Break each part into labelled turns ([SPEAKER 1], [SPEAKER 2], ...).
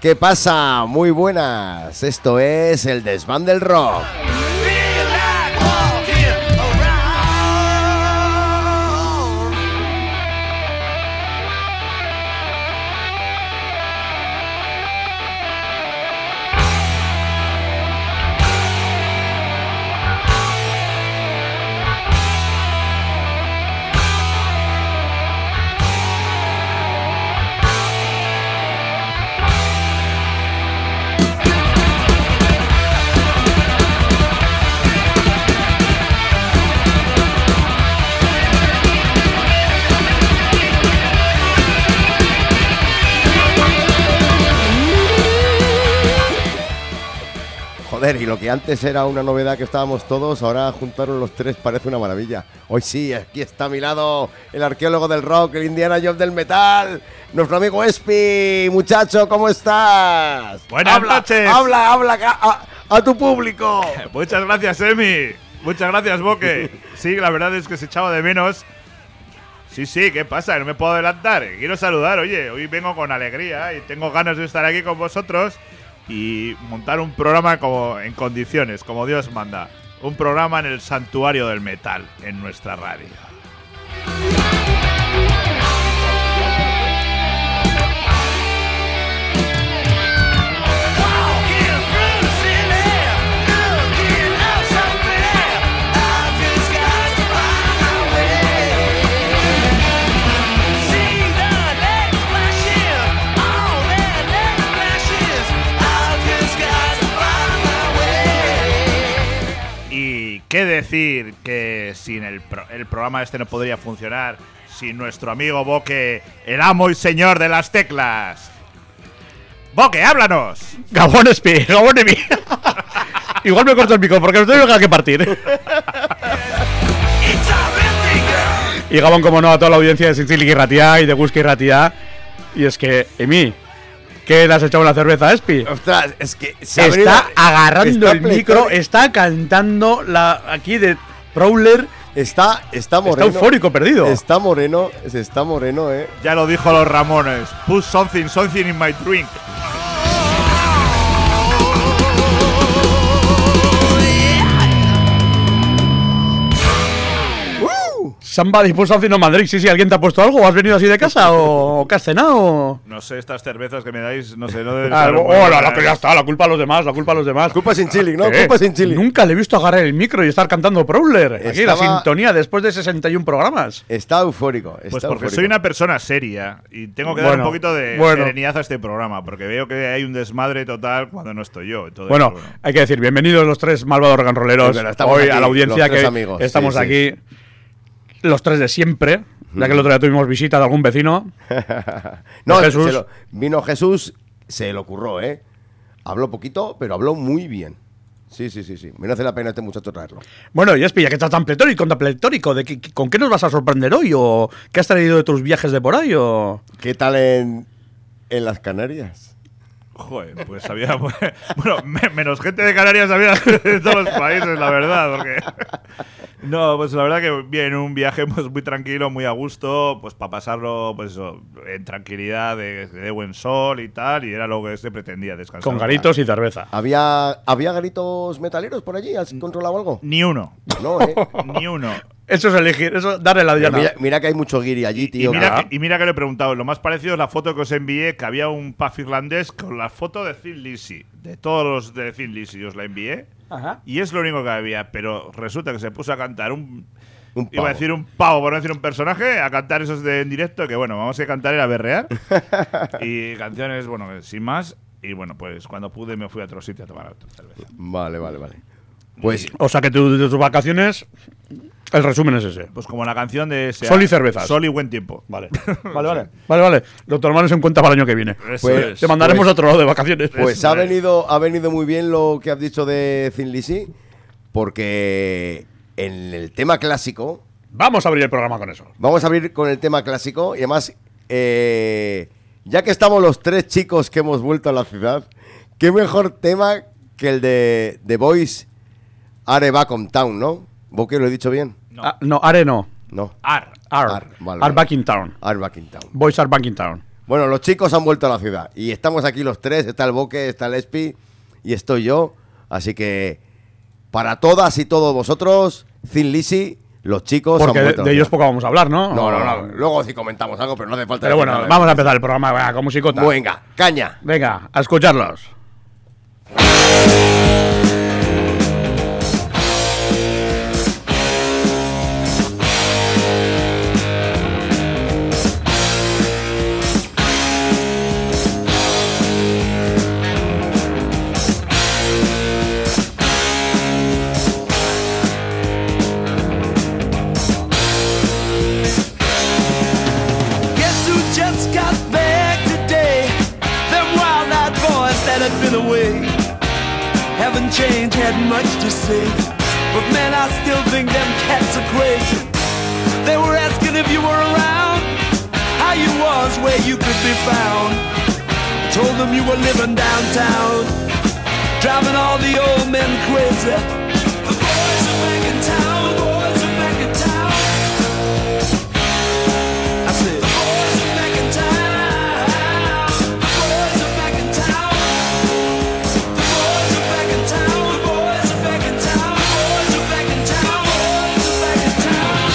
[SPEAKER 1] ¿Qué pasa? Muy buenas. Esto es el Desván del Rock. Y lo que antes era una novedad que estábamos todos, ahora juntaron los tres, parece una maravilla. Hoy sí, aquí está a mi lado el arqueólogo del rock, el Indiana Jones del metal, nuestro amigo Espi. Muchacho, ¿cómo estás?
[SPEAKER 2] Buenas noches.
[SPEAKER 1] Habla a tu público.
[SPEAKER 2] Muchas gracias, Emi. Muchas gracias, Boque. Sí, la verdad es que se echaba de menos. Sí, ¿qué pasa? No me puedo adelantar. Quiero saludar, oye, hoy vengo con alegría y tengo ganas de estar aquí con vosotros y montar un programa como en condiciones, como Dios manda. Un programa en el santuario del metal, en nuestra radio. ¿Qué decir que sin el programa este no podría funcionar sin nuestro amigo Boque, el amo y señor de las teclas? ¡Boque, háblanos!
[SPEAKER 3] Gabón Espi, Gabón Emi. Igual me corto el micro porque os tengo que partir. Y Gabón, como no, a toda la audiencia de Sinchili y Ratia y de Whisky Ratia. Y es que, Emi, ¿qué le has echado una cerveza a Espi?
[SPEAKER 1] Ostras, es que
[SPEAKER 3] está agarrando el micro, está cantando aquí de Prowler.
[SPEAKER 1] Está moreno.
[SPEAKER 3] Está eufórico, perdido.
[SPEAKER 1] Está moreno,
[SPEAKER 2] Ya lo dijo los Ramones. Put something in my drink.
[SPEAKER 3] Somebody put something on Madrid. Sí, ¿alguien te ha puesto algo? ¿O has venido así de casa? ¿O qué has cenado?
[SPEAKER 2] No sé, estas cervezas que me dais, no sé, no deben
[SPEAKER 3] que ya está, la culpa a los demás,
[SPEAKER 1] Culpa sin chili, ¿no? Culpa sin chili.
[SPEAKER 3] Nunca le he visto agarrar el micro y estar cantando Prowler. Aquí la sintonía después de 61 programas.
[SPEAKER 1] Está eufórico.
[SPEAKER 2] Pues porque soy una persona seria y tengo que dar un poquito de serenidad a este programa, porque veo que hay un desmadre total cuando no estoy yo. Entonces,
[SPEAKER 3] hay que decir, bienvenidos los tres malvados rock and rolleros hoy aquí, a la audiencia que amigos. Estamos aquí. Sí. Los tres de siempre, ya que el otro día tuvimos visita de algún vecino.
[SPEAKER 1] No, Jesús. Vino Jesús, se lo curró, ¿eh? Habló poquito, pero habló muy bien. Sí. Merece la pena este muchacho traerlo.
[SPEAKER 3] Bueno, y Espi, ya que estás tan pletórico, ¿con qué nos vas a sorprender hoy? ¿O qué has traído de tus viajes de por ahí? ¿O
[SPEAKER 1] qué tal en las Canarias?
[SPEAKER 2] Joder, pues había... Bueno, menos gente de Canarias había de todos los países, la verdad, porque... No, pues la verdad que bien, un viaje pues muy tranquilo, muy a gusto, pues para pasarlo pues en tranquilidad, de buen sol y tal, y era lo que se pretendía, descansar.
[SPEAKER 3] Con garitos y cerveza.
[SPEAKER 1] ¿Había garitos metaleros por allí? ¿Has controlado algo?
[SPEAKER 2] Ni uno.
[SPEAKER 1] No,
[SPEAKER 2] Ni uno.
[SPEAKER 3] Eso es elegir, eso darle la diana.
[SPEAKER 1] Mira que hay mucho guiri allí, tío.
[SPEAKER 2] Y mira que le he preguntado, lo más parecido es la foto que os envié, que había un pub irlandés con la foto de Thin Lizzy, de todos los de Thin Lizzy, os la envié.
[SPEAKER 3] Ajá.
[SPEAKER 2] Y es lo único que había, pero resulta que se puso a cantar iba a decir un pavo, por no decir un personaje, a cantar esos en directo, que bueno, vamos a cantar era berrear. Y canciones, bueno, sin más. Y bueno, pues cuando pude me fui a otro sitio a tomar otra cerveza.
[SPEAKER 1] Vale. Pues,
[SPEAKER 3] o sea que de tus vacaciones, el resumen es ese.
[SPEAKER 2] Pues como la canción de
[SPEAKER 3] Sol y cervezas.
[SPEAKER 2] Sol y buen tiempo.
[SPEAKER 3] Vale. Vale. Lo tomaremos en cuenta para el año que viene.
[SPEAKER 2] Pues
[SPEAKER 3] te mandaremos otro lado de vacaciones.
[SPEAKER 1] Pues ha venido muy bien lo que has dicho de Thin Lizzy, porque en el tema clásico...
[SPEAKER 3] Vamos a abrir el programa con eso.
[SPEAKER 1] Vamos a abrir con el tema clásico y además, ya que estamos los tres chicos que hemos vuelto a la ciudad, qué mejor tema que el de The Boys Are Back in Town, ¿no? ¿Vos que lo he dicho bien?
[SPEAKER 3] No, Are no.
[SPEAKER 1] No.
[SPEAKER 2] Are
[SPEAKER 3] Back in Town.
[SPEAKER 1] Are Back in Town.
[SPEAKER 3] Boys Are Back in Town.
[SPEAKER 1] Bueno, los chicos han vuelto a la ciudad y estamos aquí los tres, está el Boque, está el Espi y estoy yo, así que para todas y todos vosotros, Thin Lizzy, los chicos
[SPEAKER 3] porque
[SPEAKER 1] han vuelto
[SPEAKER 3] de ellos poco vamos a hablar, ¿no?
[SPEAKER 1] No. Luego sí comentamos algo, pero no hace falta.
[SPEAKER 3] Pero bueno, vamos a empezar el programa con musicota.
[SPEAKER 1] Venga, caña.
[SPEAKER 3] Venga, a escucharlos.
[SPEAKER 4] Change had much to say, but man, I still think them cats are crazy. They were asking if you were around, how you was, where you could be found. I told them you were living downtown, driving all the old men crazy. The boys are back in town, the boys are back in town. I said, the boys are back in town, the boys are back in town. The boys are back in town, the boys are back in town, the boys are back in town, the boys are back in town.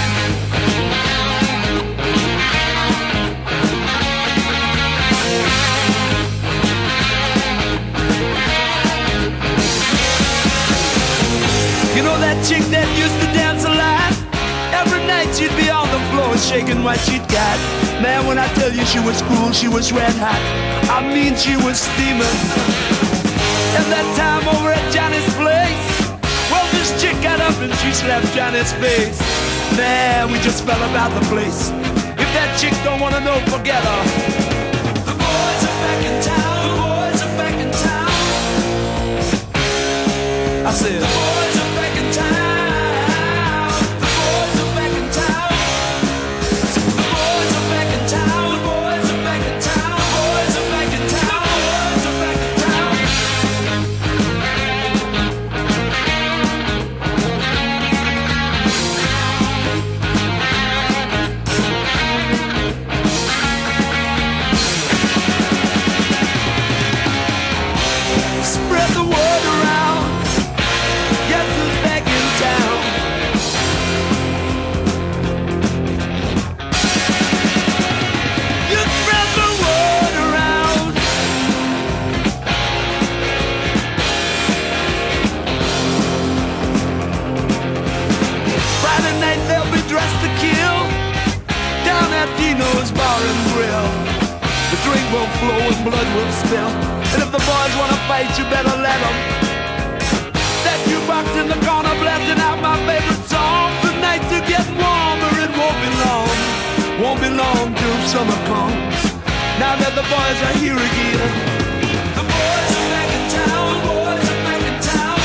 [SPEAKER 4] You know that chick that used to dance a lot? Every night she'd be on the floor shaking what she'd got. Man, when I tell you she was cool, she was red hot. I mean, she was steaming. And that time over at Johnny's place, well, this chick got up and she slapped Johnny's face. Man, we just fell about the place. If that chick don't wanna know, forget her. The boys are back in town, the boys are back in town. I said, the boys are back in town, the boys are back in town. I said, the boys are back in town, the boys are back in town, the boys are back in town, the boys are back in town. Spread the word around. Guess who's back in town? You spread the word around. Friday night they'll be dressed to kill down at Dino's Bar and Grill. The drink will flow and blood will spill. And if the boys wanna fight, you better let them. That jukebox in the corner blasting out my favorite song. The nights are getting warmer, it won't be long. Won't be long till summer comes. Now that the boys are here again. The boys are back in town, the boys are back in town.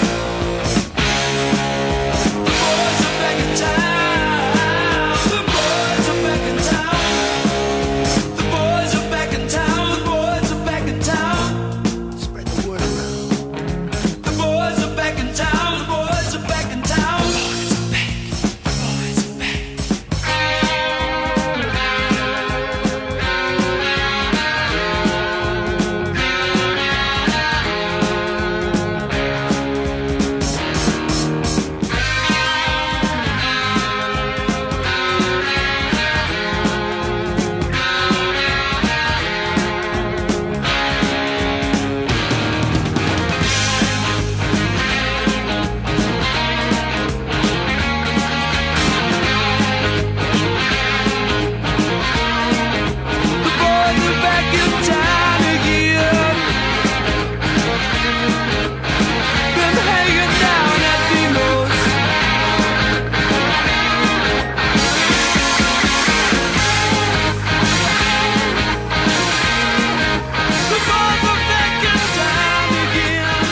[SPEAKER 4] The boys are back in town. The boys are back in town. The boys are back in town. The boys are back in town. Spread the word around. The boys are back in town. The boys are back in town. The boys are back. The boys are back in town again. Been hanging down at Dino's. The boys are back in town again.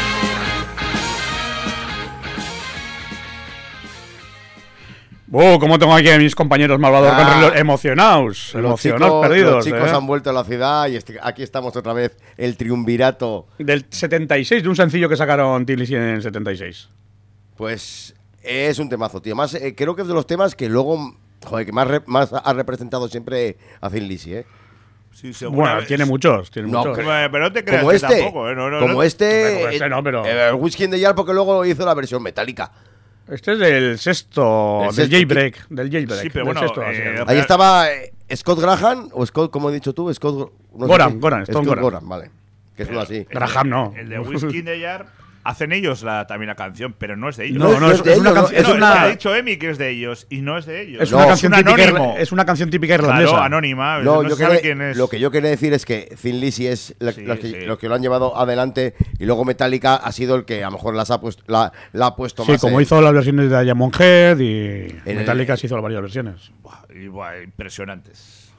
[SPEAKER 3] Como tengo aquí a mis compañeros malvados emocionados, perdidos.
[SPEAKER 1] Los chicos han vuelto a la ciudad y aquí estamos otra vez, el triunvirato.
[SPEAKER 3] Del 76, de un sencillo que sacaron Thin Lizzy en el 76.
[SPEAKER 1] Pues es un temazo, tío. Más creo que es de los temas que luego, Joder, que más ha representado siempre a Thin Lizzy, ¿eh?
[SPEAKER 2] Sí,
[SPEAKER 3] bueno, tiene muchos.
[SPEAKER 2] Pero no te creas
[SPEAKER 1] como
[SPEAKER 2] que tampoco,
[SPEAKER 1] como este.
[SPEAKER 3] No, pero
[SPEAKER 1] el Whiskey in the Jar, porque luego hizo la versión metálica.
[SPEAKER 3] Este es del sexto, del Jailbreak.
[SPEAKER 2] Sí, pero bueno,
[SPEAKER 3] sexto,
[SPEAKER 1] ahí estaba Scott Graham, o Scott, como he dicho tú, Scott
[SPEAKER 3] Goran,
[SPEAKER 1] Scott Goran, vale. Que es uno así.
[SPEAKER 3] Graham no.
[SPEAKER 2] El de Whiskey in the Jar hacen ellos también la canción, pero no es de ellos.
[SPEAKER 3] No, es una canción.
[SPEAKER 2] Ha dicho Emi que es de ellos y no es de ellos.
[SPEAKER 3] Es una canción típica. Es una canción típica irlandesa.
[SPEAKER 2] Claro, anónima.
[SPEAKER 1] No,
[SPEAKER 2] se sabe quién es.
[SPEAKER 1] Lo que yo quería decir es que Thin Lizzy es los que lo han llevado adelante y luego Metallica ha sido el que a lo mejor la ha puesto más.
[SPEAKER 3] Sí, como hizo las versiones de Diamond Head y Metallica se hizo varias versiones.
[SPEAKER 2] Impresionantes.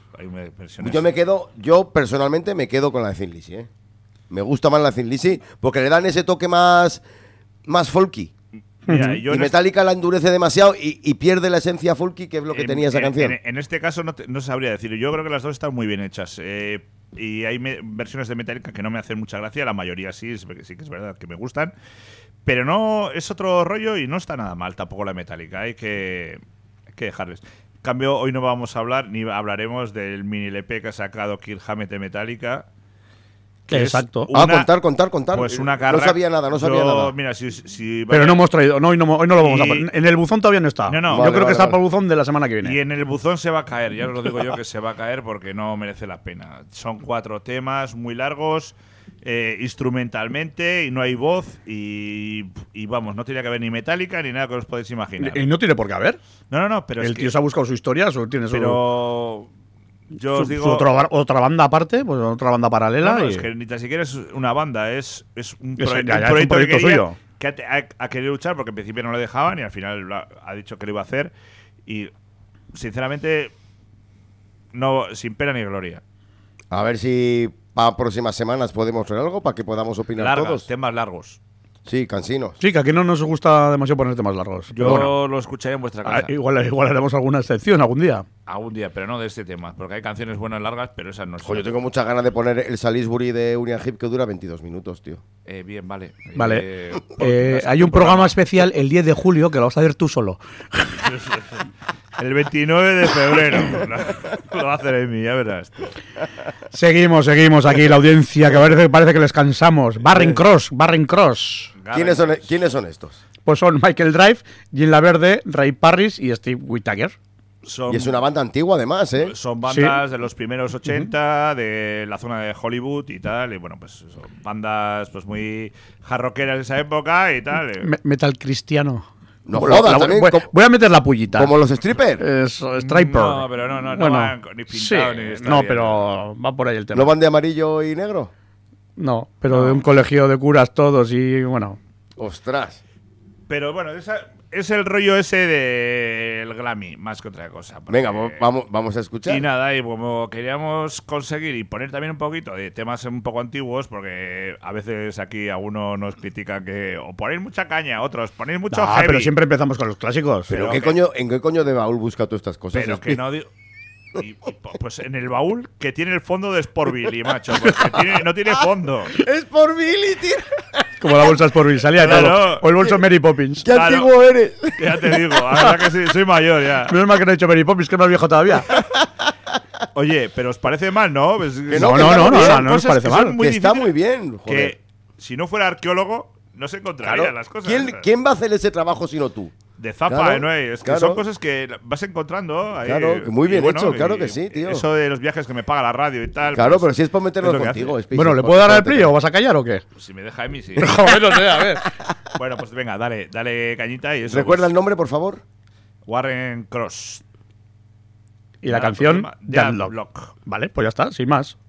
[SPEAKER 1] Yo personalmente me quedo con la de Thin Lizzy, ¿eh? Me gusta más la Thin Lizzy porque le dan ese toque más folky.
[SPEAKER 2] Mira,
[SPEAKER 1] y Metallica la endurece demasiado y pierde la esencia folky, que es lo que tenía esa canción.
[SPEAKER 2] En este caso no sabría decir. Yo creo que las dos están muy bien hechas. Y hay versiones de Metallica que no me hacen mucha gracia. La mayoría sí que es verdad que me gustan. Pero no, es otro rollo y no está nada mal tampoco la Metallica. Hay que dejarles. En cambio, hoy no vamos a hablar ni hablaremos del mini LP que ha sacado Kirk Hammett de Metallica.
[SPEAKER 3] Exacto.
[SPEAKER 1] Contar.
[SPEAKER 2] Pues una carrera.
[SPEAKER 1] No sabía nada.
[SPEAKER 2] Mira,
[SPEAKER 3] pero no hemos traído. Hoy no lo vamos a poner. En el buzón todavía no está. Yo creo que está para el buzón de la semana que viene.
[SPEAKER 2] Y en el buzón se va a caer. Ya os lo digo yo que se va a caer porque no merece la pena. Son 4 temas muy largos, instrumentalmente, y no hay voz. Y vamos, no tiene que haber ni Metallica ni nada que os podéis imaginar.
[SPEAKER 3] ¿Y no tiene por qué haber?
[SPEAKER 2] No, pero
[SPEAKER 3] el tío se ha buscado su historia, o tiene
[SPEAKER 2] pero yo os digo.
[SPEAKER 3] Otra banda aparte, pues otra banda paralela.
[SPEAKER 2] No, es que ni tan siquiera es una banda, es un
[SPEAKER 3] proyecto suyo.
[SPEAKER 2] Que ha querido luchar porque en principio no le dejaban y al final ha dicho que lo iba a hacer. Y sinceramente, no, sin pena ni gloria.
[SPEAKER 1] A ver si para próximas semanas podemos hacer algo para que podamos opinar todos.
[SPEAKER 2] Temas largos.
[SPEAKER 1] Sí, cansinos.
[SPEAKER 3] Sí, que aquí no nos gusta demasiado poner temas largos.
[SPEAKER 2] Yo lo escucharé en vuestra casa.
[SPEAKER 3] Igual haremos alguna excepción algún día.
[SPEAKER 2] Algún día, pero no de este tema. Porque hay canciones buenas largas, pero esas no son.
[SPEAKER 1] Yo tengo muchas ganas de poner el Salisbury de Union Heap que dura 22 minutos, tío.
[SPEAKER 2] Bien, vale.
[SPEAKER 3] Hay un programa especial el 10 de julio que lo vas a hacer tú solo.
[SPEAKER 2] El 29 de febrero. Lo va a hacer Emi, ya verás. Tío.
[SPEAKER 3] Seguimos aquí, la audiencia, que parece que les cansamos. Barring Cross.
[SPEAKER 1] ¿Quiénes son estos?
[SPEAKER 3] Pues son Michael Drive, Jim Laverde, Ray Parrish y Steve Whittaker.
[SPEAKER 1] Y es una banda antigua además, ¿eh?
[SPEAKER 2] Son bandas de los primeros 80, de la zona de Hollywood y tal. Y bueno, pues son bandas pues muy jarroqueras de esa época y tal.
[SPEAKER 3] Metal cristiano.
[SPEAKER 1] No jodas, también.
[SPEAKER 3] Voy a meter la pullita.
[SPEAKER 1] ¿Como los strippers?
[SPEAKER 3] Striper.
[SPEAKER 2] No, pero no van ni pintados ni historia.
[SPEAKER 3] No, pero va por ahí el tema.
[SPEAKER 1] ¿No van de amarillo y negro?
[SPEAKER 3] No, pero de un colegio de curas todos y bueno.
[SPEAKER 1] ¡Ostras!
[SPEAKER 2] Pero bueno, es el rollo ese del Glammy, más que otra cosa.
[SPEAKER 1] Venga, vamos a escuchar.
[SPEAKER 2] Y nada, y como queríamos conseguir y poner también un poquito de temas un poco antiguos, porque a veces aquí a uno nos critica que o ponéis mucha caña, otros ponéis mucho heavy.
[SPEAKER 3] Pero siempre empezamos con los clásicos.
[SPEAKER 1] Pero ¿en qué coño de baúl busca tú estas cosas?
[SPEAKER 2] Pero que no digo. Pues en el baúl que tiene el fondo de Sportbilly, macho. Porque no tiene fondo.
[SPEAKER 1] Sportbilly, tío.
[SPEAKER 3] Como la bolsa Sportbilly, salía de todo. O el bolso Mary Poppins.
[SPEAKER 1] ¡Qué antiguo eres!
[SPEAKER 2] Ya te digo, la verdad que sí, soy mayor ya.
[SPEAKER 3] Menos mal que no he dicho Mary Poppins, que es más viejo todavía.
[SPEAKER 2] Oye, pero ¿os parece mal, no?
[SPEAKER 3] Pues, no nos parece mal.
[SPEAKER 1] Que está muy bien, joder.
[SPEAKER 2] Que si no fuera arqueólogo, no se encontrarían las cosas.
[SPEAKER 1] ¿Quién va a hacer ese trabajo sino tú?
[SPEAKER 2] De zapa, ¿no? Es que son cosas que vas encontrando ahí.
[SPEAKER 1] Claro, muy bien hecho, claro que sí, tío.
[SPEAKER 2] Eso de los viajes que me paga la radio y tal.
[SPEAKER 1] Claro,
[SPEAKER 2] pues,
[SPEAKER 1] pero si es por meterlo contigo.
[SPEAKER 3] Bueno, ¿le puedo dar el play o vas a callar o qué?
[SPEAKER 2] Pues si me deja Emi, sí.
[SPEAKER 3] Joder, no sé, a ver.
[SPEAKER 2] Bueno, pues venga, dale cañita y eso.
[SPEAKER 1] ¿Recuerda el nombre, por favor?
[SPEAKER 2] Warren Cross.
[SPEAKER 3] Y la canción
[SPEAKER 2] Deadlock.
[SPEAKER 3] Vale, pues ya está, sin más.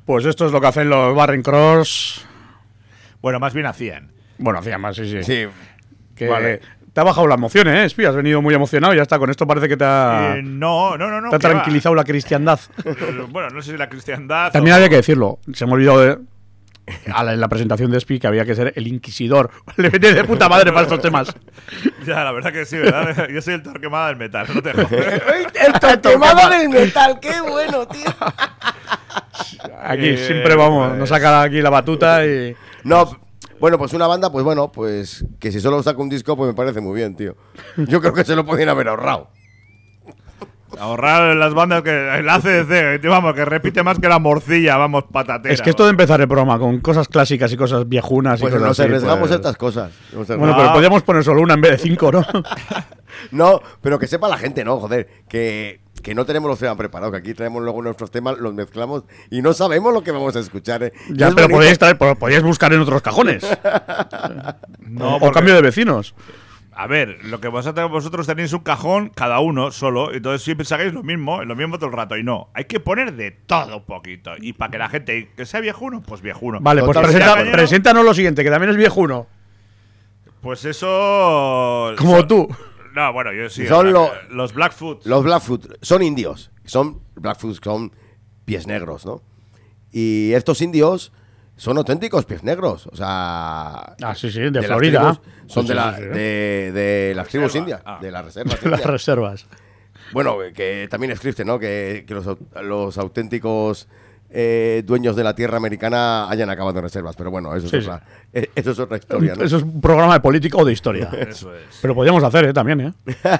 [SPEAKER 3] Pues esto es lo que hacen los Barring Cross.
[SPEAKER 2] Bueno, más bien hacían.
[SPEAKER 3] Bueno, hacían más, sí.
[SPEAKER 1] Sí.
[SPEAKER 3] Que vale. Te ha bajado la emoción, ¿eh? Espía, has venido muy emocionado y ya está. Con esto parece que te ha...
[SPEAKER 2] No.
[SPEAKER 3] Te ha tranquilizado la cristiandad.
[SPEAKER 2] Bueno, no sé si la cristiandad...
[SPEAKER 3] También había que decirlo. Se me ha olvidado de... En la presentación de Espi que había que ser el inquisidor. Le metí de puta madre para estos temas.
[SPEAKER 2] Ya, la verdad que sí, ¿verdad? Yo soy el Torquemada del metal, no te jodes.
[SPEAKER 1] El Torquemada del metal, qué bueno, tío.
[SPEAKER 3] Aquí siempre vamos, nos saca aquí la batuta y...
[SPEAKER 1] No, bueno, pues una banda, pues bueno, pues que si solo saca un disco, pues me parece muy bien, tío. Yo creo que se lo podían haber ahorrado.
[SPEAKER 2] Ahorrar las bandas que el ACDC, vamos, que repite más que la morcilla, vamos, patatera.
[SPEAKER 3] Es que esto de empezar el programa con cosas clásicas y cosas viejunas
[SPEAKER 1] pues
[SPEAKER 3] y cosas
[SPEAKER 1] nos
[SPEAKER 3] así,
[SPEAKER 1] arriesgamos
[SPEAKER 3] pues...
[SPEAKER 1] estas cosas.
[SPEAKER 3] Bueno, pero podríamos poner solo una en vez de 5, ¿no?
[SPEAKER 1] No, pero que sepa la gente, ¿no? Joder, que no tenemos los temas preparados, que aquí traemos luego nuestros temas, los mezclamos y no sabemos lo que vamos a escuchar, ¿eh?
[SPEAKER 3] Ya, pero podéis buscar en otros cajones.
[SPEAKER 2] No,
[SPEAKER 3] o cambio de vecinos.
[SPEAKER 2] A ver, lo que vosotros tenéis un cajón, cada uno solo, entonces siempre sacáis lo mismo todo el rato. Y no, hay que poner de todo un poquito. Y para que la gente que sea viejuno, pues viejuno.
[SPEAKER 3] Vale, pues preséntanos lo siguiente, que también es viejuno.
[SPEAKER 2] Pues eso...
[SPEAKER 3] Como tú.
[SPEAKER 2] No, bueno, yo sí.
[SPEAKER 1] Son
[SPEAKER 2] los Blackfoot.
[SPEAKER 1] Los Blackfoot son indios. Blackfoot son pies negros, ¿no? Y estos indios son auténticos pies negros. O sea...
[SPEAKER 3] sí, de Florida.
[SPEAKER 1] Son de las tribus indias, de las reservas.
[SPEAKER 3] De las reservas.
[SPEAKER 1] Bueno, que también es triste, ¿no? Que los auténticos dueños de la tierra americana hayan acabado en reservas. Pero bueno, eso es otra historia, ¿no?
[SPEAKER 3] Eso es un programa de política o de historia.
[SPEAKER 2] Eso es.
[SPEAKER 3] Pero podríamos hacer, también,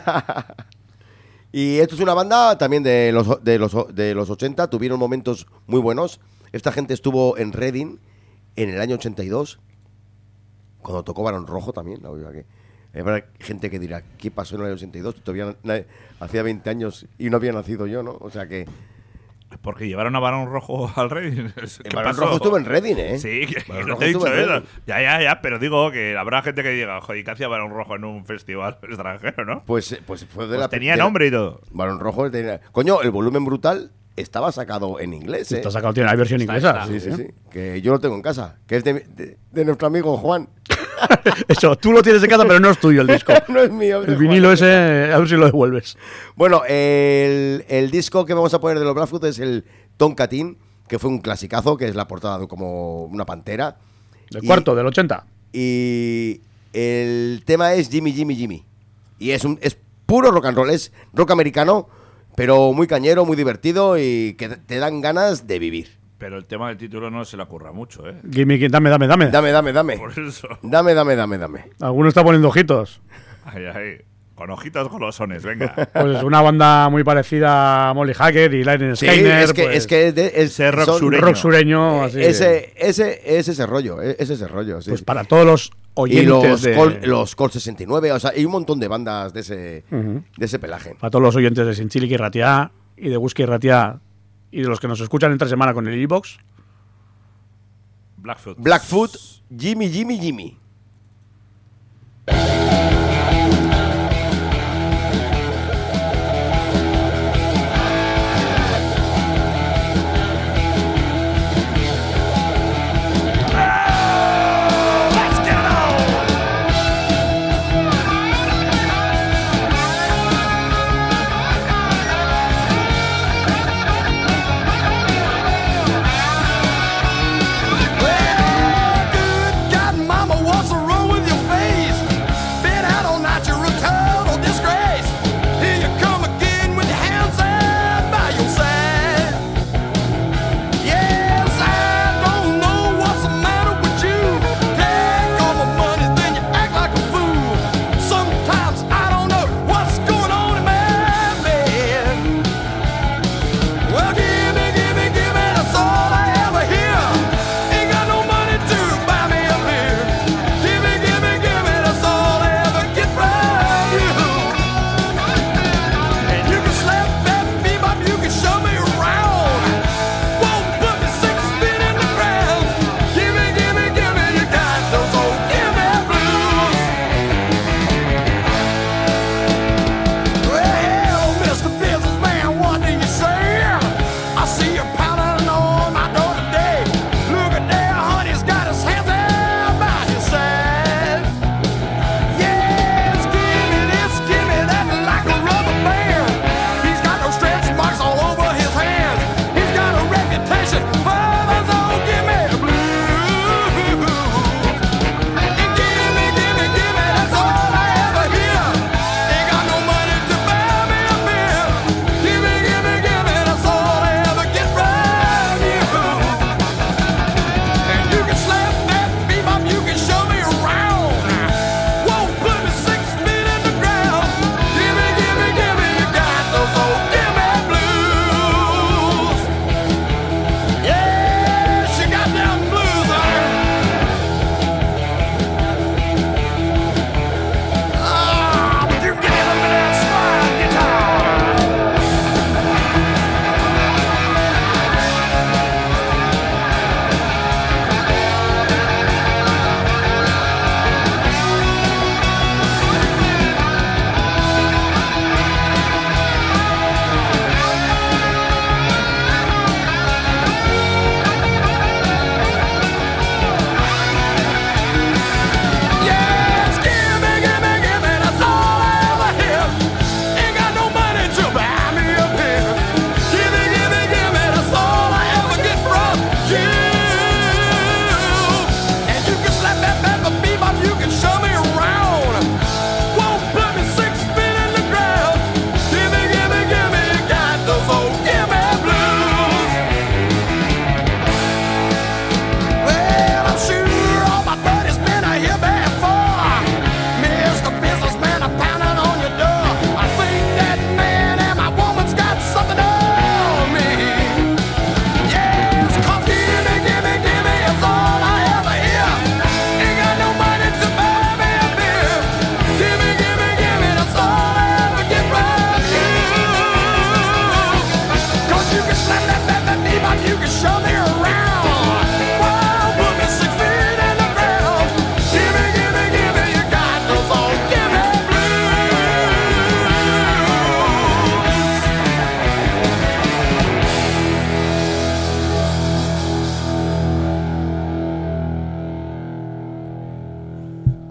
[SPEAKER 1] Y esto es una banda también de los 80. Tuvieron momentos muy buenos. Esta gente estuvo en Reading en el año 82, cuando tocó Barón Rojo también. Habrá gente que dirá, ¿qué pasó en el año 82? Todavía hacía 20 años y no había nacido yo, ¿no? O sea que...
[SPEAKER 2] Porque llevaron a Barón Rojo al Reading.
[SPEAKER 1] El Barón Rojo estuvo en Reading, ¿eh?
[SPEAKER 2] Sí, que no te he dicho eso. Ya, pero digo que habrá gente que diga, joder, ¿qué hacía Barón Rojo en un festival extranjero, no?
[SPEAKER 1] Pues fue de la...
[SPEAKER 2] Tenía nombre y todo.
[SPEAKER 1] Barón Rojo tenía... Coño, el Volumen Brutal estaba sacado en inglés, ¿eh?
[SPEAKER 3] Está sacado, tiene la versión inglesa.
[SPEAKER 1] Sí. Que yo lo tengo en casa, que es de nuestro amigo Juan.
[SPEAKER 3] Eso, tú lo tienes en casa, pero no es tuyo el disco.
[SPEAKER 1] No es mío.
[SPEAKER 3] El vinilo Juan. Ese, a ver si lo devuelves.
[SPEAKER 1] Bueno, el disco que vamos a poner de los Blackfoot es el Tonkatin, que fue un clasicazo, que es la portada de como una pantera.
[SPEAKER 3] Del cuarto, del 80.
[SPEAKER 1] Y el tema es Jimmy, Jimmy, Jimmy. Y es puro rock and roll, es rock americano, pero muy cañero, muy divertido y que te dan ganas de vivir.
[SPEAKER 2] Pero el tema del título no se le ocurra mucho, ¿eh?
[SPEAKER 3] Gimme, dame.
[SPEAKER 1] Dame.
[SPEAKER 2] Por eso.
[SPEAKER 1] Dame.
[SPEAKER 3] Alguno está poniendo ojitos.
[SPEAKER 2] Ay. Con ojitos golosones, venga.
[SPEAKER 3] Pues es una banda muy parecida a Molly Hacker y Lynyrd Skynyrd.
[SPEAKER 1] Sí, es que es
[SPEAKER 3] rock sureño. Así.
[SPEAKER 1] Ese rollo. Sí.
[SPEAKER 3] Pues para todos los oyentes
[SPEAKER 1] y los Colt 69, o sea, hay un montón de bandas de ese pelaje.
[SPEAKER 3] Para todos los oyentes de Sinchilic y Ratia y de Whisky y Ratia y de los que nos escuchan entre semana con el iVoox.
[SPEAKER 1] Blackfoot, Jimmy.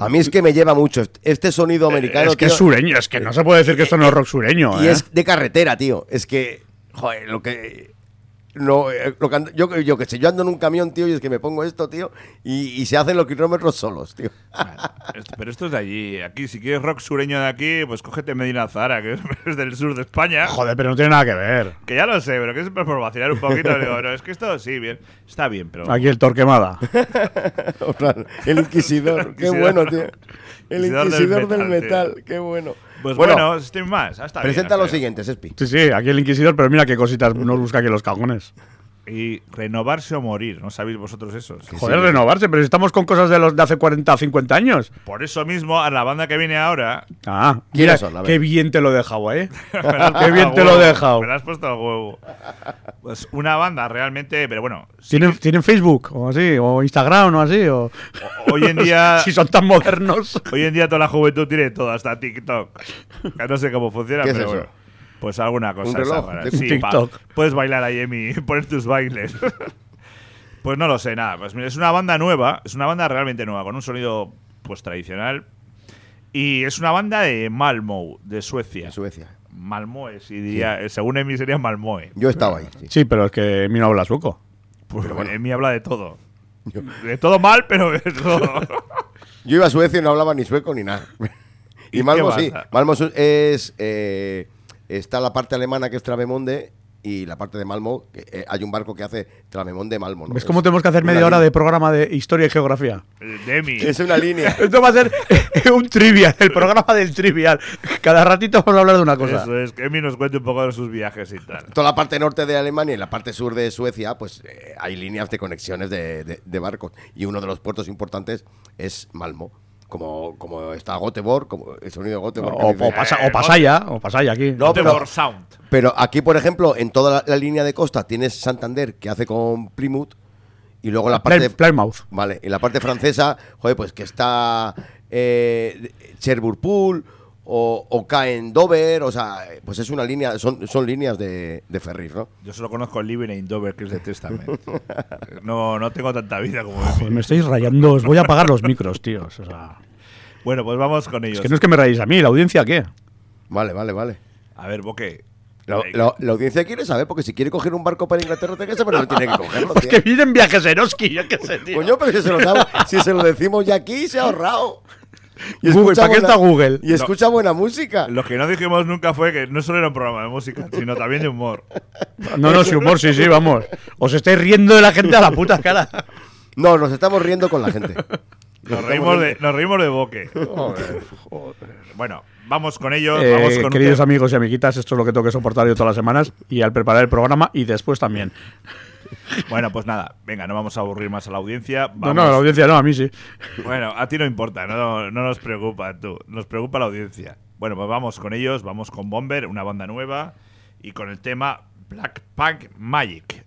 [SPEAKER 1] A mí es que me lleva mucho este sonido americano.
[SPEAKER 3] Es que tío, es sureño, es que no se puede decir que esto no es rock sureño.
[SPEAKER 1] Y es de carretera, tío. Es que, joder, yo que sé, yo ando en un camión, tío, y es que me pongo esto, tío, y se hacen los kilómetros solos, tío.
[SPEAKER 2] Pero esto es de allí. Aquí, si quieres rock sureño de aquí, pues cógete Medina Zara, que es del sur de España.
[SPEAKER 3] Joder, pero no tiene nada que ver.
[SPEAKER 2] Que ya lo sé, pero que es por vacilar un poquito. Digo, pero es que esto sí, bien, está bien, pero...
[SPEAKER 3] Aquí el Torquemada.
[SPEAKER 1] El Inquisidor, qué bueno, tío. El Inquisidor del metal, qué bueno.
[SPEAKER 2] Pues bueno, estoy más.
[SPEAKER 1] Presenta los siguientes, Espi.
[SPEAKER 3] Sí, aquí el Inquisidor, pero mira qué cositas nos busca aquí los cagones.
[SPEAKER 2] Y renovarse o morir, ¿no sabéis vosotros eso?
[SPEAKER 3] Joder, sí, renovarse, pero si estamos con cosas de los de hace 40 o 50 años.
[SPEAKER 2] Por eso mismo, a la banda que viene ahora...
[SPEAKER 3] Mira, qué bien te lo he dejado, ¿eh? Qué bien te lo he dejado.
[SPEAKER 2] Me lo has puesto al huevo. Pues una banda realmente, pero bueno...
[SPEAKER 3] ¿Tienen Facebook o así? ¿O Instagram o así?
[SPEAKER 2] Hoy en día...
[SPEAKER 3] si son tan modernos.
[SPEAKER 2] Hoy en día toda la juventud tiene todo, hasta TikTok. Que no sé cómo funciona,
[SPEAKER 1] ¿Qué
[SPEAKER 2] pero
[SPEAKER 1] es eso?
[SPEAKER 2] Bueno. Pues alguna cosa.
[SPEAKER 1] ¿Un reloj?
[SPEAKER 2] Sí,
[SPEAKER 3] TikTok.
[SPEAKER 2] Puedes bailar ahí, Emi, poner tus bailes. Pues no lo sé, nada. Pues mira, es una banda nueva, es una banda realmente nueva, con un sonido pues tradicional. Y es una banda de Malmö, de Suecia.
[SPEAKER 1] De Suecia.
[SPEAKER 2] Malmö, sí, diría, según Emi sería Malmö.
[SPEAKER 1] Yo estaba ahí.
[SPEAKER 3] Sí, pero es que Emi no habla sueco.
[SPEAKER 2] Pues pero bueno, Emi habla de todo. De todo mal, pero de todo.
[SPEAKER 1] Yo iba a Suecia y no hablaba ni sueco ni nada. Y Malmö sí. Malmö es... está la parte alemana que es Travemünde y la parte de Malmö, que, hay un barco que hace Travemünde-Malmö, ¿no?
[SPEAKER 3] ¿Ves cómo tenemos que hacer media hora de programa de historia y geografía?
[SPEAKER 2] Demi.
[SPEAKER 1] Es una línea.
[SPEAKER 3] Esto va a ser un trivial, el programa del trivial. Cada ratito vamos a hablar de una cosa.
[SPEAKER 2] Eso es, que Emi nos cuente un poco de sus viajes y tal.
[SPEAKER 1] Toda la parte norte de Alemania y la parte sur de Suecia, pues hay líneas de conexiones de barcos. Y uno de los puertos importantes es Malmö. Como está Göteborg, como el sonido de Göteborg.
[SPEAKER 3] O Pasaya aquí.
[SPEAKER 1] No,
[SPEAKER 2] Sound.
[SPEAKER 1] Pero aquí, por ejemplo, en toda la línea de costa tienes Santander, que hace con Plymouth, y luego la parte
[SPEAKER 3] Plymouth.
[SPEAKER 1] Vale, y la parte francesa, joder, pues que está Cherbourg Pool o Caen Dover, o sea, pues es una línea, son líneas de ferries, ¿no?
[SPEAKER 2] Yo solo conozco el Living in Dover, que es de Testament. No tengo tanta vida como
[SPEAKER 3] Joder, me estáis rayando, os voy a apagar los micros, tíos. O sea.
[SPEAKER 2] Bueno, pues vamos con ellos.
[SPEAKER 3] Es que no es que me rayéis a mí, ¿la audiencia qué?
[SPEAKER 1] Vale.
[SPEAKER 2] A ver, Boque.
[SPEAKER 1] La audiencia quiere saber, porque si quiere coger un barco para Inglaterra, pero no tiene que cogerlo.
[SPEAKER 3] Pues que vienen viajes Eroski, yo qué sé, tío.
[SPEAKER 1] Coño, pero si se lo decimos ya aquí, se ha ahorrado.
[SPEAKER 3] Y Google, ¿para qué está Google?
[SPEAKER 1] Y escucha buena música.
[SPEAKER 2] Lo que no dijimos nunca fue que no solo era un programa de música, sino también de humor.
[SPEAKER 3] No, si humor, sí, vamos. Os estáis riendo de la gente a la puta cara.
[SPEAKER 1] No, nos estamos riendo con la gente.
[SPEAKER 2] Nos reímos de Boque. Joder. Bueno, vamos con ellos.
[SPEAKER 3] Queridos amigos y amiguitas, esto es lo que tengo que soportar yo todas las semanas y al preparar el programa y después también.
[SPEAKER 2] Bueno, pues nada, venga, no vamos a aburrir más a la audiencia. Vamos.
[SPEAKER 3] No, la audiencia no, a mí sí.
[SPEAKER 2] Bueno, a ti no importa, no nos preocupa tú, nos preocupa la audiencia. Bueno, pues vamos con ellos, vamos con Bomber, una banda nueva, y con el tema Black Punk Magic.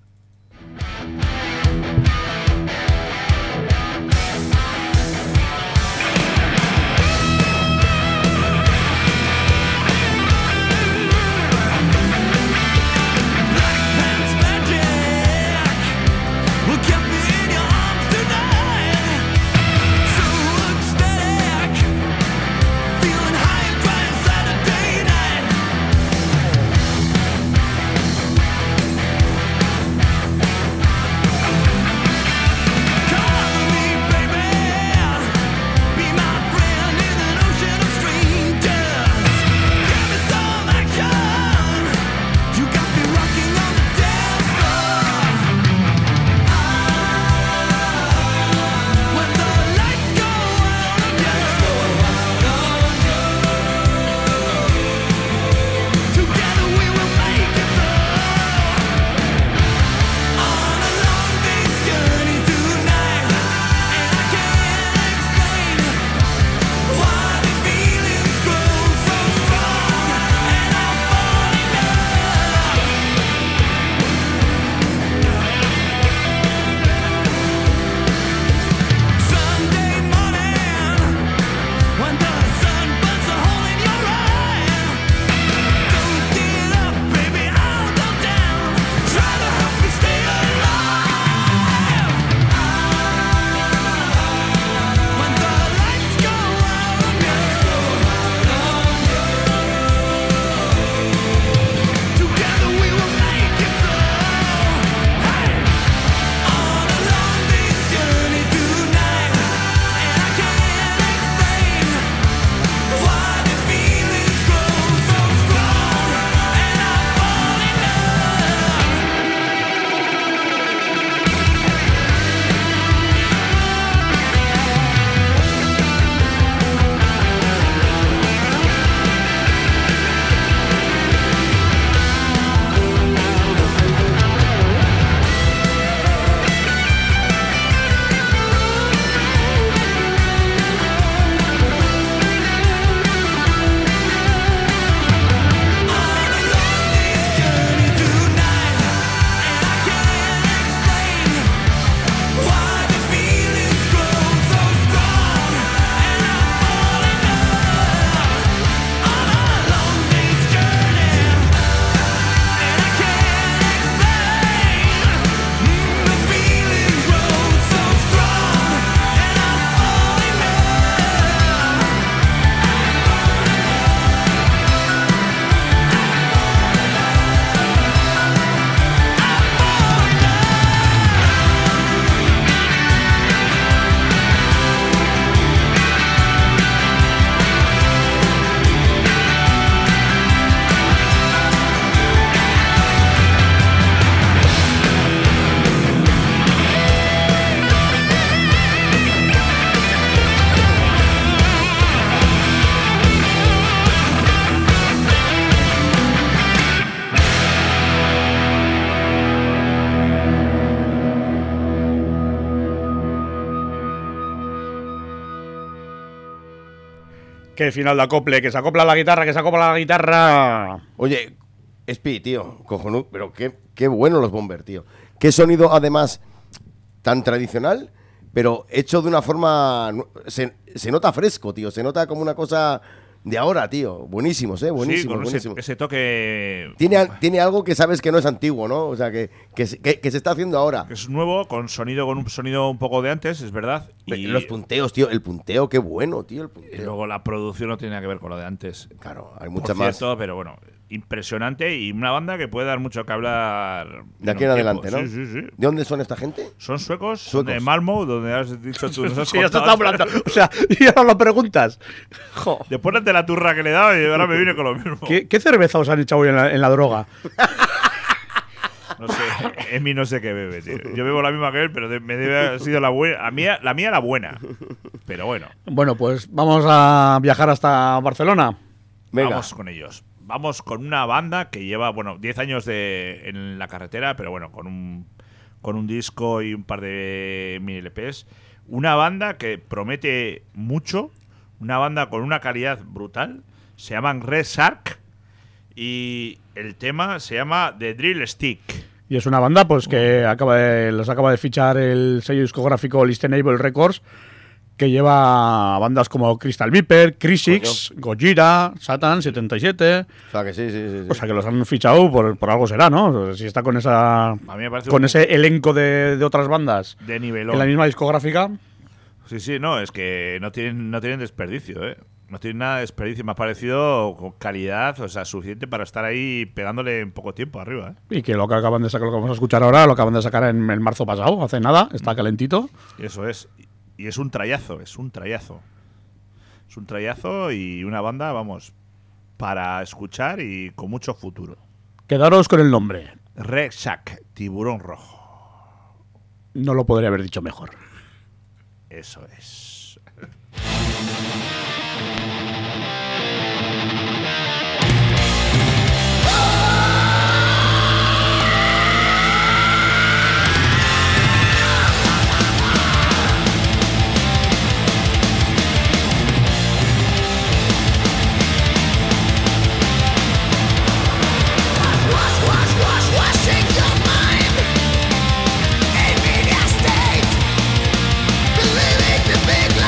[SPEAKER 3] qué final de acople, que se acopla la guitarra.
[SPEAKER 1] Oye, Espi, tío, cojonudo, pero qué bueno los Bomber, tío. Qué sonido, además, tan tradicional, pero hecho de una forma... Se nota fresco, tío, se nota como una cosa... De ahora, tío. Buenísimos, buenísimos,
[SPEAKER 2] sí,
[SPEAKER 1] buenísimos.
[SPEAKER 2] Ese toque...
[SPEAKER 1] Tiene algo que sabes que no es antiguo, ¿no? O sea, que se está haciendo ahora.
[SPEAKER 2] Es nuevo, con un sonido un poco de antes, es verdad.
[SPEAKER 1] Y los punteos, tío. El punteo, qué bueno, tío. El punteo.
[SPEAKER 2] Y luego la producción no tiene nada que ver con lo de antes.
[SPEAKER 1] Claro, hay mucha más.
[SPEAKER 2] Pero bueno, impresionante y una banda que puede dar mucho que hablar.
[SPEAKER 1] De aquí en adelante, ¿no?
[SPEAKER 2] Sí.
[SPEAKER 1] ¿De dónde son esta gente?
[SPEAKER 2] Son suecos. De Malmö, donde has dicho tú.
[SPEAKER 3] Sí, ya está hablando. O sea, y ahora lo preguntas.
[SPEAKER 2] Jo. Después de la turra que le he dado y ahora me viene con lo mismo.
[SPEAKER 3] ¿Qué cerveza os han echado hoy en la droga?
[SPEAKER 2] No sé, Emi no sé qué bebe, tío. Yo bebo la misma que él, pero me debe haber sido la buena. La mía la buena. Pero bueno.
[SPEAKER 3] Bueno, pues vamos a viajar hasta Barcelona.
[SPEAKER 1] Venga.
[SPEAKER 2] Vamos con ellos. Vamos con una banda que lleva, 10 años en la carretera, pero bueno, con un disco y un par de mini LPs. Una banda que promete mucho, una banda con una calidad brutal. Se llaman Red Shark y el tema se llama The Drill Stick.
[SPEAKER 3] Y es una banda pues que los acaba de fichar el sello discográfico Listenable Records, que lleva bandas como Crystal Viper, Crisix, Gojira, Satan 77.
[SPEAKER 1] O sea que sí.
[SPEAKER 3] O sea que los han fichado por algo será, ¿no? Si está con ese elenco de otras bandas
[SPEAKER 2] de nivel
[SPEAKER 3] en la misma discográfica.
[SPEAKER 2] Sí, no, es que no tienen desperdicio, ¿eh? No tienen nada de desperdicio. Me ha parecido con calidad, o sea, suficiente para estar ahí pegándole en poco tiempo arriba, ¿eh?
[SPEAKER 3] Y que lo que acaban de sacar, lo que vamos a escuchar ahora, lo acaban de sacar en el marzo pasado, hace nada, está calentito.
[SPEAKER 2] Eso es. Y es un trayazo. Es un trayazo y una banda, vamos, para escuchar y con mucho futuro.
[SPEAKER 3] Quedaros con el nombre.
[SPEAKER 2] Red Shark, Tiburón Rojo.
[SPEAKER 3] No lo podría haber dicho mejor.
[SPEAKER 2] Eso es.
[SPEAKER 5] Believing the big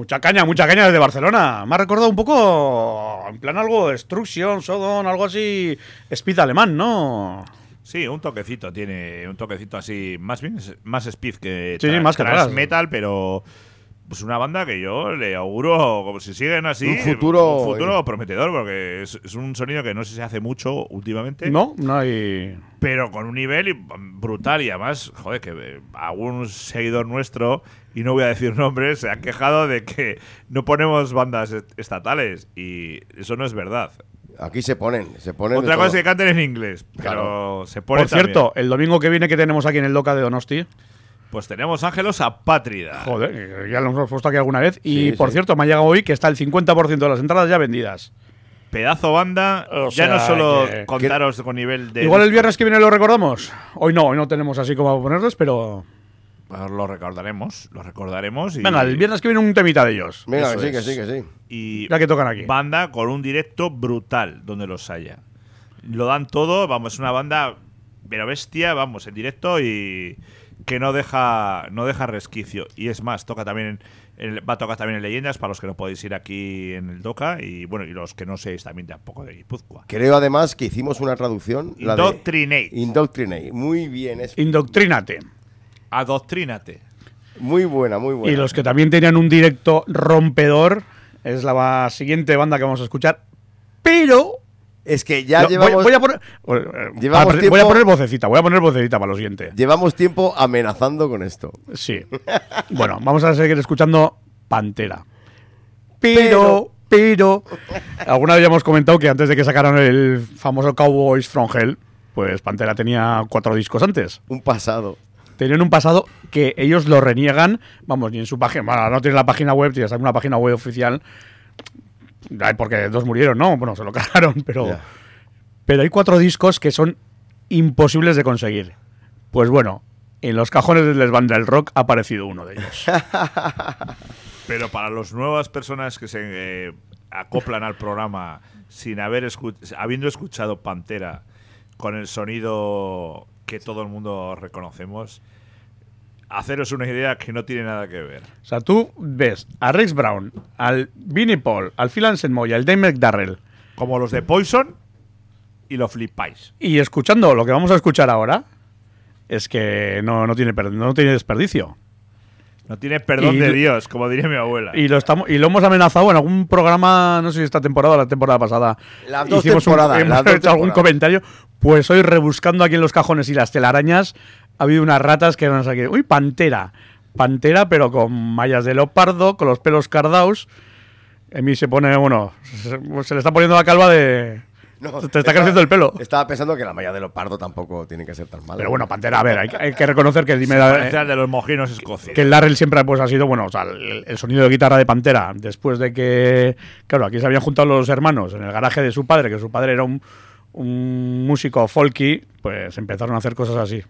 [SPEAKER 3] Mucha caña desde Barcelona. Me ha recordado un poco, en plan algo Destruction, Sodom, algo así, speed alemán, ¿no?
[SPEAKER 2] Sí, un toquecito tiene, un toquecito así, más bien más speed que
[SPEAKER 3] Sí, más que
[SPEAKER 2] thrash
[SPEAKER 3] thrash.
[SPEAKER 2] metal, pero pues una banda que yo le auguro, como si siguen así,
[SPEAKER 1] Un futuro-
[SPEAKER 2] un futuro prometedor, porque es un sonido que no sé si hace mucho últimamente.
[SPEAKER 3] No hay...
[SPEAKER 2] Pero con un nivel brutal y además, joder, que algún seguidor nuestro, y no voy a decir nombres, se ha quejado de que no ponemos bandas estatales y eso no es verdad.
[SPEAKER 1] Aquí se ponen.
[SPEAKER 2] Otra cosa es que canten en inglés, pero
[SPEAKER 1] Claro.
[SPEAKER 2] se ponen
[SPEAKER 3] Por cierto, el domingo que viene que tenemos aquí en el Doca de Donosti,
[SPEAKER 2] pues tenemos Ángelos Apátrida.
[SPEAKER 3] joder, ya lo hemos puesto aquí alguna vez, y
[SPEAKER 1] Sí,
[SPEAKER 3] por
[SPEAKER 1] sí.
[SPEAKER 3] cierto, me ha llegado hoy que está el 50% de las entradas ya vendidas.
[SPEAKER 2] Pedazo banda,
[SPEAKER 3] O
[SPEAKER 2] ya
[SPEAKER 3] sea
[SPEAKER 2] no solo
[SPEAKER 3] que-
[SPEAKER 2] contaros con nivel de...
[SPEAKER 3] Igual el viernes que viene lo recordamos. Hoy no tenemos así como ponerles, pero...
[SPEAKER 2] Pues lo recordaremos y...
[SPEAKER 3] Venga, el viernes que viene un temita de ellos.
[SPEAKER 1] Venga,
[SPEAKER 2] Eso
[SPEAKER 1] que sí, que
[SPEAKER 2] es.
[SPEAKER 1] sí, que sí.
[SPEAKER 2] Y
[SPEAKER 3] Ya que tocan aquí.
[SPEAKER 2] banda con un directo brutal donde los haya. Lo dan todo, vamos, es una banda pero bestia, vamos, en directo y que no deja resquicio. Y es más, toca también va a tocar también en Leyendas para los que no podéis ir aquí en el Doca y bueno, y los que no seáis también tampoco de Guipúzcoa.
[SPEAKER 1] Creo además que hicimos una traducción. la de
[SPEAKER 2] Indoctrinate.
[SPEAKER 1] Indoctrinate. Muy bien, es
[SPEAKER 3] Indoctrínate.
[SPEAKER 2] Adoctrínate.
[SPEAKER 1] muy buena, muy buena.
[SPEAKER 3] Y los que también tenían un directo rompedor es la siguiente banda que vamos a escuchar. Pero...
[SPEAKER 1] Es que ya
[SPEAKER 3] No,
[SPEAKER 1] llevamos,
[SPEAKER 3] voy a poner...
[SPEAKER 1] Llevamos
[SPEAKER 3] voy a
[SPEAKER 1] tiempo-
[SPEAKER 3] poner vocecita para lo siguiente.
[SPEAKER 1] llevamos tiempo amenazando con esto.
[SPEAKER 3] Sí. Bueno, vamos a seguir escuchando Pantera. Pero... Alguna vez ya hemos comentado que antes de que sacaran el famoso Cowboys from Hell, pues Pantera tenía 4 discos antes.
[SPEAKER 1] Un pasado.
[SPEAKER 3] Tenían un pasado que ellos lo reniegan, vamos, ni en su página, bueno, no tienen la página web, tienes una página web oficial, ay, porque 2 murieron, ¿no? Bueno, se lo cargaron, pero...
[SPEAKER 1] Ya.
[SPEAKER 3] Pero hay 4 discos que son imposibles de conseguir. Pues bueno, en los cajones del desván del rock ha aparecido uno de ellos.
[SPEAKER 2] Pero para las nuevas personas que se acoplan al programa sin habiendo escuchado Pantera con el sonido que todo el mundo reconocemos, haceros una idea que no tiene nada que ver.
[SPEAKER 3] O sea, tú ves a Rex Brown, al Vinnie Paul, al Phil Anselmo y al Dave McDarrell,
[SPEAKER 2] Como los de Poison y lo flipáis.
[SPEAKER 3] y escuchando lo que vamos a escuchar ahora, es que no tiene desperdicio.
[SPEAKER 2] No tiene perdón
[SPEAKER 3] Y-
[SPEAKER 2] de Dios, como diría mi abuela.
[SPEAKER 3] Y lo hemos amenazado en algún programa, no sé si esta temporada o la temporada pasada.
[SPEAKER 1] Las dos
[SPEAKER 3] Hicimos
[SPEAKER 1] temporadas,
[SPEAKER 3] hemos
[SPEAKER 1] las dos
[SPEAKER 3] hecho algún
[SPEAKER 1] temporadas.
[SPEAKER 3] comentario. Pues hoy rebuscando aquí en los cajones y las telarañas, ha habido unas ratas que no sé qué. Uy, Pantera, pero con mallas de leopardo, con los pelos cardaos. A mí se pone, bueno, se le está poniendo la calva de...
[SPEAKER 1] No,
[SPEAKER 3] Te está creciendo el pelo.
[SPEAKER 1] Estaba pensando que la malla de leopardo tampoco tiene que ser tan mala.
[SPEAKER 3] Pero bueno, Pantera, a ver, hay que reconocer que
[SPEAKER 2] Parece al de los mojinos escocios.
[SPEAKER 3] que el Darrell siempre pues, ha sido, bueno, o sea, el sonido de guitarra de Pantera, después de que, claro, aquí se habían juntado los hermanos en el garaje de su padre, que su padre era un músico folky, pues empezaron a hacer cosas así.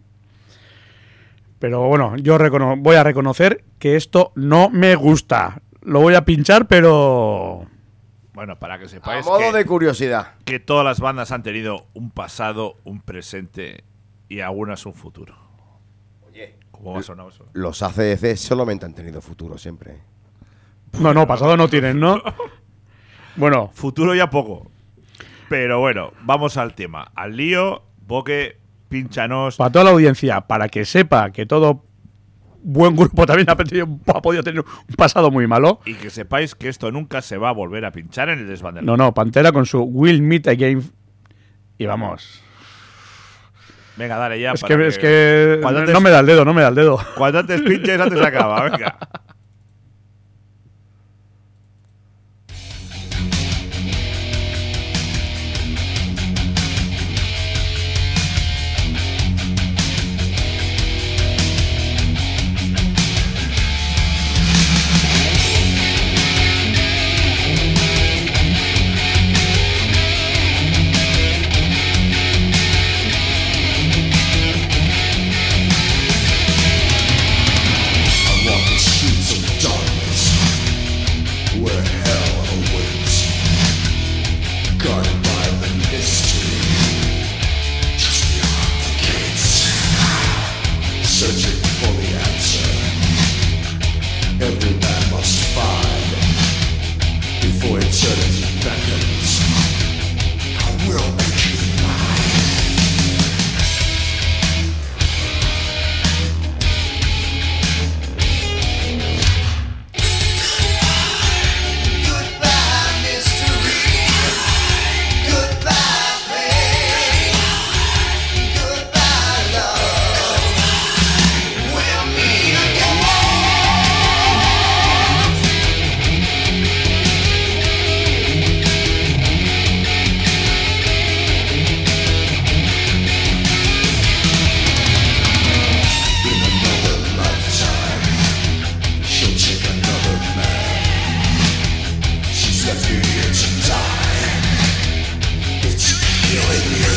[SPEAKER 3] Pero bueno, yo voy a reconocer que esto no me gusta. Lo voy a pinchar, pero...
[SPEAKER 2] Bueno, para que
[SPEAKER 1] A
[SPEAKER 2] sepáis
[SPEAKER 1] modo de curiosidad.
[SPEAKER 2] que todas las bandas han tenido un pasado, un presente y algunas un futuro.
[SPEAKER 1] Oye,
[SPEAKER 2] ¿Cómo ha sonado eso?
[SPEAKER 1] los ACDC solamente han tenido futuro siempre.
[SPEAKER 3] No, pasado no tienen, ¿no? Bueno,
[SPEAKER 2] Futuro ya poco. Pero bueno, vamos al tema. Al lío, Boque, pínchanos.
[SPEAKER 3] para toda la audiencia, para que sepa que todo buen grupo también ha podido tener un pasado muy malo.
[SPEAKER 2] Y que sepáis que esto nunca se va a volver a pinchar en el desván del
[SPEAKER 3] No, Pantera con su Will Meet Again. Y vamos.
[SPEAKER 2] Venga, dale ya.
[SPEAKER 3] Es
[SPEAKER 2] para
[SPEAKER 3] que
[SPEAKER 2] Cuando
[SPEAKER 3] no
[SPEAKER 2] antes-
[SPEAKER 3] me da el dedo.
[SPEAKER 2] Cuando antes pinches, antes acaba. Venga.
[SPEAKER 5] I walk the streets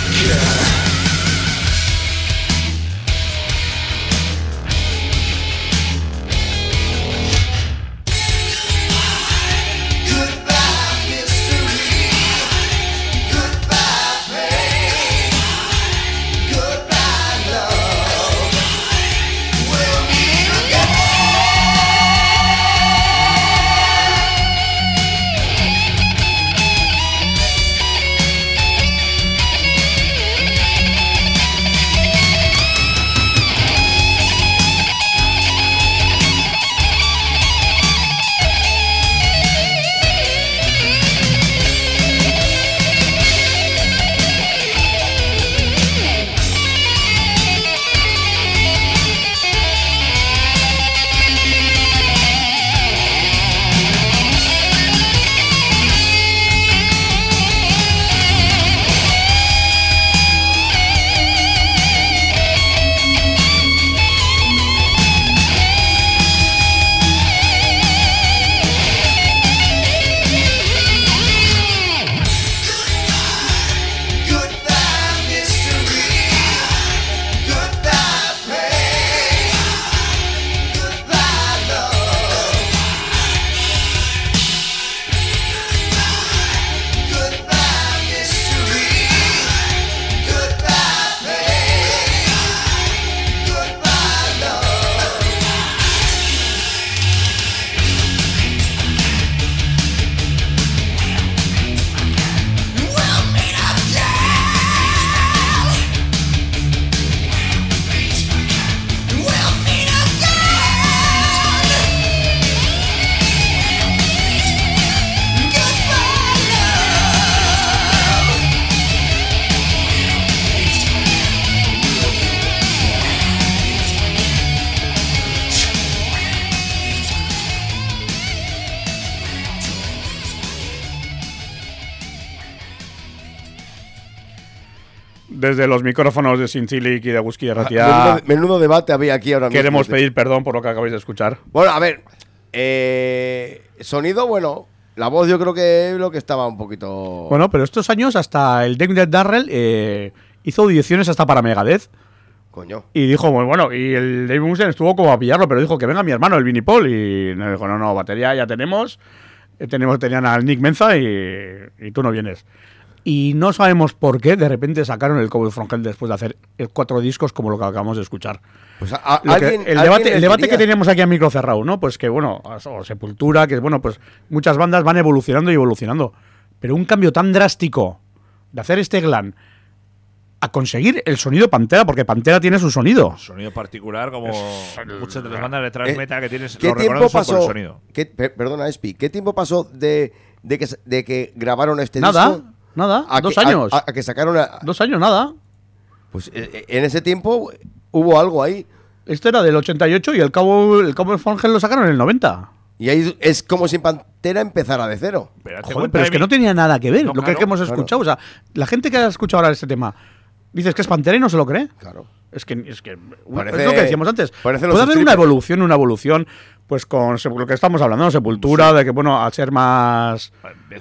[SPEAKER 3] Desde los micrófonos de Sinchilic y de Whisky de Ratia,
[SPEAKER 1] Menudo debate había aquí ahora mismo.
[SPEAKER 3] queremos pedir perdón por lo que acabáis de escuchar.
[SPEAKER 1] Bueno, a ver. Sonido, bueno. La voz yo creo que es lo que estaba un poquito...
[SPEAKER 3] Bueno, pero estos años hasta el David Darrell hizo audiciones hasta para Megadeth.
[SPEAKER 1] Coño.
[SPEAKER 3] Y dijo, bueno, y el Dave Mustaine estuvo como a pillarlo, pero dijo que venga mi hermano, el Vinnie Paul. Y nos dijo, no, batería ya tenemos. Tenían al Nick Menza y tú no vienes. Y no sabemos por qué de repente sacaron el Cowboy from Hell después de hacer 4 discos como lo que acabamos de escuchar.
[SPEAKER 1] Pues
[SPEAKER 3] el debate que teníamos aquí a micro cerrado, ¿no? Pues que, bueno, o Sepultura, que, bueno, pues muchas bandas van evolucionando y evolucionando. Pero un cambio tan drástico de hacer este glam a conseguir el sonido Pantera, porque Pantera tiene su sonido.
[SPEAKER 2] Sonido particular, como muchas de las bandas de thrash metal que tienes.
[SPEAKER 1] ¿Qué
[SPEAKER 2] lo
[SPEAKER 1] tiempo pasó?
[SPEAKER 2] Por el sonido.
[SPEAKER 1] Perdona, Espi, ¿qué tiempo pasó de que grabaron este
[SPEAKER 3] Nada,
[SPEAKER 1] disco?
[SPEAKER 3] nada,
[SPEAKER 1] A
[SPEAKER 3] 2
[SPEAKER 1] que-
[SPEAKER 3] años.
[SPEAKER 1] A que sacaron...
[SPEAKER 3] 2 años, nada.
[SPEAKER 1] Pues en ese tiempo hubo algo ahí.
[SPEAKER 3] Este era del 88 y el Cowboy from Hell lo sacaron en el 90.
[SPEAKER 1] Y ahí es como si Pantera empezara de cero.
[SPEAKER 2] Pero, hazte
[SPEAKER 3] Joder,
[SPEAKER 2] cuenta,
[SPEAKER 3] pero es que no tenía nada que ver
[SPEAKER 2] No,
[SPEAKER 3] lo
[SPEAKER 2] claro,
[SPEAKER 3] que hemos escuchado. O sea, la gente que ha escuchado ahora este tema, dices que es Pantera y no se lo cree.
[SPEAKER 1] Claro.
[SPEAKER 3] Es que es
[SPEAKER 1] Parece-
[SPEAKER 3] lo que decíamos antes.
[SPEAKER 1] parece
[SPEAKER 3] Puede
[SPEAKER 1] los
[SPEAKER 3] haber una
[SPEAKER 1] strippers.
[SPEAKER 3] evolución, pues con lo que estamos hablando, ¿no? Sepultura, de que, bueno, al ser más...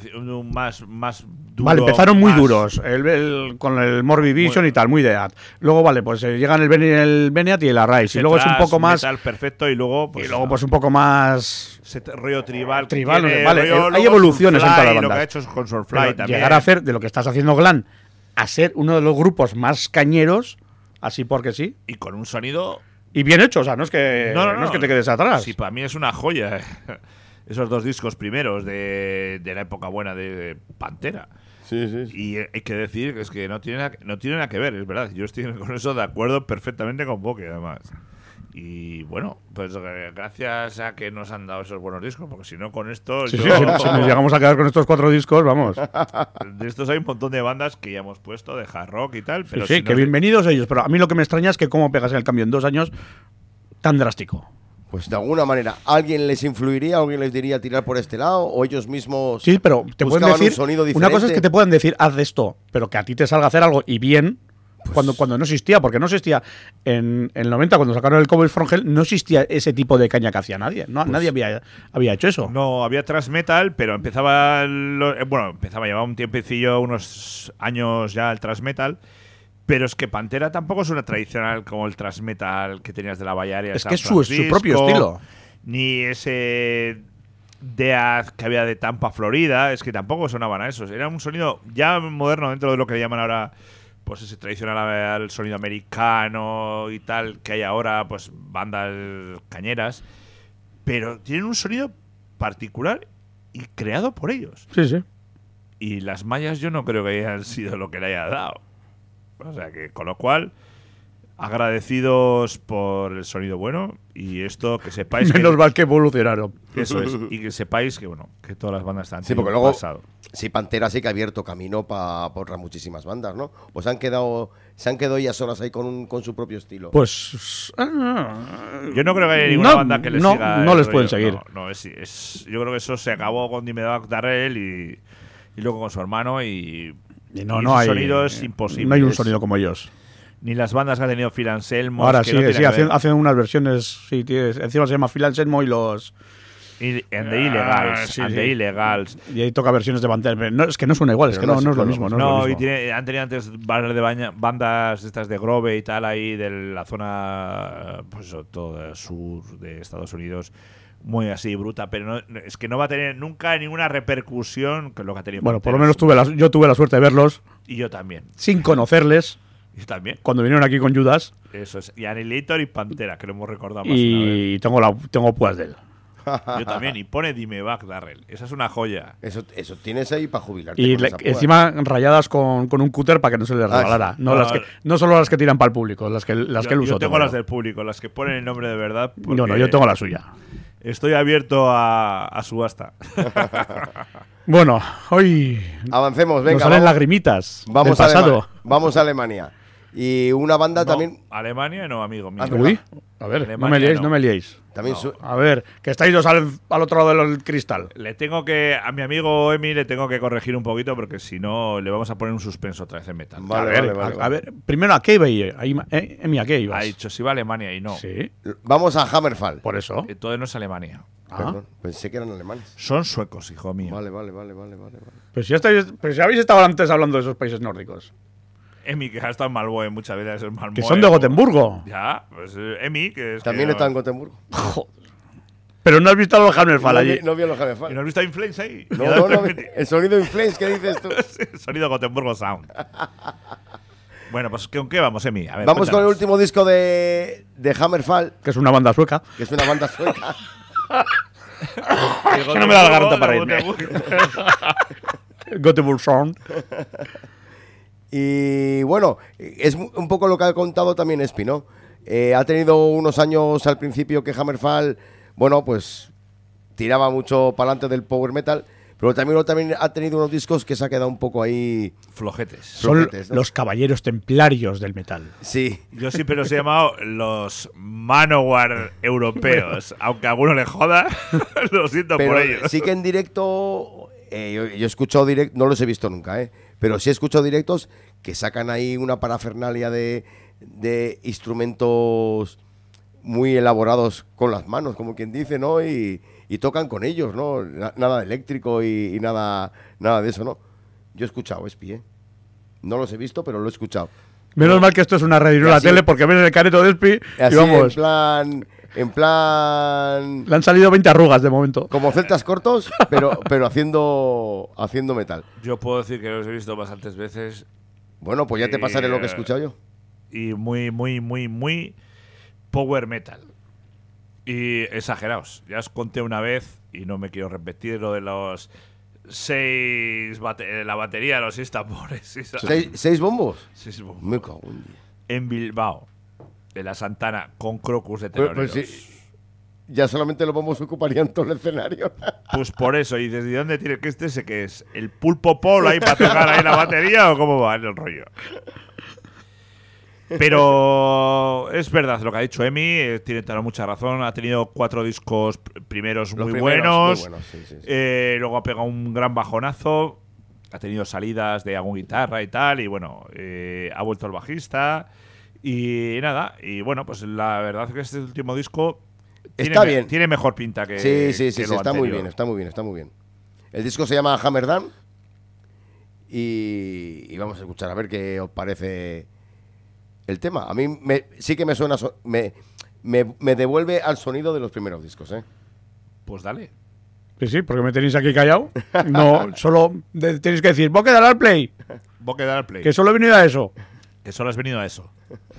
[SPEAKER 2] más duro.
[SPEAKER 3] Vale, empezaron muy
[SPEAKER 2] más-
[SPEAKER 3] duros, con el Morbid Vision y tal, muy death. Luego, vale, pues llegan el Beniat y el Arise. Y luego es un
[SPEAKER 2] thrash,
[SPEAKER 3] poco más...
[SPEAKER 2] metal perfecto y luego pues
[SPEAKER 3] un poco más...
[SPEAKER 2] ese rollo tribal. que
[SPEAKER 3] Tribal,
[SPEAKER 2] tiene,
[SPEAKER 3] vale,
[SPEAKER 2] rollo
[SPEAKER 3] hay
[SPEAKER 2] luego
[SPEAKER 3] evoluciones en
[SPEAKER 2] Soulfly,
[SPEAKER 3] todas las
[SPEAKER 2] Lo que
[SPEAKER 3] bandas.
[SPEAKER 2] ha hecho con Soulfly
[SPEAKER 3] Pero
[SPEAKER 2] también.
[SPEAKER 3] llegar a hacer de lo que estás haciendo Glam a ser uno de los grupos más cañeros, así porque sí.
[SPEAKER 2] Y con un sonido.
[SPEAKER 3] Y bien hecho, o sea, no es que,
[SPEAKER 2] No.
[SPEAKER 3] es que te quedes atrás.
[SPEAKER 2] Sí, para mí es una joya. Esos 2 discos primeros de la época buena de Pantera.
[SPEAKER 1] Sí.
[SPEAKER 2] Y hay que decir que es que no tiene nada que ver, es verdad. Yo estoy con eso de acuerdo perfectamente con Boque, además. Y bueno, pues gracias a que nos han dado esos buenos discos, porque si no, con esto.
[SPEAKER 3] Sí, si nos llegamos a quedar con estos 4 discos, vamos.
[SPEAKER 2] De estos hay un montón de bandas que ya hemos puesto, de hard rock y tal. Pero
[SPEAKER 3] Sí,
[SPEAKER 2] si
[SPEAKER 3] que
[SPEAKER 2] no-
[SPEAKER 3] bienvenidos ellos. Pero a mí lo que me extraña es que cómo pegas el cambio en 2 años tan drástico.
[SPEAKER 1] Pues de alguna manera, ¿alguien les influiría? ¿Alguien les diría tirar por este lado? ¿O ellos mismos
[SPEAKER 3] Sí, pero te pueden
[SPEAKER 1] buscaban
[SPEAKER 3] decir.
[SPEAKER 1] un sonido
[SPEAKER 3] Una cosa es
[SPEAKER 1] diferente?
[SPEAKER 3] que te puedan decir, haz esto, pero que a ti te salga a hacer algo y bien, Cuando no existía, porque no existía en el 90, cuando sacaron el Cowboys from Hell, no existía ese tipo de caña que hacía nadie. Nadie había hecho eso.
[SPEAKER 2] No, había thrash metal, pero empezaba, llevaba un tiempecillo, unos años ya el thrash metal. Pero es que Pantera tampoco es una tradicional como el thrash metal que tenías de la Bay Area.
[SPEAKER 3] Es que es su propio estilo.
[SPEAKER 2] Ni ese death que había de Tampa, Florida. Es que tampoco sonaban a esos. Era un sonido ya moderno dentro de lo que le llaman ahora, pues ese tradicional al sonido americano y tal que hay ahora, pues bandas cañeras. Pero tienen un sonido particular y creado por ellos.
[SPEAKER 3] Sí, sí.
[SPEAKER 2] Y las mallas yo no creo que hayan sido lo que le haya dado. O sea que, con lo cual, agradecidos por el sonido bueno y esto que sepáis.
[SPEAKER 3] Menos mal que evolucionaron.
[SPEAKER 2] Eso es. Y que sepáis que, bueno, que todas las bandas están.
[SPEAKER 1] Sí, porque luego, sí, Pantera sí que ha abierto camino por muchísimas bandas, ¿no? Pues se han quedado ellas solas ahí con su propio estilo.
[SPEAKER 3] Pues.
[SPEAKER 2] Yo no creo que haya ninguna banda que les siga.
[SPEAKER 3] No les pueden seguir.
[SPEAKER 2] Yo creo que eso se acabó con Dimebag Darrell y luego con su hermano y
[SPEAKER 3] no hay
[SPEAKER 2] sonido es imposible.
[SPEAKER 3] No hay un sonido como ellos.
[SPEAKER 2] Ni las bandas que ha tenido Phil Anselmo.
[SPEAKER 3] Ahora sí, hacen unas versiones. Sí, encima se llama Phil Anselmo y los.
[SPEAKER 2] And the Illegals. The Illegals.
[SPEAKER 3] Y ahí toca versiones de Pantera. No, es que no suena igual, es que no es lo mismo.
[SPEAKER 2] Han tenido antes bandas estas de Grove y tal ahí de la zona, pues todo sur de Estados Unidos. Muy así, bruta, pero es que no va a tener nunca ninguna repercusión que lo que ha tenido.
[SPEAKER 3] Bueno, por lo menos yo tuve la suerte de verlos.
[SPEAKER 2] Y yo también.
[SPEAKER 3] Sin conocerles.
[SPEAKER 2] Y también.
[SPEAKER 3] Cuando vinieron aquí con Judas.
[SPEAKER 2] Eso es. Y Annihilator y Pantera, que lo hemos recordado más
[SPEAKER 3] y
[SPEAKER 2] una vez.
[SPEAKER 3] tengo púas de él.
[SPEAKER 2] Yo también. Y pone Dimebag Darrell. Esa es una joya.
[SPEAKER 1] Eso tienes ahí para jubilarte.
[SPEAKER 3] Y encima rayadas con un cúter para que no se les regalara. Sí. No solo las que tiran para el público, las que él usó.
[SPEAKER 2] Yo tengo las del público, las que ponen el nombre de verdad.
[SPEAKER 3] No, yo tengo la suya.
[SPEAKER 2] Estoy abierto a subasta.
[SPEAKER 3] Bueno, hoy
[SPEAKER 1] avancemos, venga.
[SPEAKER 3] Nos salen lagrimitas.
[SPEAKER 1] Vamos
[SPEAKER 3] del pasado.
[SPEAKER 1] Vamos a Alemania. Y una banda también.
[SPEAKER 2] Alemania no, amigo mío.
[SPEAKER 3] Uy, a ver, Alemania, no me liéis.
[SPEAKER 1] También
[SPEAKER 3] a ver, que estáis dos al otro lado del cristal.
[SPEAKER 2] A mi amigo Emi le tengo que corregir un poquito porque si no le vamos a poner un suspenso otra vez en metal.
[SPEAKER 1] Vale.
[SPEAKER 3] A ver, primero, ¿a qué iba? Emi, ¿a qué ibas?
[SPEAKER 2] Ha dicho, si va a Alemania y no.
[SPEAKER 3] Sí.
[SPEAKER 1] Vamos a Hammerfall.
[SPEAKER 3] Por eso.
[SPEAKER 2] Entonces no es Alemania.
[SPEAKER 1] Perdón, pensé que eran alemanes.
[SPEAKER 2] Son suecos, hijo mío.
[SPEAKER 1] Vale.
[SPEAKER 3] Pero si habéis estado antes hablando de esos países nórdicos.
[SPEAKER 2] Emi, que ha estado en Malmö muchas veces. En Malmö,
[SPEAKER 3] que son de Gotemburgo.
[SPEAKER 2] Ya, pues Emi, que es.
[SPEAKER 1] También está en Gotemburgo.
[SPEAKER 3] Pero no has visto a los Hammerfall allí.
[SPEAKER 1] No vi a los Hammerfall.
[SPEAKER 2] ¿Y no has visto a Inflames ahí?
[SPEAKER 1] No. El sonido Inflames, ¿qué dices tú?
[SPEAKER 2] El sonido Gotemburgo Sound. Bueno, pues ¿con qué vamos, Emi? A ver,
[SPEAKER 1] vamos con el último disco de Hammerfall.
[SPEAKER 3] Que es una banda sueca.
[SPEAKER 1] Que
[SPEAKER 3] no me da la garganta para irme. Gothenburg Sound.
[SPEAKER 1] Y bueno, es un poco lo que ha contado también Espi, ¿no? Ha tenido unos años al principio que Hammerfall, bueno, pues tiraba mucho para adelante del power metal, pero también ha tenido unos discos que se ha quedado un poco ahí
[SPEAKER 2] flojetes.
[SPEAKER 3] Son los caballeros templarios del metal.
[SPEAKER 1] Sí.
[SPEAKER 2] Yo siempre los he llamado los Manowar europeos, aunque a alguno le joda, lo siento
[SPEAKER 1] pero
[SPEAKER 2] por ellos.
[SPEAKER 1] Sí que en directo, yo he escuchado directo, no los he visto nunca, pero sí he escuchado directos que sacan ahí una parafernalia de instrumentos muy elaborados con las manos, como quien dice, ¿no? Y tocan con ellos, ¿no? Nada eléctrico y nada de eso, ¿no? Yo he escuchado Espi, No los he visto, pero lo he escuchado.
[SPEAKER 3] Menos mal que esto es una radio y no la tele, porque ves el careto de Espi y vamos.
[SPEAKER 1] En plan...
[SPEAKER 3] Le han salido 20 arrugas de momento.
[SPEAKER 1] Como celtas cortos, pero haciendo metal.
[SPEAKER 2] Yo puedo decir que los he visto bastantes veces.
[SPEAKER 1] Bueno, pues ya te pasaré lo que he escuchado yo.
[SPEAKER 2] Y muy power metal. Y exagerados. Ya os conté una vez, y no me quiero repetir, lo de los 6... la batería de los 6 tambores.
[SPEAKER 1] ¿6 bombos?
[SPEAKER 2] 6 bombos.
[SPEAKER 1] Me cago en Dios.
[SPEAKER 2] En Bilbao, de la Santana, con Crocus de teloneros.
[SPEAKER 1] Pues sí. Ya solamente los bombos ocuparían todo el escenario.
[SPEAKER 2] Pues por eso. ¿Y desde dónde tiene que ese que es? ¿El Pulpo Polo ahí para tocar ahí la batería o cómo va el rollo? Pero es verdad lo que ha dicho Emi, tiene mucha razón. Ha tenido 4 discos primeros muy buenos.
[SPEAKER 1] Sí.
[SPEAKER 2] Luego ha pegado un gran bajonazo. ha tenido salidas de algún guitarra y tal, y bueno, ha vuelto el bajista y nada, y bueno, pues la verdad es que este último disco
[SPEAKER 1] está bien.
[SPEAKER 2] Tiene mejor pinta que
[SPEAKER 1] Sí,
[SPEAKER 2] que lo
[SPEAKER 1] está muy
[SPEAKER 2] anterior.
[SPEAKER 1] bien, está muy bien, está muy bien. El disco se llama Hammer Down y vamos a escuchar a ver qué os parece el tema. A mí sí que me suena, me devuelve al sonido de los primeros discos, ¿eh?
[SPEAKER 2] Pues dale.
[SPEAKER 3] Sí, porque me tenéis aquí callado. No, solo tenéis que decir, vos que dar al play,
[SPEAKER 2] Voy a quedar al play.
[SPEAKER 3] que solo he venido a eso.
[SPEAKER 2] Que solo has venido a eso.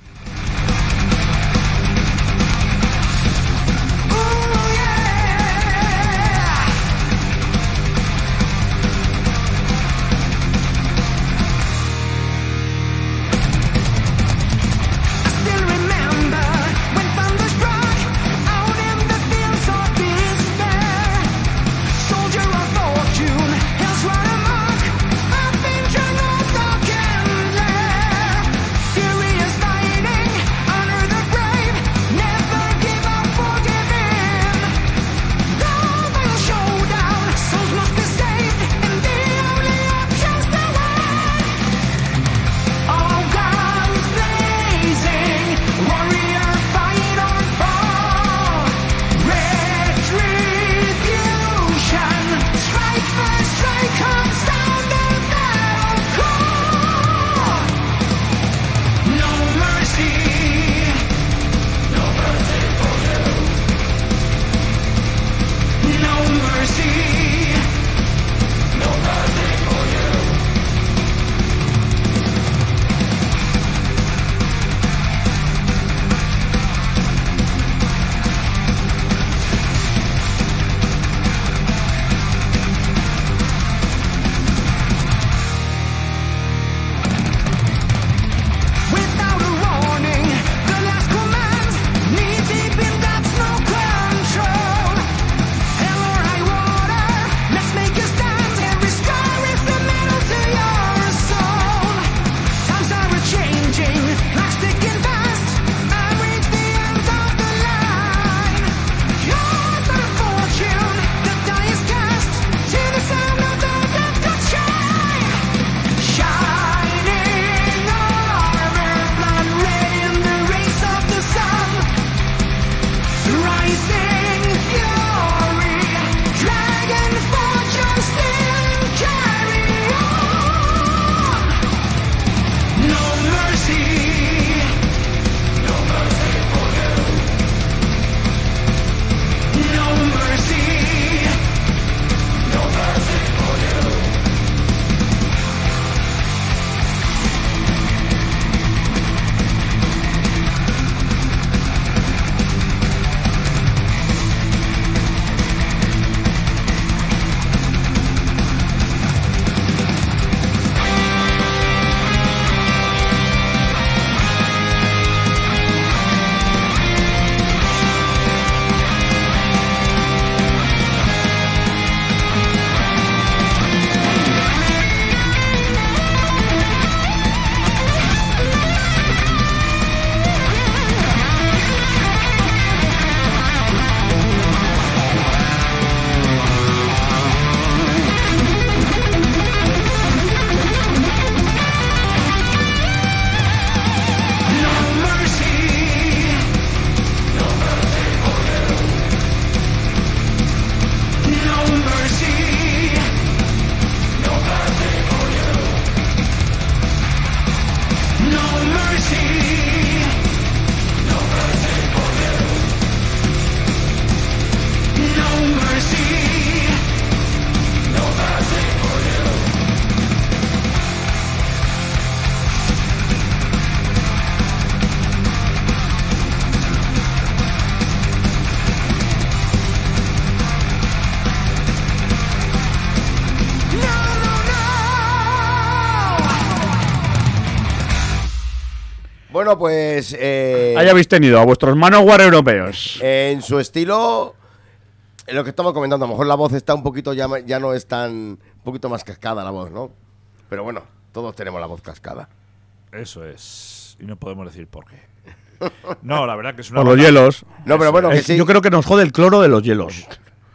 [SPEAKER 1] Bueno, pues...
[SPEAKER 3] Ahí habéis tenido a vuestros Manowar europeos.
[SPEAKER 1] En su estilo, lo que estamos comentando, a lo mejor la voz está un poquito, ya no es tan... Un poquito más cascada la voz, ¿no? Pero bueno, todos tenemos la voz cascada.
[SPEAKER 2] Eso es. Y no podemos decir por qué. No, la verdad que es una...
[SPEAKER 3] Por los hielos.
[SPEAKER 1] No, pero bueno, que sí.
[SPEAKER 3] Yo creo que nos jode el cloro de los hielos.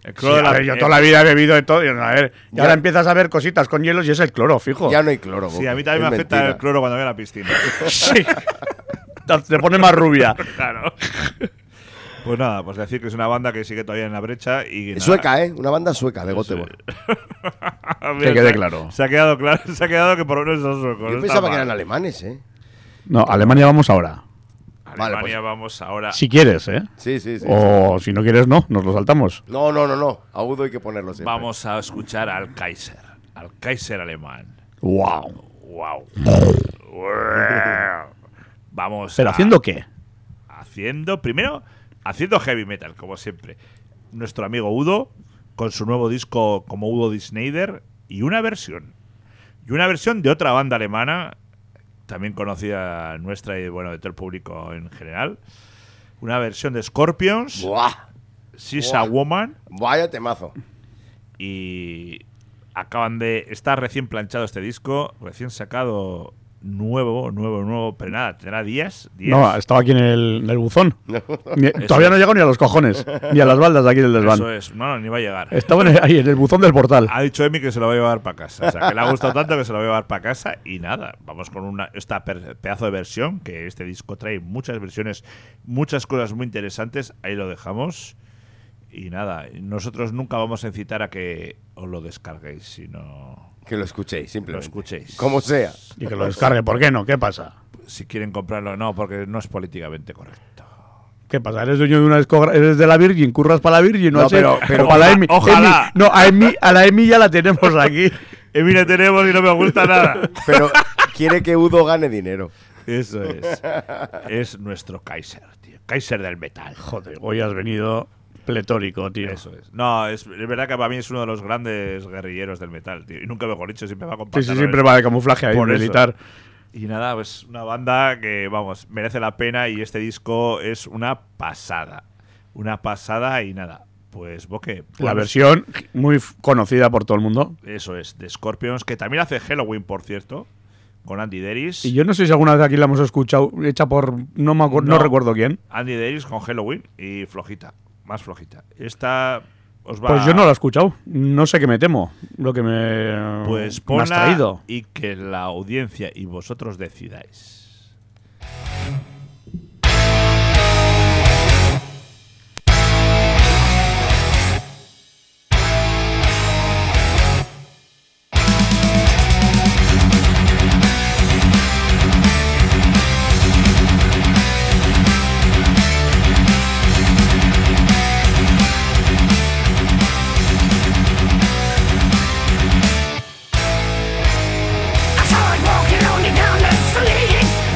[SPEAKER 2] El
[SPEAKER 3] Sí,
[SPEAKER 2] cloro de
[SPEAKER 3] a
[SPEAKER 2] la
[SPEAKER 3] ver, yo toda la vida he bebido de todo. Y
[SPEAKER 1] Ya.
[SPEAKER 3] ahora empiezas a ver cositas con hielos y es el cloro, fijo.
[SPEAKER 1] Ya no hay cloro.
[SPEAKER 2] Sí,
[SPEAKER 1] Boca.
[SPEAKER 2] a mí también
[SPEAKER 1] Es
[SPEAKER 2] me afecta
[SPEAKER 1] mentira.
[SPEAKER 2] el cloro cuando voy a la piscina.
[SPEAKER 3] Sí. Te pone más rubia.
[SPEAKER 2] Claro. Pues nada, pues decir que es una banda que sigue todavía en la brecha y nada.
[SPEAKER 1] Sueca, ¿eh? Una banda sueca de Göteborg.
[SPEAKER 2] Mira,
[SPEAKER 3] quede claro.
[SPEAKER 2] Se ha quedado claro, se ha quedado que por lo menos son suecos.
[SPEAKER 1] Yo
[SPEAKER 2] no está
[SPEAKER 1] pensaba que
[SPEAKER 2] mal.
[SPEAKER 1] eran alemanes, ¿eh?
[SPEAKER 3] No, Alemania vamos ahora.
[SPEAKER 2] Alemania
[SPEAKER 1] Vale, pues.
[SPEAKER 2] vamos ahora.
[SPEAKER 3] Si quieres, ¿eh?
[SPEAKER 1] Sí, sí, sí.
[SPEAKER 3] O si no quieres, no, nos lo saltamos.
[SPEAKER 1] No. Agudo hay que ponerlo siempre.
[SPEAKER 2] Vamos a escuchar al Kaiser alemán.
[SPEAKER 3] ¡Wow!
[SPEAKER 2] Wow. Vamos.
[SPEAKER 3] ¿Pero
[SPEAKER 2] a-
[SPEAKER 3] haciendo qué?
[SPEAKER 2] Haciendo heavy metal, como siempre. Nuestro amigo Udo, con su nuevo disco como Udo Die Schneider, y una versión. Y una versión de otra banda alemana, también conocida nuestra y bueno, de todo el público en general. Una versión de Scorpions,
[SPEAKER 1] Buah.
[SPEAKER 2] She's
[SPEAKER 1] Buah.
[SPEAKER 2] a Woman,
[SPEAKER 1] Vaya temazo.
[SPEAKER 2] y acaban de estar recién planchado este disco, recién sacado, nuevo, pero nada, tendrá días.
[SPEAKER 3] No, estaba aquí en el buzón. Todavía no
[SPEAKER 2] es.
[SPEAKER 3] llego ni a los cojones, ni a las baldas de aquí del desván.
[SPEAKER 2] Eso es, no, ni va a llegar.
[SPEAKER 3] Estaba ahí en el buzón del portal.
[SPEAKER 2] Ha dicho Emi que se lo va a llevar para casa. O sea, que le ha gustado tanto que se lo va a llevar para casa. Y nada, vamos con esta pedazo de versión, que este disco trae muchas versiones, muchas cosas muy interesantes. Ahí lo dejamos. Y nada, nosotros nunca vamos a incitar a que os lo descarguéis, sino
[SPEAKER 1] Que lo escuchéis,
[SPEAKER 2] lo
[SPEAKER 1] simplemente.
[SPEAKER 2] escuchéis.
[SPEAKER 1] Como sea.
[SPEAKER 3] Y que lo descargue. ¿Por qué no? ¿Qué pasa?
[SPEAKER 2] Si quieren comprarlo, no, porque no es políticamente correcto.
[SPEAKER 3] ¿Qué pasa? ¿Eres dueño de una discográfica? ¿Eres de la Virgin? ¿Curras para la Virgin? No,
[SPEAKER 1] No,
[SPEAKER 3] sé.
[SPEAKER 1] pero
[SPEAKER 3] O para la Emi.
[SPEAKER 2] ojalá.
[SPEAKER 3] No, a la Emi ya la tenemos aquí.
[SPEAKER 2] Emi le tenemos y no me gusta nada.
[SPEAKER 1] Pero quiere que Udo gane dinero.
[SPEAKER 2] Eso es. Es nuestro Kaiser, tío. Kaiser del metal.
[SPEAKER 3] Joder, hoy has venido pletórico, tío.
[SPEAKER 2] Eso es. No, es verdad que para mí es uno de los grandes guerrilleros del metal, tío. Y nunca mejor dicho, siempre va con
[SPEAKER 3] Sí,
[SPEAKER 2] pantalones.
[SPEAKER 3] siempre va de camuflaje ahí,
[SPEAKER 2] Por eso.
[SPEAKER 3] militar.
[SPEAKER 2] Y nada, pues una banda que, vamos, merece la pena y este disco es una pasada. Una pasada y nada. Pues, Boque.
[SPEAKER 3] La versión muy conocida por todo el mundo.
[SPEAKER 2] Eso es, de Scorpions, que también hace Halloween, por cierto, con Andy Deris.
[SPEAKER 3] Y yo no sé si alguna vez aquí la hemos escuchado, hecha por. No recuerdo quién.
[SPEAKER 2] Andy Deris con Halloween y flojita, más flojita. Esta os va.
[SPEAKER 3] Pues yo no la he escuchado. No sé qué me temo. Lo que me.
[SPEAKER 2] Pues
[SPEAKER 3] me has
[SPEAKER 2] ponla
[SPEAKER 3] traído.
[SPEAKER 2] y que la audiencia y vosotros decidáis.
[SPEAKER 5] I saw it walking on down the street.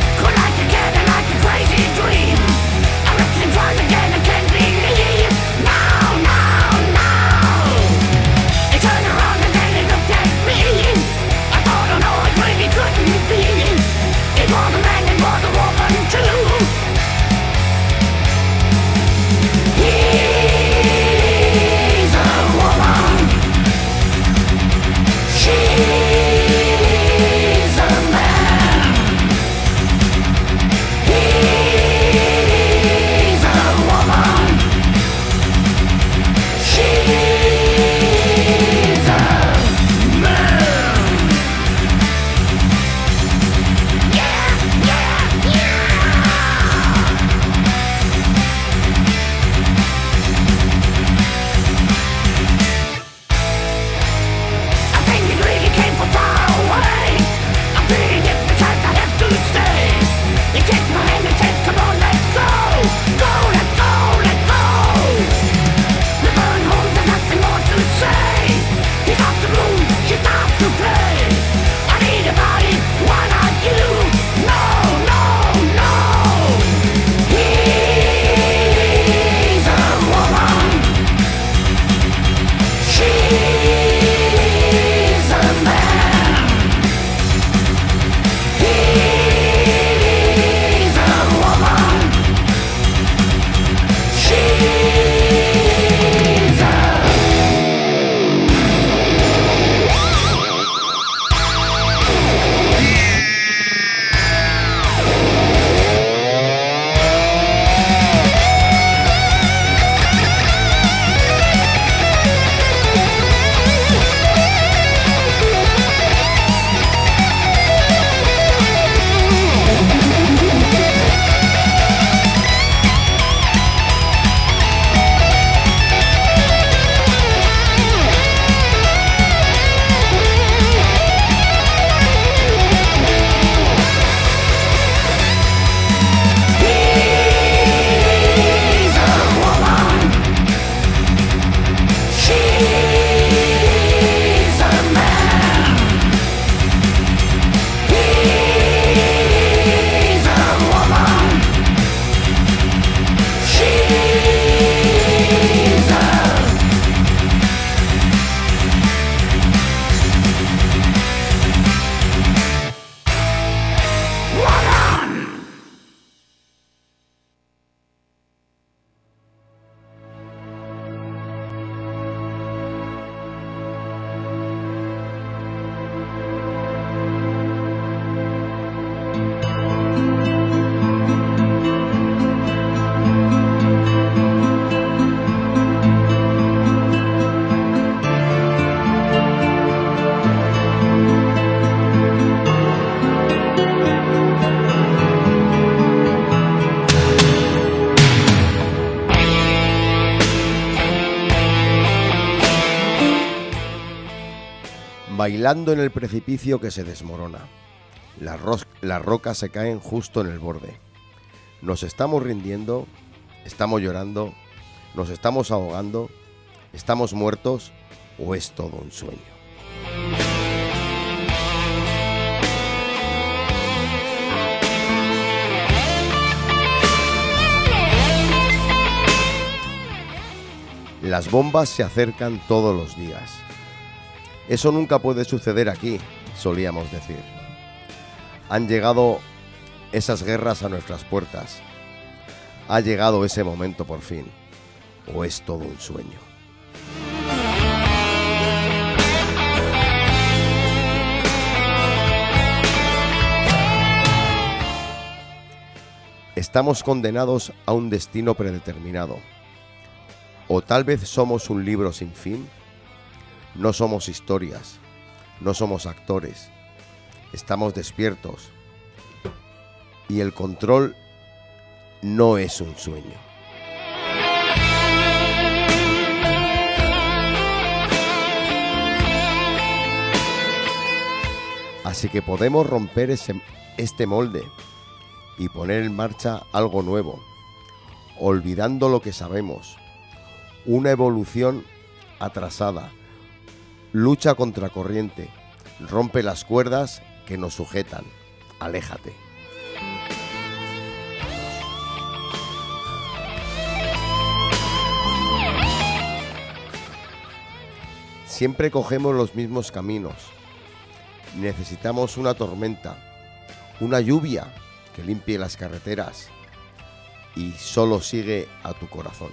[SPEAKER 1] bailando en el precipicio que se desmorona. Las rocas se caen justo en el borde. Nos estamos rindiendo, estamos llorando, nos estamos ahogando, estamos muertos o es todo un sueño. Las bombas se acercan todos los días. Eso nunca puede suceder aquí, solíamos decir. Han llegado esas guerras a nuestras puertas. Ha llegado ese momento por fin. ¿O es todo un sueño? Estamos condenados a un destino predeterminado. O tal vez somos un libro sin fin. No somos historias, no somos actores. Estamos despiertos. Y el control no es un sueño. Así que podemos romper este molde y poner en marcha algo nuevo, olvidando lo que sabemos. Una evolución atrasada. Lucha contracorriente. Rompe las cuerdas que nos sujetan. Aléjate. Siempre cogemos los mismos caminos. Necesitamos una tormenta, una lluvia que limpie las carreteras y solo sigue a tu corazón.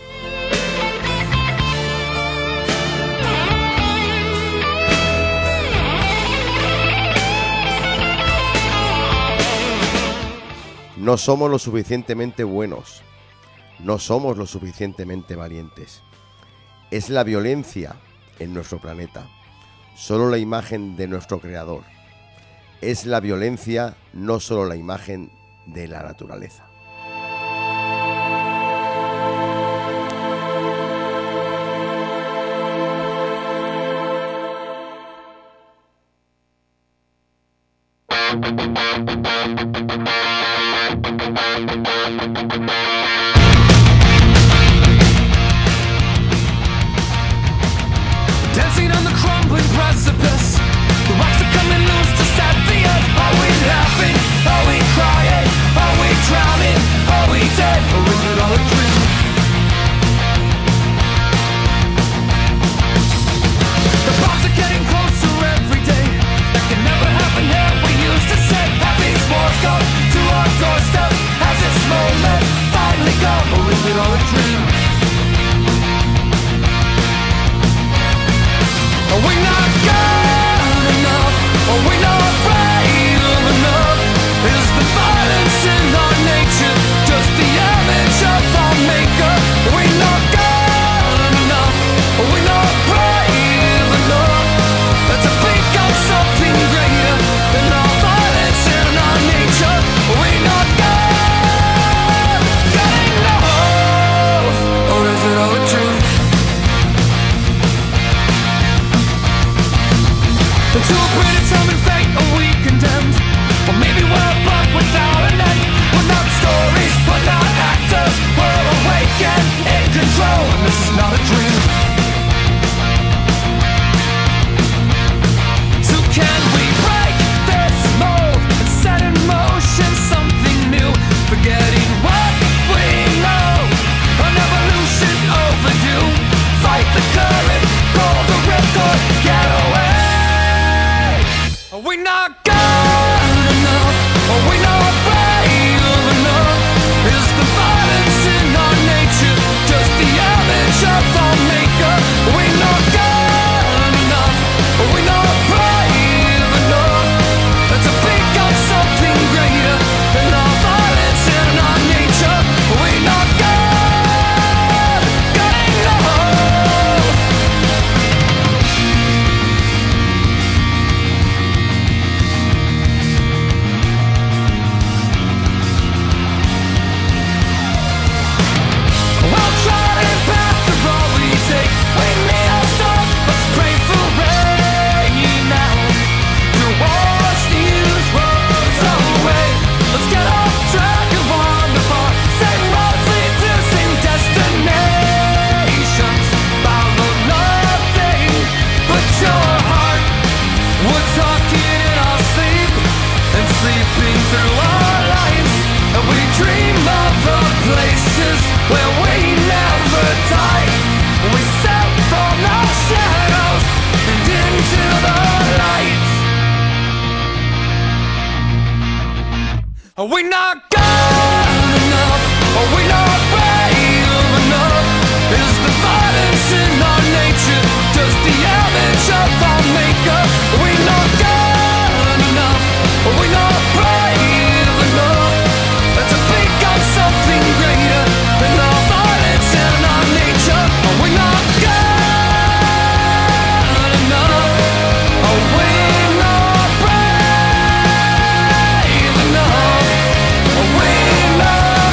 [SPEAKER 1] No somos lo suficientemente buenos, no somos lo suficientemente valientes. Es la violencia en nuestro planeta, solo la imagen de nuestro creador. Es la violencia, no solo la imagen de la naturaleza.
[SPEAKER 4] Dancing on the crumbling precipice, the rocks are coming loose to set the earth. Are we laughing? Are we crying? Are we drowning? Are we dead? Or is it all a dream? The bombs are getting closer every day. That can never happen here. We used to say happy wars come to our doorstep. Has this moment finally come? Or is it all a dream? Are we not good enough? Are we not brave enough? Is the violence in our nature just the image of our maker? Are we not good enough? Are we not brave enough? To become something greater than our violence in our nature? Are we not good enough? Are we not brave enough? Is the violence in our nature just the image of our makeup? Are we not good enough? Are we not brave enough to think of something greater than our violence in our nature? Are we not good enough? Are we not brave enough? Are we not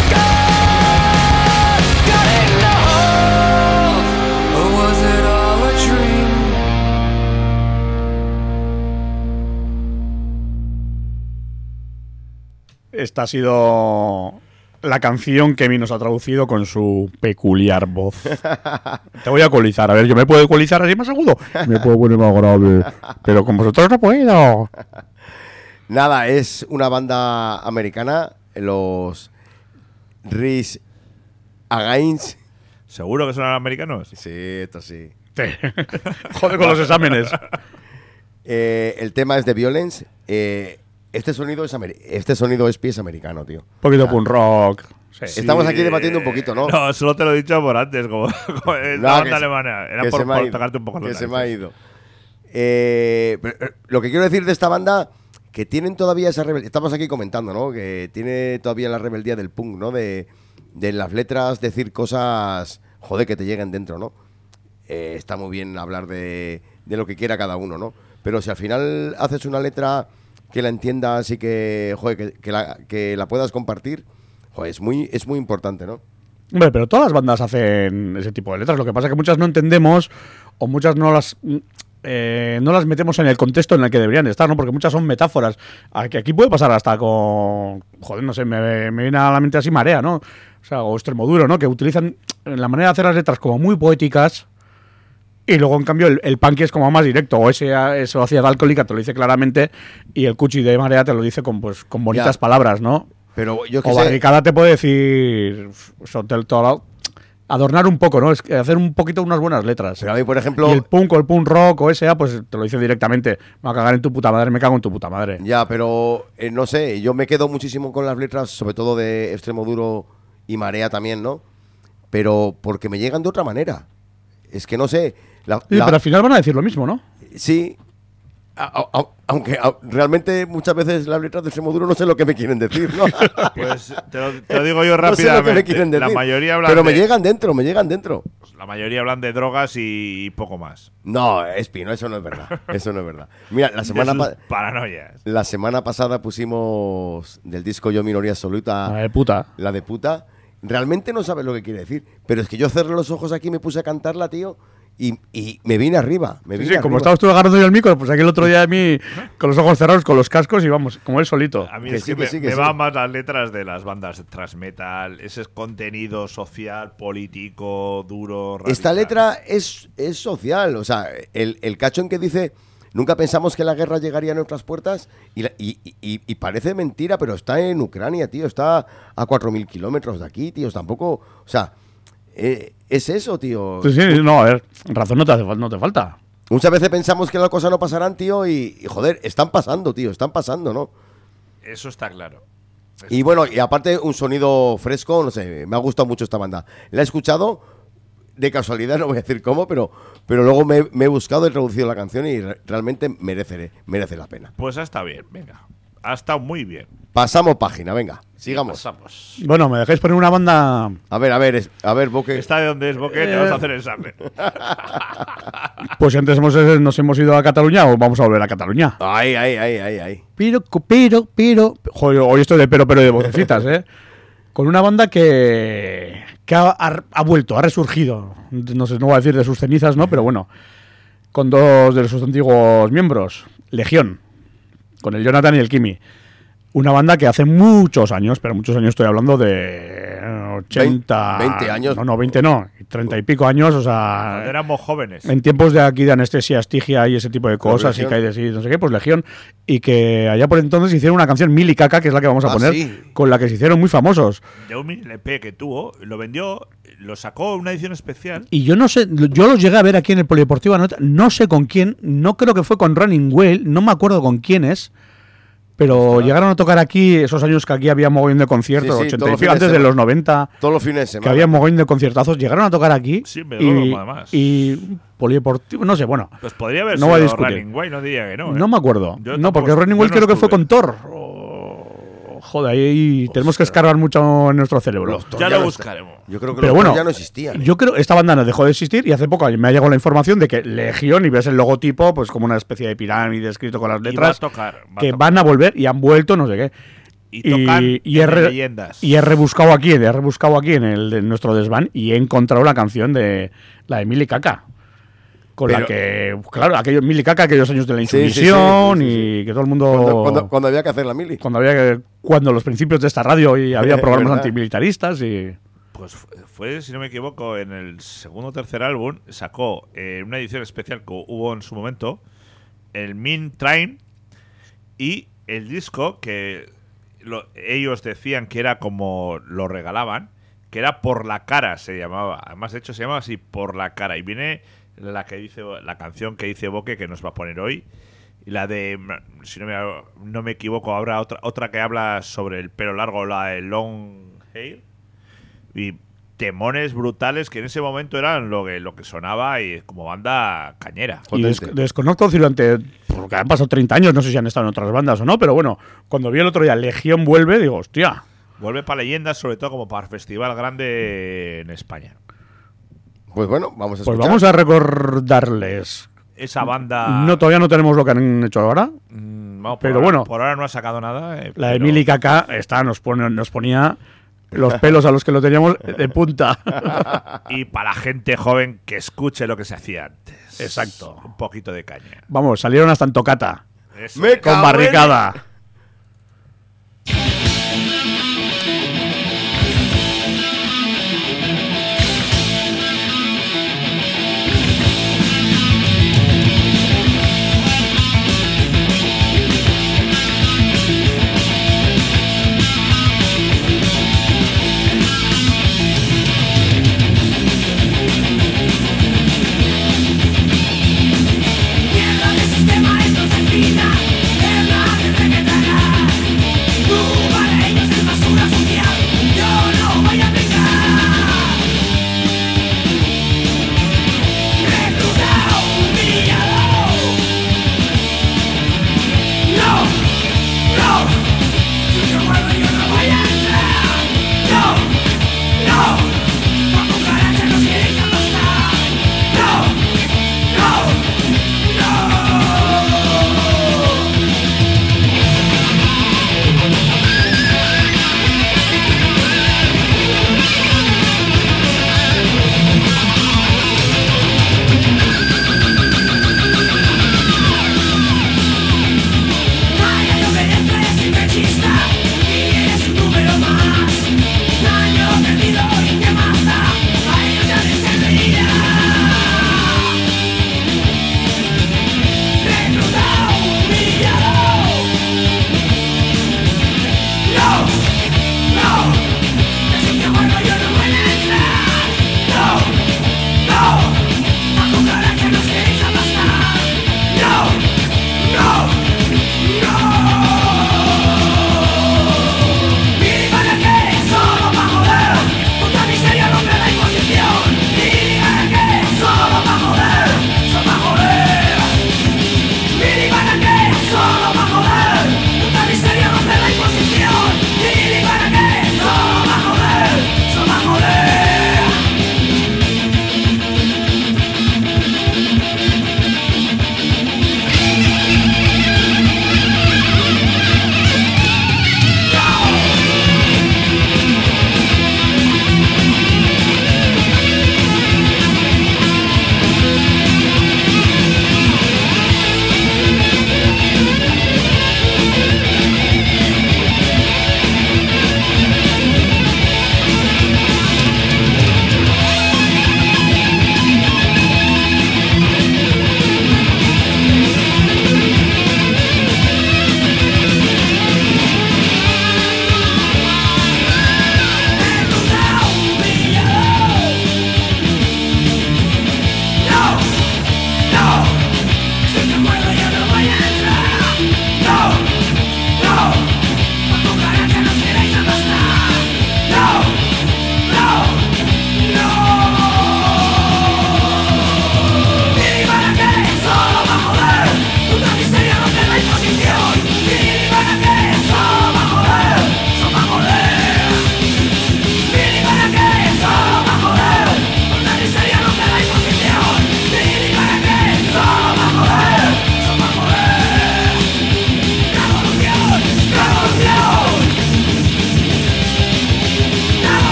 [SPEAKER 4] good enough? Or was it all a dream?
[SPEAKER 3] Esta ha sido la canción que Emi nos ha traducido con su peculiar voz. Te voy a ecualizar. A ver, yo me puedo ecualizar así más agudo. Me puedo poner más grave. Pero con vosotros no puedo.
[SPEAKER 1] Nada, es una banda americana, los Rise Against.
[SPEAKER 2] ¿Seguro que son americanos?
[SPEAKER 1] Sí, esto sí.
[SPEAKER 3] Joder con los exámenes.
[SPEAKER 1] El tema es de Violence. Este sonido es pies americano, tío.
[SPEAKER 3] Un poquito punk rock. Sí.
[SPEAKER 1] Estamos aquí debatiendo un poquito, ¿no?
[SPEAKER 2] No, solo te lo he dicho por antes, como la banda alemana. Era por pegarte un poco los
[SPEAKER 1] que se me ha
[SPEAKER 2] narices.
[SPEAKER 1] ido. Pero, lo que quiero decir de esta banda, que tienen todavía esa rebeldía. Estamos aquí comentando, ¿no? Que tiene todavía la rebeldía del punk, ¿no? De las letras decir cosas, joder, que te lleguen dentro, ¿no? Está muy bien hablar de lo que quiera cada uno, ¿no? Pero si al final haces una letra que la entiendas y que, joder, que la puedas compartir, joder, es muy importante, ¿no?
[SPEAKER 3] Hombre, pero todas las bandas hacen ese tipo de letras. Lo que pasa es que muchas no entendemos o muchas no las metemos en el contexto en el que deberían estar, ¿no? Porque muchas son metáforas. Que aquí puede pasar hasta con... Joder, no sé, me viene a la mente así Marea, ¿no? O sea, o Extremoduro, ¿no? Que utilizan la manera de hacer las letras como muy poéticas y luego, en cambio, el punky es como más directo. O esa sociedad alcohólica te lo dice claramente y el cuchi de Marea te lo dice con bonitas palabras, ¿no?
[SPEAKER 1] Pero yo que
[SPEAKER 3] o Barricada te puede decir... adornar un poco, ¿no? Es que hacer un poquito unas buenas letras.
[SPEAKER 1] Pero a mí, por ejemplo...
[SPEAKER 3] Y el punk o el punk rock o SA, pues te lo dice directamente. Me va a cagar en tu puta madre, me cago en tu puta madre.
[SPEAKER 1] Ya, pero no sé, yo me quedo muchísimo con las letras, sobre todo de Extremoduro y Marea también, ¿no? Pero porque me llegan de otra manera. Es que no sé...
[SPEAKER 3] Sí, pero al final van a decir lo mismo, ¿no?
[SPEAKER 1] Sí. Aunque realmente muchas veces las letras de Extremoduro no sé lo que me quieren decir, ¿no?
[SPEAKER 2] Pues te lo digo yo
[SPEAKER 1] No sé lo que me
[SPEAKER 2] rápidamente.
[SPEAKER 1] quieren decir.
[SPEAKER 2] La mayoría hablan
[SPEAKER 1] pero me llegan dentro.
[SPEAKER 2] La mayoría hablan de drogas y poco más.
[SPEAKER 1] No, Espino, eso no es verdad. Eso no es verdad. Mira,
[SPEAKER 2] De sus paranoias.
[SPEAKER 1] la semana pasada pusimos del disco Yo Minoría Absoluta
[SPEAKER 3] La de puta.
[SPEAKER 1] la de puta. Realmente no sabes lo que quiere decir. Pero es que yo cerré los ojos aquí y me puse a cantarla, tío. Y me vine arriba.
[SPEAKER 3] Sí, como estabas tú agarrando yo el micro, pues aquí el otro día a mí con los ojos cerrados, con los cascos y vamos, como él solito.
[SPEAKER 2] A mí
[SPEAKER 1] Que
[SPEAKER 2] es
[SPEAKER 1] sí,
[SPEAKER 2] que
[SPEAKER 1] que sí, que
[SPEAKER 2] me
[SPEAKER 1] sí.
[SPEAKER 2] van más las letras de las bandas thrash metal, ese contenido social, político, duro, radical.
[SPEAKER 1] Esta letra es social. O sea, el cacho en que dice... Nunca pensamos que la guerra llegaría a nuestras puertas y parece mentira, pero está en Ucrania, tío. Está a 4.000 kilómetros de aquí, tío. Tampoco... O sea, es eso, tío.
[SPEAKER 3] Sí, no, a ver, razón no te falta.
[SPEAKER 1] Muchas veces pensamos que las cosas no pasarán, tío, y joder, están pasando, tío. Están pasando, ¿no?
[SPEAKER 2] Eso está claro.
[SPEAKER 1] Y bueno, y aparte un sonido fresco, no sé, me ha gustado mucho esta banda. La he escuchado de casualidad, no voy a decir cómo, pero luego me he buscado y traducido la canción y realmente merece la pena.
[SPEAKER 2] Pues está bien, venga. Ha estado muy bien.
[SPEAKER 1] Pasamos página, venga, sigamos.
[SPEAKER 2] Pasamos.
[SPEAKER 3] Bueno, ¿me dejáis poner una banda?
[SPEAKER 1] A ver, Boque.
[SPEAKER 2] ¿Está de dónde es, Boque? Te vas a hacer el examen.
[SPEAKER 3] Pues si antes nos hemos ido a Cataluña o vamos a volver a Cataluña.
[SPEAKER 1] Ay.
[SPEAKER 3] Pero, joder, hoy estoy de pero de vocecitas, ¿eh? Con una banda que ha vuelto, ha resurgido. No sé, no voy a decir de sus cenizas, ¿no? Pero bueno, con dos de sus antiguos miembros. Legión, con el Jonathan y el Kimi. Una banda que hace muchos años, pero muchos años estoy hablando de 80...
[SPEAKER 1] 20 años.
[SPEAKER 3] No, 20 no, 30 y pico años, o sea...
[SPEAKER 2] Cuando éramos jóvenes.
[SPEAKER 3] En tiempos de aquí de anestesia, estigia y ese tipo de cosas, y
[SPEAKER 1] Legión.
[SPEAKER 3] caídas y no sé qué, pues Legión. Y que allá por entonces hicieron una canción Mil y Caca, que es la que vamos a poner,
[SPEAKER 1] sí.
[SPEAKER 3] con la que se hicieron muy famosos.
[SPEAKER 2] De un mini LP que tuvo, lo vendió, lo sacó en una edición especial.
[SPEAKER 3] Y yo no sé, yo los llegué a ver aquí en el Polideportivo Anoeta, no sé con quién, no creo que fue con Running Whale, no me acuerdo con quién es, Pero llegaron a tocar aquí, esos años que aquí había mogollón de conciertos,
[SPEAKER 1] Sí, sí,
[SPEAKER 3] 80
[SPEAKER 1] todos los
[SPEAKER 3] y pico,
[SPEAKER 1] fines de
[SPEAKER 3] antes de
[SPEAKER 1] semana.
[SPEAKER 3] los 90,
[SPEAKER 1] Todos los fines de
[SPEAKER 3] que
[SPEAKER 1] semana.
[SPEAKER 3] había mogollón de conciertazos, llegaron a tocar aquí.
[SPEAKER 2] Sí, Velódromo, además.
[SPEAKER 3] Y polideportivo, no sé, bueno.
[SPEAKER 2] Pues podría haber
[SPEAKER 3] No voy a
[SPEAKER 2] sido
[SPEAKER 3] discutir.
[SPEAKER 2] Running Way, no diría que no.
[SPEAKER 3] No me acuerdo.
[SPEAKER 2] Yo
[SPEAKER 3] No, porque
[SPEAKER 2] tampoco-
[SPEAKER 3] Running
[SPEAKER 2] yo
[SPEAKER 3] Wild
[SPEAKER 2] no
[SPEAKER 3] creo que fue
[SPEAKER 2] estuve.
[SPEAKER 3] con Thor. Joder, ahí tenemos que escarbar mucho en nuestro cerebro.
[SPEAKER 1] Los Thor
[SPEAKER 2] Ya
[SPEAKER 1] ya
[SPEAKER 2] lo
[SPEAKER 1] no
[SPEAKER 2] buscaremos.
[SPEAKER 1] Yo creo que
[SPEAKER 3] Pero
[SPEAKER 1] los
[SPEAKER 3] bueno,
[SPEAKER 1] Thor ya no existían.
[SPEAKER 3] Yo creo que esta banda no dejó de existir y hace poco me ha llegado la información de que Legión, y ves el logotipo, pues como una especie de pirámide escrito con las
[SPEAKER 2] Y va a
[SPEAKER 3] letras,
[SPEAKER 2] tocar.
[SPEAKER 3] que van a volver y han vuelto, no sé qué.
[SPEAKER 2] Y tocan
[SPEAKER 3] y
[SPEAKER 2] en
[SPEAKER 3] he
[SPEAKER 2] Leyendas.
[SPEAKER 3] y he rebuscado aquí en nuestro desván y he encontrado la canción de la de Mili Caca. Con la
[SPEAKER 1] Pero-
[SPEAKER 3] que, claro, Mili Caca, aquellos años de la
[SPEAKER 1] Sí, sí, sí,
[SPEAKER 3] insumisión
[SPEAKER 1] sí, sí.
[SPEAKER 3] y que todo el mundo.
[SPEAKER 1] Cuando había que hacer la mili.
[SPEAKER 3] Cuando los principios de esta radio y había programas
[SPEAKER 1] ¿Verdad?
[SPEAKER 3] antimilitaristas y.
[SPEAKER 2] Pues fue, si no me equivoco, en el segundo o tercer álbum, sacó una edición especial que hubo en su momento, el Mean Train, y el disco que ellos decían que era como lo regalaban, que era Por la Cara, se llamaba. Además, de hecho, se llamaba así, Por la Cara. Y viene la canción que dice Boque, que nos va a poner hoy. Y la de, si no me equivoco, habrá otra que habla sobre el pelo largo, la de Long Hair. Y temones brutales que en ese momento eran lo que sonaba y como banda cañera.
[SPEAKER 3] Y
[SPEAKER 1] Potente.
[SPEAKER 3] desconozco si porque han pasado 30 años, no sé si han estado en otras bandas o no, pero bueno, cuando vi el otro día Legión vuelve, digo, hostia.
[SPEAKER 2] Vuelve para Leyendas, sobre todo como para festival grande en España.
[SPEAKER 1] Pues bueno, vamos a
[SPEAKER 3] Pues
[SPEAKER 1] escuchar.
[SPEAKER 3] vamos a recordarles.
[SPEAKER 2] Esa banda...
[SPEAKER 3] No, todavía no tenemos lo que han hecho ahora.
[SPEAKER 2] Vamos,
[SPEAKER 3] pero
[SPEAKER 2] ahora-
[SPEAKER 3] bueno.
[SPEAKER 2] Por ahora no ha sacado nada.
[SPEAKER 3] La de
[SPEAKER 2] pero-
[SPEAKER 3] Mili Caca nos ponía los pelos a los que lo teníamos de punta.
[SPEAKER 2] Y para la gente joven que escuche lo que se hacía antes.
[SPEAKER 3] Exacto.
[SPEAKER 2] Un poquito de caña.
[SPEAKER 3] Vamos, salieron hasta en tocata.
[SPEAKER 2] Eso
[SPEAKER 1] Me
[SPEAKER 2] es.
[SPEAKER 3] Con
[SPEAKER 1] cago en-
[SPEAKER 3] barricada.
[SPEAKER 5] Mierda de sistema, esto se fina. Mierda de reggaetón.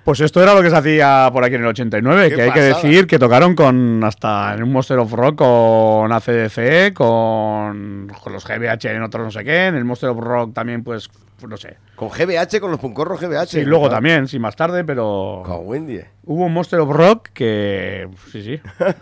[SPEAKER 3] Pues esto era lo que se hacía por aquí en el 89,
[SPEAKER 1] Qué
[SPEAKER 3] que hay que
[SPEAKER 1] pasada.
[SPEAKER 3] decir que tocaron con hasta en un Monster of Rock con ACDC, con los GBH en otro no sé qué, en el Monster of Rock también pues no sé.
[SPEAKER 1] Con GBH, con los puncorros GBH.
[SPEAKER 3] Sí, luego también, sí, más tarde, pero
[SPEAKER 1] Con Wendy.
[SPEAKER 3] hubo un Monster of Rock que sí.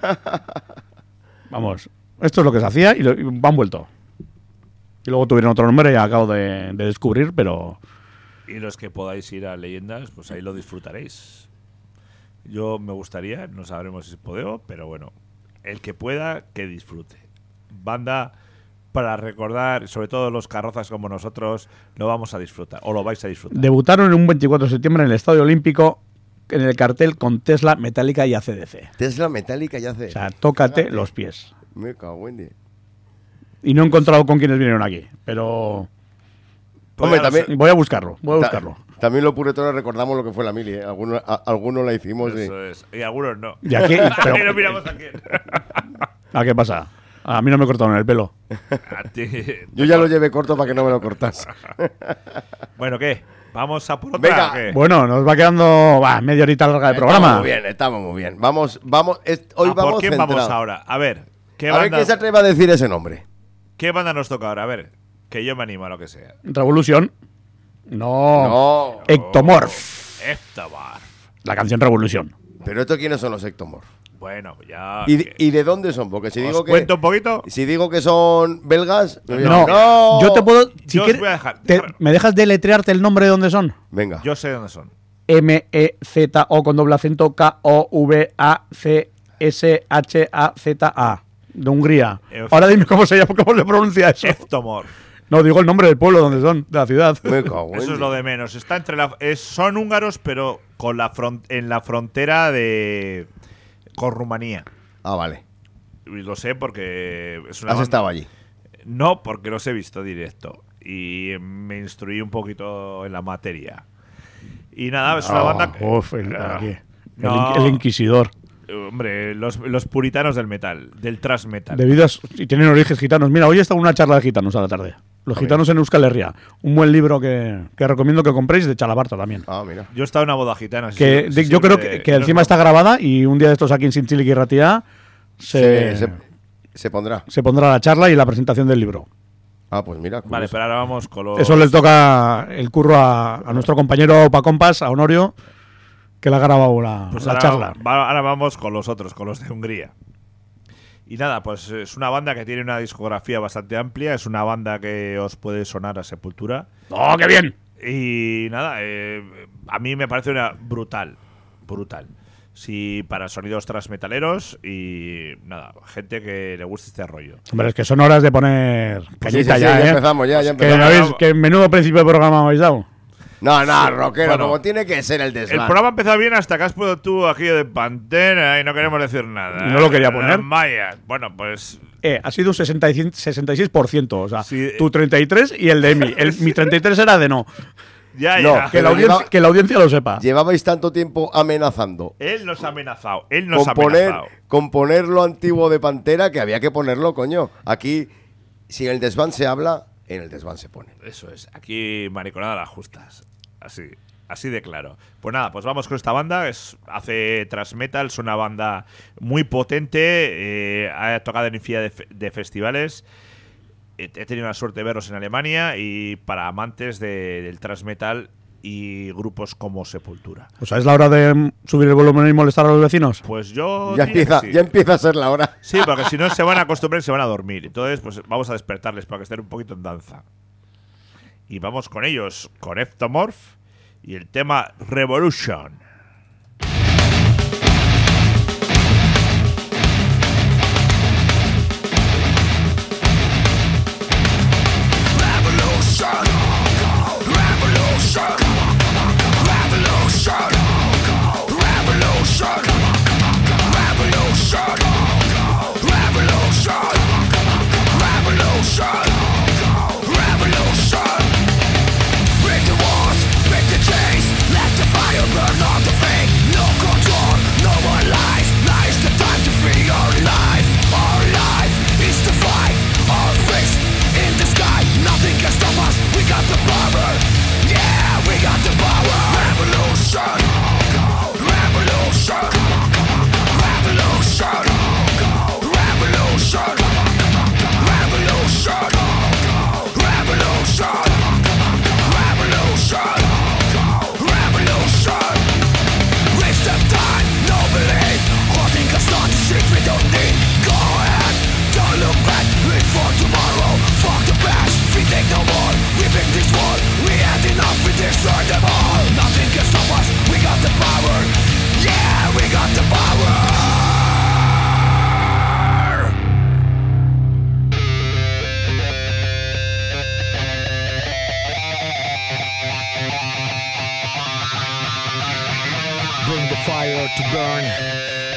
[SPEAKER 3] Vamos, esto es lo que se hacía y han vuelto. Y luego tuvieron otro nombre y acabo de descubrir, pero
[SPEAKER 2] Y los que podáis ir a Leyendas, pues ahí lo disfrutaréis. Yo me gustaría, no sabremos si puedo, pero bueno, el que pueda, que disfrute. Banda para recordar, sobre todo los carrozas como nosotros, lo vamos a disfrutar, o lo vais a disfrutar.
[SPEAKER 3] debutaron en un 24 de septiembre en el Estadio Olímpico en el cartel con Tesla, Metallica y ACDC.
[SPEAKER 1] Tesla Metallica ya hace.
[SPEAKER 3] O sea, tócate los pies.
[SPEAKER 1] Me cago en Dios.
[SPEAKER 3] Y no he encontrado con quienes vinieron aquí, pero
[SPEAKER 2] Pues
[SPEAKER 1] Hombre,
[SPEAKER 2] ya lo
[SPEAKER 1] también-
[SPEAKER 2] sé.
[SPEAKER 3] voy a buscarlo.
[SPEAKER 1] También los puretones recordamos lo que fue la mili, ¿eh? Algunos la hicimos.
[SPEAKER 2] Eso es. Y algunos no.
[SPEAKER 3] ¿Y aquí? Pero-
[SPEAKER 2] Ahí no miramos a quién.
[SPEAKER 3] ¿A qué pasa? A mí no me cortaron el pelo.
[SPEAKER 2] A ti.
[SPEAKER 1] Yo ya lo llevé corto para que no me lo cortase.
[SPEAKER 2] Bueno, ¿qué? ¿Vamos a por otra?
[SPEAKER 1] Venga.
[SPEAKER 2] o qué?
[SPEAKER 3] Bueno, nos va quedando media horita larga de programa.
[SPEAKER 1] Estamos muy bien. Vamos, hoy
[SPEAKER 2] ¿A por
[SPEAKER 1] vamos
[SPEAKER 2] quién
[SPEAKER 1] centrados.
[SPEAKER 2] vamos ahora? A ver, ¿qué
[SPEAKER 1] A ver
[SPEAKER 2] banda,
[SPEAKER 1] quién se atreve a decir ese nombre.
[SPEAKER 2] ¿qué banda nos toca ahora? A ver, que yo me animo a lo que sea.
[SPEAKER 3] Revolution. No.
[SPEAKER 1] No.
[SPEAKER 3] Ectomorph.
[SPEAKER 2] Ectomorph.
[SPEAKER 3] La canción Revolution.
[SPEAKER 1] Pero ¿estos quiénes son los Ectomorph?
[SPEAKER 2] Bueno, ya.
[SPEAKER 1] ¿Y de dónde son? Porque si
[SPEAKER 2] ¿Os
[SPEAKER 1] digo
[SPEAKER 2] cuento un poquito?
[SPEAKER 1] si digo que son belgas,
[SPEAKER 3] No. Yo te puedo.
[SPEAKER 2] Yo os voy a dejar-
[SPEAKER 3] ¿Me dejas deletrearte el nombre de dónde son?
[SPEAKER 1] Venga.
[SPEAKER 2] Yo sé dónde son.
[SPEAKER 3] MEZO con doble acento KOVACSHAZA. De Hungría.
[SPEAKER 2] Ahora
[SPEAKER 3] dime cómo se llama, cómo se pronuncia eso.
[SPEAKER 2] Ectomorph.
[SPEAKER 3] No, digo el nombre del pueblo donde son, de la ciudad.
[SPEAKER 1] Me cago en
[SPEAKER 2] Eso es
[SPEAKER 1] Dios.
[SPEAKER 2] lo de menos. Está entre son húngaros, pero con en la frontera con Rumanía.
[SPEAKER 1] Ah, vale.
[SPEAKER 2] Y lo sé porque es una
[SPEAKER 1] Has
[SPEAKER 2] banda-
[SPEAKER 1] estado allí.
[SPEAKER 2] No, porque los he visto directo. Y me instruí un poquito en la materia. Y nada, es una banda que.
[SPEAKER 3] Aquí.
[SPEAKER 2] No.
[SPEAKER 3] El inquisidor.
[SPEAKER 2] Hombre, los puritanos del metal, del thrash metal.
[SPEAKER 3] Y tienen orígenes gitanos. Mira, hoy está una charla de gitanos a la tarde. Los gitanos en Euskal Herria. Un buen libro que recomiendo que compréis de Chalabarta también.
[SPEAKER 1] Ah, mira.
[SPEAKER 2] Yo he estado en una boda gitana.
[SPEAKER 3] Yo creo que encima está grabada y un día de estos aquí en Sintzilik y Ratia
[SPEAKER 1] Se pondrá.
[SPEAKER 3] se pondrá la charla y la presentación del libro.
[SPEAKER 1] Ah, pues mira.
[SPEAKER 2] Vale,
[SPEAKER 1] curioso.
[SPEAKER 2] pero ahora vamos con los.
[SPEAKER 3] Eso le toca el curro a nuestro compañero Pa Compas, a Honorio, que le ha grabado la
[SPEAKER 2] Pues
[SPEAKER 3] charla.
[SPEAKER 2] ahora vamos con los otros, con los de Hungría. Y nada, pues es una banda que tiene una discografía bastante amplia. Es una banda que os puede sonar a Sepultura.
[SPEAKER 3] ¡Oh, qué bien!
[SPEAKER 2] Y nada, a mí me parece una brutal. Sí, para sonidos transmetaleros y nada, gente que le guste este rollo.
[SPEAKER 3] Hombre, es que son horas de poner cañita
[SPEAKER 1] sí,
[SPEAKER 3] ya,
[SPEAKER 1] ya
[SPEAKER 3] ¿eh?
[SPEAKER 1] empezamos, ya
[SPEAKER 3] Que,
[SPEAKER 1] empezamos.
[SPEAKER 3] que menudo principio de programa me habéis dado.
[SPEAKER 1] No, rockero,
[SPEAKER 2] bueno.
[SPEAKER 1] como tiene que ser el desván.
[SPEAKER 2] El programa ha empezado bien hasta que has puesto tú aquí de Pantera y no queremos decir nada.
[SPEAKER 3] Y no lo quería poner.
[SPEAKER 2] Vaya, bueno, pues
[SPEAKER 3] Ha sido un 66%. O sea,
[SPEAKER 2] Sí.
[SPEAKER 3] tu 33 y el de mí. Mi 33 era de no.
[SPEAKER 2] ya.
[SPEAKER 1] No,
[SPEAKER 3] Que la,
[SPEAKER 1] Pero lleva-
[SPEAKER 3] que la audiencia lo sepa.
[SPEAKER 1] Llevabais tanto tiempo amenazando
[SPEAKER 2] Él nos ha amenazado.
[SPEAKER 1] con poner lo antiguo de Pantera que había que ponerlo, coño. Aquí, si en el desván se habla, en el desván se pone.
[SPEAKER 2] Eso es, aquí mariconada las justas. Así de claro. Pues nada, pues vamos con esta banda. Hace thrash metal, es una banda muy potente. Ha tocado en infinidad de festivales. He tenido la suerte de verlos en Alemania y para amantes del thrash metal y grupos como Sepultura.
[SPEAKER 3] O sea, ¿es la hora de subir el volumen y molestar a los vecinos?
[SPEAKER 2] Pues yo
[SPEAKER 1] Ya
[SPEAKER 2] diría
[SPEAKER 1] empieza,
[SPEAKER 2] que sí.
[SPEAKER 1] ya empieza a ser la hora.
[SPEAKER 2] Sí, porque si no se van a acostumbrar y se van a dormir. Entonces, pues vamos a despertarles para que estén un poquito en danza. Y vamos con ellos, con Ectomorph y el tema Revolution.
[SPEAKER 5] Break the walls, break the chains, let the fire burn on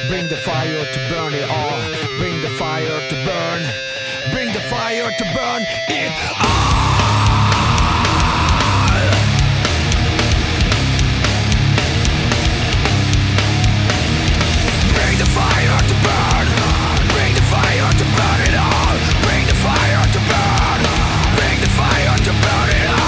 [SPEAKER 5] Bring the fire to burn it all. Bring the fire to burn. Bring the fire to burn it all. Bring the fire to burn. Bring the fire to burn it all. Bring the fire to burn. Bring the fire to burn it all.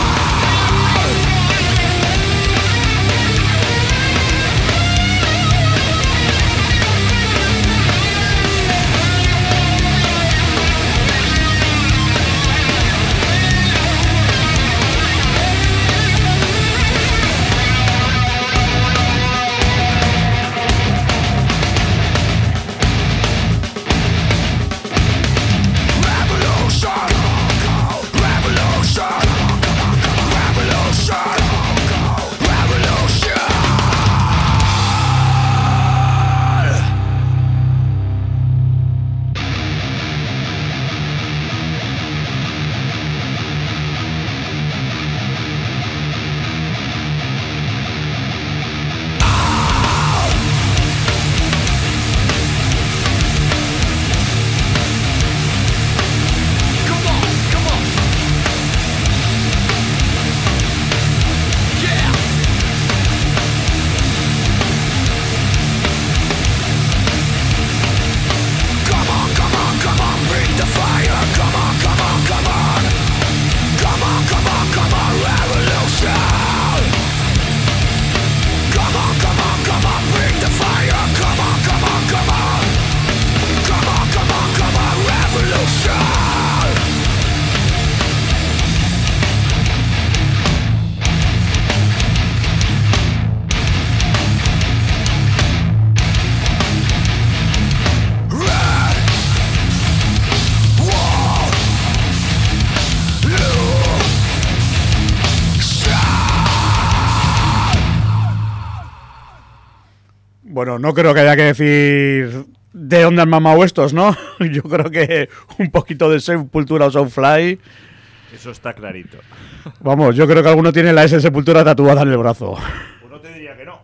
[SPEAKER 3] Bueno, no creo que haya que decir de dónde han mamado estos, ¿no? Yo creo que un poquito de Sepultura o Soulfly.
[SPEAKER 2] Eso está clarito.
[SPEAKER 3] Vamos, yo creo que alguno tiene la S de Sepultura tatuada en el brazo.
[SPEAKER 2] Uno te diría que no.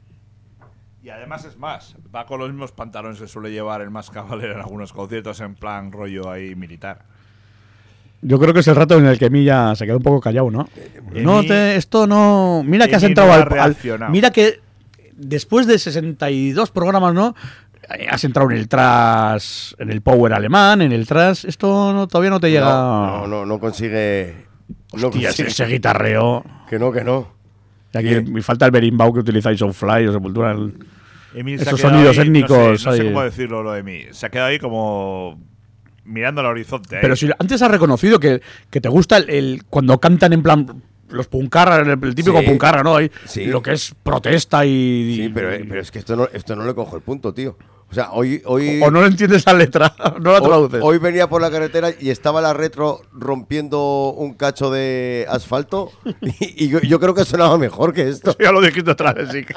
[SPEAKER 2] Y además es más, va con los mismos pantalones que suele llevar el Mask Cavalera en algunos conciertos en plan rollo ahí militar.
[SPEAKER 3] Yo creo que es el rato en el que Milla se queda un poco callado, ¿no? Esto no... Mira que has
[SPEAKER 2] Emi
[SPEAKER 3] entrado
[SPEAKER 2] no ha
[SPEAKER 3] al...
[SPEAKER 2] reaccionado.
[SPEAKER 3] Mira que después de 62 programas, ¿no? Has entrado en el thrash, en el power alemán, en el thrash. Esto no, todavía no te llega...
[SPEAKER 1] No consigue... No
[SPEAKER 3] Hostia,
[SPEAKER 1] consigue.
[SPEAKER 3] ese guitarreo.
[SPEAKER 1] Que no.
[SPEAKER 3] Y aquí me falta el berimbau que utilizáis Soulfly o Sepultura.
[SPEAKER 2] Emil se
[SPEAKER 3] Esos
[SPEAKER 2] ha quedado
[SPEAKER 3] sonidos
[SPEAKER 2] ahí,
[SPEAKER 3] étnicos.
[SPEAKER 2] No sé
[SPEAKER 3] ahí.
[SPEAKER 2] cómo decirlo lo de mí. Se ha quedado ahí como mirando al horizonte.
[SPEAKER 3] Pero si antes has reconocido que te gusta el cuando cantan en plan los puncarra, el típico
[SPEAKER 1] Sí.
[SPEAKER 3] puncarra, ¿no? Ahí,
[SPEAKER 1] Sí.
[SPEAKER 3] lo que es protesta y...
[SPEAKER 1] Sí, pero es que esto no le cojo el punto, tío. O sea, hoy
[SPEAKER 3] O no le entiendes la letra, no la traduces.
[SPEAKER 1] hoy venía por la carretera y estaba la retro rompiendo un cacho de asfalto y yo creo que sonaba mejor que esto.
[SPEAKER 3] Ya lo dijiste otra vez, sí.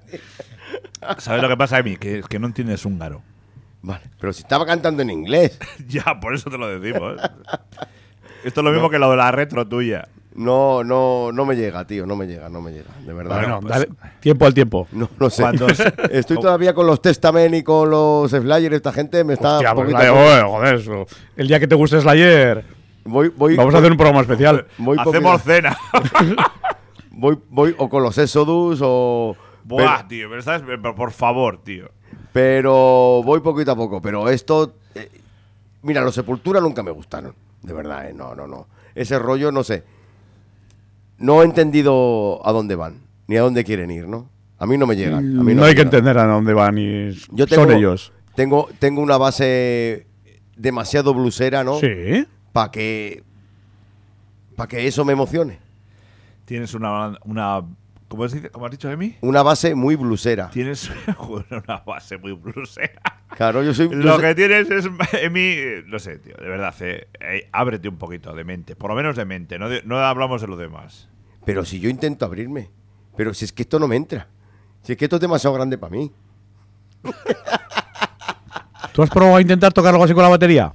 [SPEAKER 2] ¿Sabes lo que pasa, Emi? Que no entiendes húngaro.
[SPEAKER 1] Vale, pero si estaba cantando en inglés.
[SPEAKER 2] Ya, por eso te lo decimos. Esto es lo mismo que lo de la retro tuya.
[SPEAKER 1] No me llega, tío, no me llega, de verdad.
[SPEAKER 3] Bueno,
[SPEAKER 2] pues-
[SPEAKER 3] dale tiempo al tiempo.
[SPEAKER 1] No sé.
[SPEAKER 2] Cuando
[SPEAKER 1] Estoy todavía con los Testament y con los Slayer, esta gente me está
[SPEAKER 3] Hostia, pues
[SPEAKER 1] poquito a
[SPEAKER 3] Slayer, joder, eso. El día que te guste Slayer,
[SPEAKER 1] Voy,
[SPEAKER 3] vamos a hacer un programa especial.
[SPEAKER 1] voy
[SPEAKER 2] hacemos cena.
[SPEAKER 1] voy o con los Exodus o
[SPEAKER 2] Buah, tío, pero, ¿sabes? Pero por favor, tío.
[SPEAKER 1] pero voy poquito a poco, pero esto mira, los Sepultura nunca me gustaron, de verdad, no. Ese rollo no sé. No he entendido a dónde van, ni a dónde quieren ir, ¿no? A mí no me llegan. A mí
[SPEAKER 3] No
[SPEAKER 1] me
[SPEAKER 3] hay que
[SPEAKER 1] llegan.
[SPEAKER 3] entender a dónde van y
[SPEAKER 1] Yo
[SPEAKER 3] son ellos.
[SPEAKER 1] Tengo una base demasiado blusera, ¿no?
[SPEAKER 3] Sí.
[SPEAKER 1] Para que eso me emocione.
[SPEAKER 2] Tienes una ¿cómo se dice? ¿Cómo has dicho, Emi?
[SPEAKER 1] Una base muy blusera.
[SPEAKER 2] Tienes una base muy blusera.
[SPEAKER 1] Claro, yo soy...
[SPEAKER 2] Lo que tienes es, Emi, no sé, tío, de verdad, ábrete un poquito de mente, por lo menos de mente, no hablamos de lo demás.
[SPEAKER 1] Pero si yo intento abrirme. Pero si es que esto no me entra. Si es que esto es demasiado grande para mí.
[SPEAKER 3] ¿Tú has probado a intentar tocar algo así con la batería?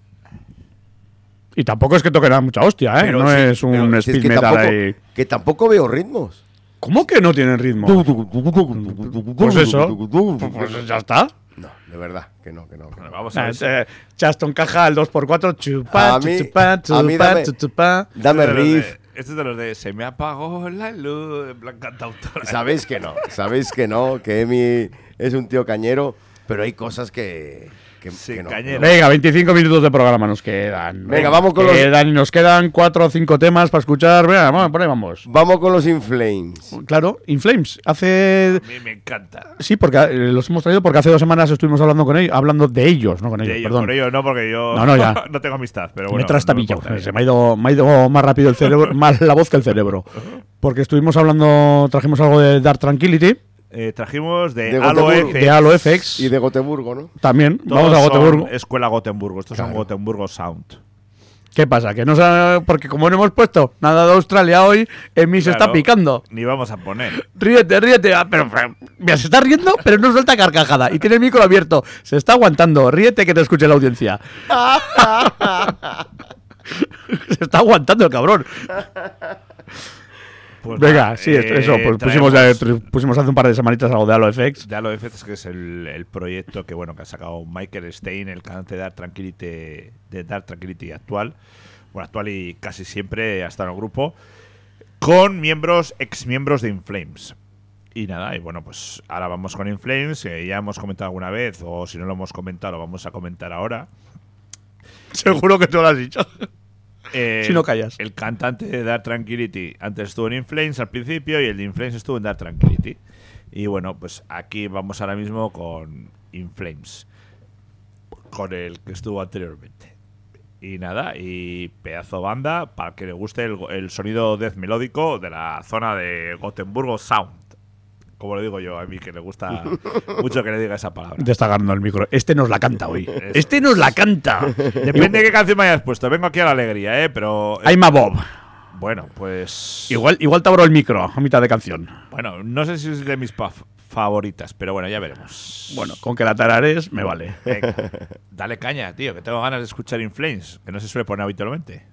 [SPEAKER 3] Y tampoco es que toque nada mucha hostia, ¿eh?
[SPEAKER 1] Pero
[SPEAKER 3] no
[SPEAKER 1] sí,
[SPEAKER 3] es un
[SPEAKER 1] pero si
[SPEAKER 3] speed
[SPEAKER 1] que
[SPEAKER 3] metal
[SPEAKER 1] tampoco,
[SPEAKER 3] ahí.
[SPEAKER 1] que tampoco veo ritmos.
[SPEAKER 3] ¿Cómo que no tienen ritmo? Pues eso. Pues ya está.
[SPEAKER 1] No, de verdad, que no.
[SPEAKER 2] Bueno, vamos a ver.
[SPEAKER 3] Chaston caja al 2x4. Chupa,
[SPEAKER 1] A mí-
[SPEAKER 3] chupa,
[SPEAKER 1] a mí dame-
[SPEAKER 3] chupa.
[SPEAKER 1] Dame
[SPEAKER 2] Este es de los
[SPEAKER 1] riff.
[SPEAKER 2] Este es de los de Se me apagó la luz. En plan cantautor.
[SPEAKER 1] Sabéis que no, que Emi es un tío cañero, pero hay cosas que
[SPEAKER 2] Sí,
[SPEAKER 1] no.
[SPEAKER 2] cañero.
[SPEAKER 3] Venga, 25 minutos de programa nos quedan.
[SPEAKER 1] Venga, vamos con los-
[SPEAKER 3] Y nos quedan 4 o 5 temas para escuchar. Venga, vamos, por ahí vamos.
[SPEAKER 1] Vamos con los In Flames.
[SPEAKER 3] Claro, In Flames. Hace.
[SPEAKER 2] A mí me encanta.
[SPEAKER 3] Sí, porque los hemos traído porque hace 2 semanas estuvimos hablando con ellos, hablando de ellos, no con ellos,
[SPEAKER 2] De ellos,
[SPEAKER 3] perdón.
[SPEAKER 2] por ello no, porque yo
[SPEAKER 3] No, ya.
[SPEAKER 2] no tengo amistad. Pero
[SPEAKER 3] Me
[SPEAKER 2] bueno,
[SPEAKER 3] he trastabillado.
[SPEAKER 2] no me importa.
[SPEAKER 3] Se me ha ido más rápido el cerebro, más la voz que el cerebro. Porque estuvimos hablando, trajimos algo de Dark Tranquility,
[SPEAKER 2] Trajimos de,
[SPEAKER 1] De
[SPEAKER 2] Halo
[SPEAKER 1] Gotemburgo.
[SPEAKER 2] FX.
[SPEAKER 3] de Halo FX.
[SPEAKER 1] Y de Gotemburgo, ¿no?
[SPEAKER 3] También,
[SPEAKER 2] Todos
[SPEAKER 3] vamos a
[SPEAKER 2] son
[SPEAKER 3] Gotemburgo.
[SPEAKER 2] Escuela Gotemburgo. Estos son
[SPEAKER 1] Claro.
[SPEAKER 2] Gotemburgo Sound.
[SPEAKER 3] ¿Qué pasa? Que no sabe, porque como no hemos puesto nada de Australia hoy, Emi se está
[SPEAKER 2] Claro,
[SPEAKER 3] picando.
[SPEAKER 2] Ni vamos a poner.
[SPEAKER 3] Ríete. Pero mira, se está riendo, pero no suelta carcajada. Y tiene el micro abierto. Se está aguantando. Ríete que te escuche la audiencia. Se está aguantando el cabrón.
[SPEAKER 2] Pues
[SPEAKER 3] Venga,
[SPEAKER 2] nada,
[SPEAKER 3] sí, eso. Pues pusimos hace un par de semanitas algo de Halo FX.
[SPEAKER 2] de Halo FX, que es el proyecto que ha sacado Michael Stein, el cantante de Dark Tranquility actual. Bueno, actual y casi siempre ha estado en el grupo. Con ex-miembros de In Flames. Y nada, y bueno, pues ahora vamos con In Flames, que ya hemos comentado alguna vez, o si no lo hemos comentado, lo vamos a comentar ahora.
[SPEAKER 3] Seguro que tú lo has dicho. Si no callas.
[SPEAKER 2] El cantante de Dark Tranquility antes estuvo en In Flames al principio y el de In Flames estuvo en Dark Tranquility. Y bueno, pues aquí vamos ahora mismo con In Flames, con el que estuvo anteriormente. Y nada, y pedazo banda para que le guste el sonido death melódico de la zona de Gotemburgo Sound. Como le digo yo, a mí que le gusta mucho que le diga esa palabra.
[SPEAKER 3] Te está agarrando el micro. Este nos la canta hoy.
[SPEAKER 2] Eso.
[SPEAKER 3] Este nos la canta.
[SPEAKER 2] Depende de qué canción me hayas puesto. Vengo aquí a la alegría, pero...
[SPEAKER 3] I'm a Bob.
[SPEAKER 2] Bueno, pues...
[SPEAKER 3] Igual te abro el micro a mitad de canción.
[SPEAKER 2] Bueno, no sé si es de mis favoritas, pero bueno, ya veremos.
[SPEAKER 3] Bueno, con que la tarares me vale.
[SPEAKER 2] Venga, dale caña, tío, que tengo ganas de escuchar In Flames, que no se suele poner habitualmente.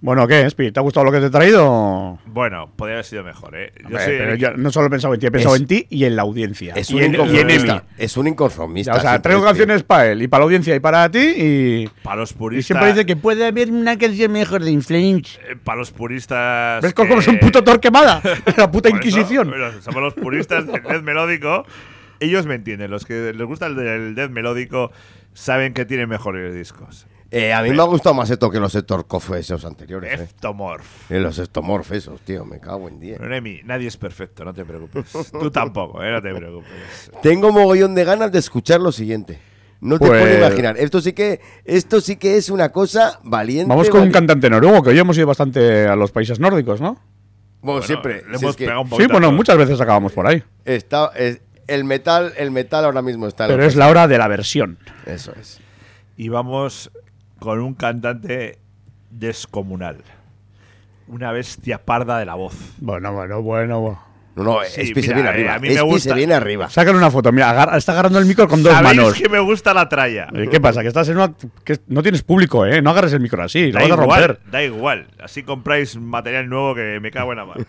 [SPEAKER 3] Bueno, ¿qué, Espi? ¿Te ha gustado lo que te he traído?
[SPEAKER 2] Bueno, podría haber sido mejor, ¿eh?
[SPEAKER 3] Hombre, pero yo no solo he pensado en ti, he pensado en ti y en la audiencia.
[SPEAKER 1] Es
[SPEAKER 3] y
[SPEAKER 1] un
[SPEAKER 3] en
[SPEAKER 1] inconformista.
[SPEAKER 3] Emi.
[SPEAKER 1] Es un inconformista.
[SPEAKER 3] O sea,
[SPEAKER 1] siempre
[SPEAKER 3] traigo
[SPEAKER 1] es,
[SPEAKER 3] canciones para él y para la audiencia y para ti y...
[SPEAKER 2] Para los
[SPEAKER 3] Y
[SPEAKER 2] puristas.
[SPEAKER 3] siempre dice que puede haber una canción mejor de Inflames.
[SPEAKER 2] Para los puristas.
[SPEAKER 3] ¿Ves cómo es un puto Torquemada? La puta
[SPEAKER 2] Por eso,
[SPEAKER 3] Inquisición.
[SPEAKER 2] bueno, somos los puristas del death melódico. Ellos me entienden. Los que les gusta el death melódico saben que tienen mejores discos.
[SPEAKER 1] A mí me ha gustado más esto que los Ectomorph esos anteriores.
[SPEAKER 2] Ectomorph.
[SPEAKER 1] Los Ectomorph esos, tío. Me cago en 10.
[SPEAKER 2] Remy, nadie es perfecto, no te preocupes. Tú tampoco, no te preocupes.
[SPEAKER 1] Tengo mogollón de ganas de escuchar lo siguiente. No te
[SPEAKER 3] Pues-
[SPEAKER 1] puedes imaginar. Esto sí que es una cosa valiente.
[SPEAKER 3] Vamos con un
[SPEAKER 1] valiente.
[SPEAKER 3] cantante noruego, que hoy hemos ido bastante a los países nórdicos, ¿no?
[SPEAKER 1] Bueno, siempre.
[SPEAKER 2] Le
[SPEAKER 1] si
[SPEAKER 2] hemos
[SPEAKER 1] es que
[SPEAKER 2] pegado un
[SPEAKER 3] Sí,
[SPEAKER 2] poquito a
[SPEAKER 3] bueno,
[SPEAKER 2] todos.
[SPEAKER 3] muchas veces acabamos por ahí.
[SPEAKER 1] el metal ahora mismo está en
[SPEAKER 3] Pero
[SPEAKER 1] lo
[SPEAKER 3] es
[SPEAKER 1] que
[SPEAKER 3] la hora de la versión.
[SPEAKER 1] Eso es.
[SPEAKER 2] Y vamos con un cantante descomunal. Una bestia parda de la voz.
[SPEAKER 3] Bueno.
[SPEAKER 1] No,
[SPEAKER 2] Sí,
[SPEAKER 1] Espi se
[SPEAKER 2] mira,
[SPEAKER 1] viene arriba.
[SPEAKER 2] a mí me
[SPEAKER 1] Espi
[SPEAKER 2] gusta.
[SPEAKER 1] se viene arriba.
[SPEAKER 3] Sácale una foto. Mira, está agarrando el micro con dos
[SPEAKER 2] ¿Sabéis
[SPEAKER 3] manos.
[SPEAKER 2] que me gusta la tralla?
[SPEAKER 3] ¿Qué pasa? Que estás en una... que no tienes público, ¿eh? No agarres el micro así, lo
[SPEAKER 2] Da
[SPEAKER 3] vas a
[SPEAKER 2] igual,
[SPEAKER 3] romper.
[SPEAKER 2] da igual. Así compráis material nuevo que me cago en la mano.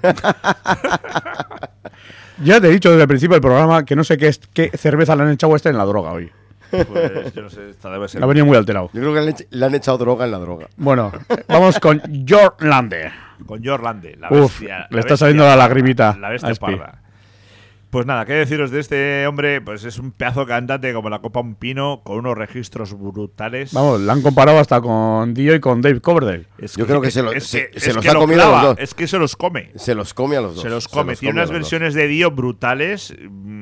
[SPEAKER 3] Ya te he dicho desde el principio del programa que no sé qué cerveza le han echado a este en la droga hoy.
[SPEAKER 2] Pues yo no sé, esta debe ser.
[SPEAKER 3] Ha venido muy alterado.
[SPEAKER 1] Yo creo que le han echado droga en la droga.
[SPEAKER 3] Bueno, vamos con Jorlande.
[SPEAKER 2] Con Jorlande, la
[SPEAKER 3] Uf,
[SPEAKER 2] bestia.
[SPEAKER 3] le está saliendo la lagrimita
[SPEAKER 2] La
[SPEAKER 3] a
[SPEAKER 2] bestia
[SPEAKER 3] Espi.
[SPEAKER 2] parda. Pues nada, qué deciros de este hombre, pues es un pedazo cantante como la copa un pino, con unos registros brutales.
[SPEAKER 3] Vamos, la han comparado hasta con Dio y con Dave Coverdale.
[SPEAKER 1] Yo creo que se los
[SPEAKER 2] que
[SPEAKER 1] ha
[SPEAKER 2] lo
[SPEAKER 1] comido a los
[SPEAKER 2] clava,
[SPEAKER 1] dos.
[SPEAKER 2] Es que se los come.
[SPEAKER 1] Se los come a los dos.
[SPEAKER 2] Se los come. Tiene unas
[SPEAKER 1] a los dos.
[SPEAKER 2] versiones de Dio brutales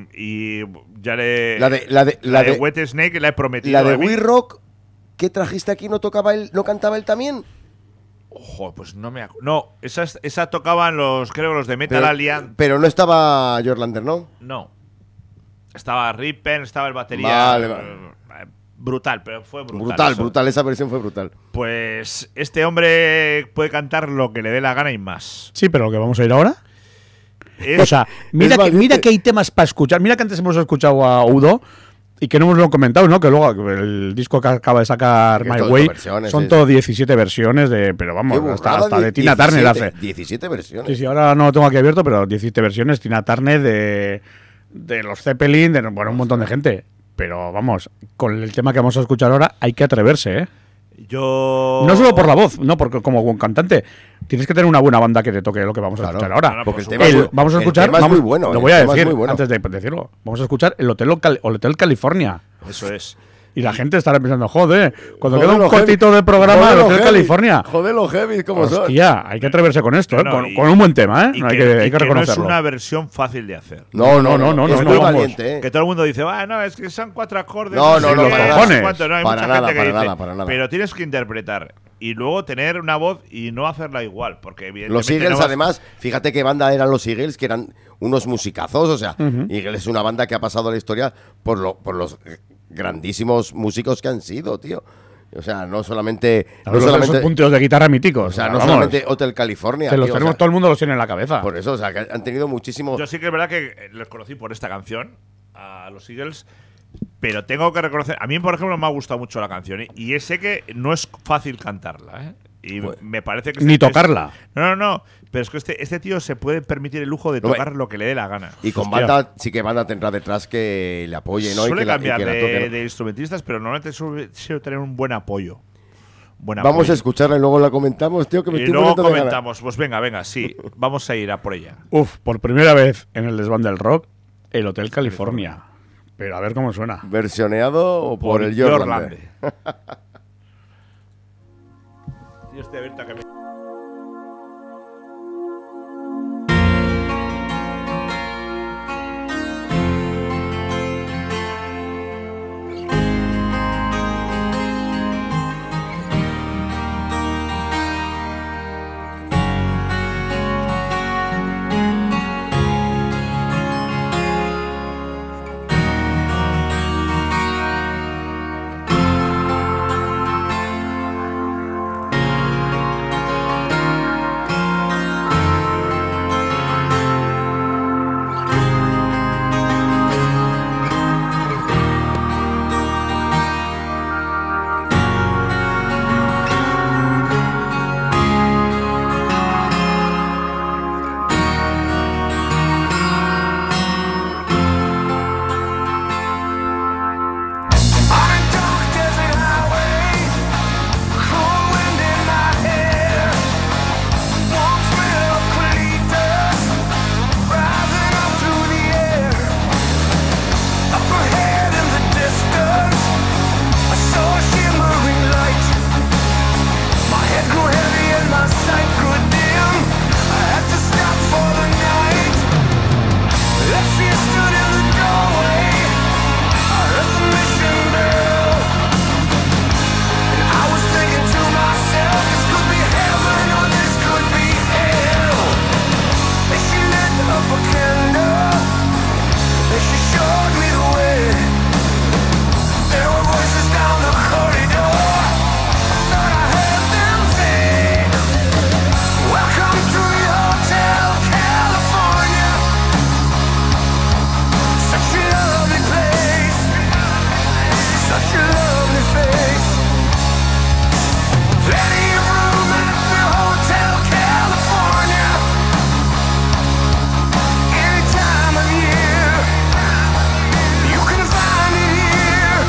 [SPEAKER 2] y ya le...
[SPEAKER 1] La de
[SPEAKER 2] Wet Snake la he prometido.
[SPEAKER 1] La de
[SPEAKER 2] a mí.
[SPEAKER 1] We Rock que trajiste aquí no cantaba él también.
[SPEAKER 2] Ojo, pues no me acuerdo. No, esa tocaban creo los de Metal
[SPEAKER 1] Pero,
[SPEAKER 2] Alliance.
[SPEAKER 1] pero no estaba Jorlander, ¿no?
[SPEAKER 2] No. Estaba Rippen, estaba el batería.
[SPEAKER 1] Vale.
[SPEAKER 2] Brutal, pero fue brutal. eso.
[SPEAKER 1] Brutal. Esa versión fue brutal.
[SPEAKER 2] Pues este hombre puede cantar lo que le dé la gana y más.
[SPEAKER 3] Sí, pero lo que vamos a ir ahora.
[SPEAKER 2] Es-
[SPEAKER 3] O sea, mira
[SPEAKER 1] valiente.
[SPEAKER 3] que hay temas para escuchar. Mira que antes hemos escuchado a Udo y que no hemos lo comentado, ¿no? Que luego el disco que acaba de sacar
[SPEAKER 1] Que
[SPEAKER 3] My
[SPEAKER 1] todo
[SPEAKER 3] Way
[SPEAKER 1] versiones,
[SPEAKER 3] son
[SPEAKER 1] sí.
[SPEAKER 3] todo 17 versiones de. Pero vamos,
[SPEAKER 1] Qué
[SPEAKER 3] hasta
[SPEAKER 1] burrada,
[SPEAKER 3] de Tina Turner
[SPEAKER 1] 17,
[SPEAKER 3] hace.
[SPEAKER 1] 17 versiones.
[SPEAKER 3] Sí, sí, ahora no lo tengo aquí abierto, pero 17 versiones. Tina Turner de los Zeppelin, bueno, un montón de gente. Pero vamos, con el tema que vamos a escuchar ahora hay que atreverse, ¿eh?
[SPEAKER 2] Yo.
[SPEAKER 3] No solo por la voz, no, porque como buen cantante tienes que tener una buena banda que te toque lo que vamos a
[SPEAKER 1] Claro.
[SPEAKER 3] escuchar ahora.
[SPEAKER 2] No, no,
[SPEAKER 1] Porque el
[SPEAKER 2] por
[SPEAKER 1] tema es muy-
[SPEAKER 3] Vamos a
[SPEAKER 1] el
[SPEAKER 3] escuchar,
[SPEAKER 1] tema es
[SPEAKER 3] vamos-
[SPEAKER 1] muy bueno.
[SPEAKER 3] lo
[SPEAKER 1] el
[SPEAKER 3] voy a
[SPEAKER 1] tema es
[SPEAKER 3] decir
[SPEAKER 1] muy bueno.
[SPEAKER 3] antes de decirlo. Vamos a escuchar el Hotel California.
[SPEAKER 2] Eso es.
[SPEAKER 3] Y la gente estará pensando, joder, cuando
[SPEAKER 1] Joder,
[SPEAKER 3] queda un
[SPEAKER 1] lo heavy.
[SPEAKER 3] cortito de programa
[SPEAKER 1] Joder,
[SPEAKER 3] del
[SPEAKER 1] lo
[SPEAKER 3] Hotel
[SPEAKER 1] heavy.
[SPEAKER 3] California.
[SPEAKER 1] Joder, los heavy, como son.
[SPEAKER 3] Hostia, hay que atreverse con esto, ¿eh?
[SPEAKER 2] No,
[SPEAKER 3] Con un buen tema, ¿eh?
[SPEAKER 2] Y
[SPEAKER 3] No,
[SPEAKER 2] que,
[SPEAKER 3] hay que
[SPEAKER 2] y que no es
[SPEAKER 3] reconocerlo.
[SPEAKER 2] una versión fácil de hacer.
[SPEAKER 1] No,
[SPEAKER 3] No,
[SPEAKER 1] no,
[SPEAKER 3] no,
[SPEAKER 1] no.
[SPEAKER 3] no,
[SPEAKER 1] Es
[SPEAKER 3] no,
[SPEAKER 1] muy
[SPEAKER 3] vamos.
[SPEAKER 1] valiente, ¿eh?
[SPEAKER 2] Que todo el mundo dice, no, es que son 4 acordes.
[SPEAKER 1] No,
[SPEAKER 2] sé
[SPEAKER 1] no, no,
[SPEAKER 2] qué,
[SPEAKER 1] para
[SPEAKER 2] sé
[SPEAKER 3] nada.
[SPEAKER 2] cuánto". No, hay
[SPEAKER 1] Para
[SPEAKER 2] mucha
[SPEAKER 1] nada,
[SPEAKER 2] gente que
[SPEAKER 1] para
[SPEAKER 2] dice,
[SPEAKER 1] nada, para nada.
[SPEAKER 2] pero tienes que interpretar y luego tener una voz y no hacerla igual, porque evidentemente
[SPEAKER 1] Los Eagles,
[SPEAKER 2] no vas-
[SPEAKER 1] además, fíjate qué banda eran los Eagles, que eran unos musicazos. O sea, Eagles es una banda que ha pasado a la historia por los grandísimos músicos que han sido, tío. O sea, no solamente. No
[SPEAKER 3] Esos
[SPEAKER 1] solamente
[SPEAKER 3] puntos de guitarra míticos.
[SPEAKER 1] o sea, no
[SPEAKER 3] vamos,
[SPEAKER 1] solamente Hotel California.
[SPEAKER 3] que los
[SPEAKER 1] tío, o
[SPEAKER 3] tenemos,
[SPEAKER 1] sea,
[SPEAKER 3] todo el mundo los tiene en la cabeza.
[SPEAKER 1] por eso, o sea, que han tenido muchísimo.
[SPEAKER 2] Yo sí que es verdad que los conocí por esta canción, a los Eagles, pero tengo que reconocer, a mí por ejemplo me ha gustado mucho la canción y sé que no es fácil cantarla, ¿eh? Y
[SPEAKER 1] Bueno.
[SPEAKER 2] me parece que
[SPEAKER 3] Ni tocarla.
[SPEAKER 2] No, pero es que este tío se puede permitir el lujo de
[SPEAKER 1] No,
[SPEAKER 2] tocar lo que le dé la gana.
[SPEAKER 1] Y con
[SPEAKER 3] Hostia.
[SPEAKER 1] banda, sí que banda tendrá detrás que le apoye, ¿no? Y
[SPEAKER 2] Suele
[SPEAKER 1] que la
[SPEAKER 2] cambiar
[SPEAKER 1] toque, ¿no?
[SPEAKER 2] de instrumentistas, pero normalmente suele tener un buen apoyo.
[SPEAKER 1] Vamos a escucharla y luego la comentamos, tío, que me
[SPEAKER 2] Y
[SPEAKER 1] estoy
[SPEAKER 2] luego
[SPEAKER 1] poniendo de gana.
[SPEAKER 2] comentamos. Pues venga, sí. Vamos a ir a por ella.
[SPEAKER 3] Uf, por primera vez en el desván del rock, el Hotel California. Pero a ver cómo suena.
[SPEAKER 1] ¿Versioneado o por el Jorlander?
[SPEAKER 2] Yo estoy abierto a que me...
[SPEAKER 5] Thank sight grew dim. I had to stop for the night. As she stood in the doorway, I heard the mission bell. And I was thinking to myself, this could be heaven or this could be hell. And she lit up a candle, and she showed me the way. There were voices down the corridor. I thought I heard them say, welcome to the Hotel California. Such a lovely place, such a lovely face. Plenty of room at the Hotel California. Any time of year, you can find it here.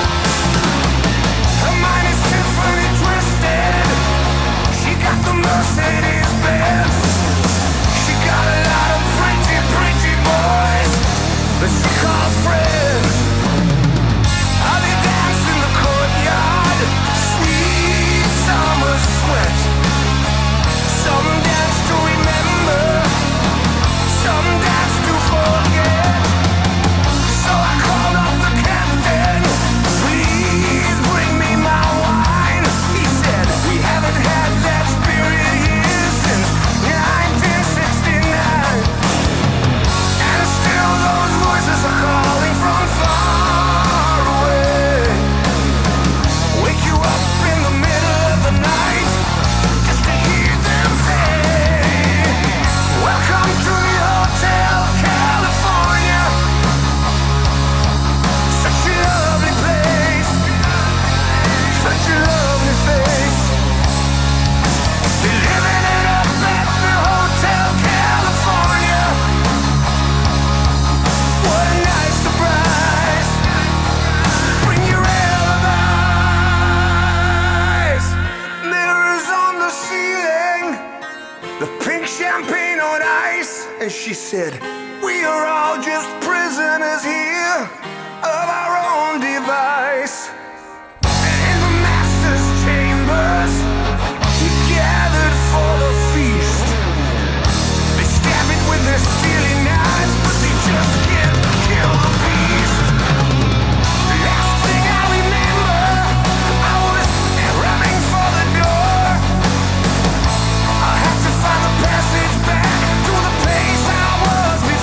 [SPEAKER 5] Her mind is Tiffany twisted. She got the Mercedes Benz. She got a lot of pretty boys that she calls friends. How they dance in the courtyard, sweet summer sweat. Some dance to remember, some dance to forget. So I called up the captain, please bring me my wine. He said, we haven't had that spirit here since 1969. And still those voices are calling from far away. Wake you up in the middle of the night just to hear them say, welcome to the Hotel California. Such a lovely place, such a lovely face. They're living it up at the Hotel California. What a nice surprise. Bring your alibis. Mirrors on the ceiling, the pink champagne on ice. And she said, we are all just prisoners here of our own device. And in the master's chambers, he gathered for the feast. They stab it with their steely knives, but they just can't kill the beast. Last thing I remember, I was running for the door. I had to find the passage back to the place I was before.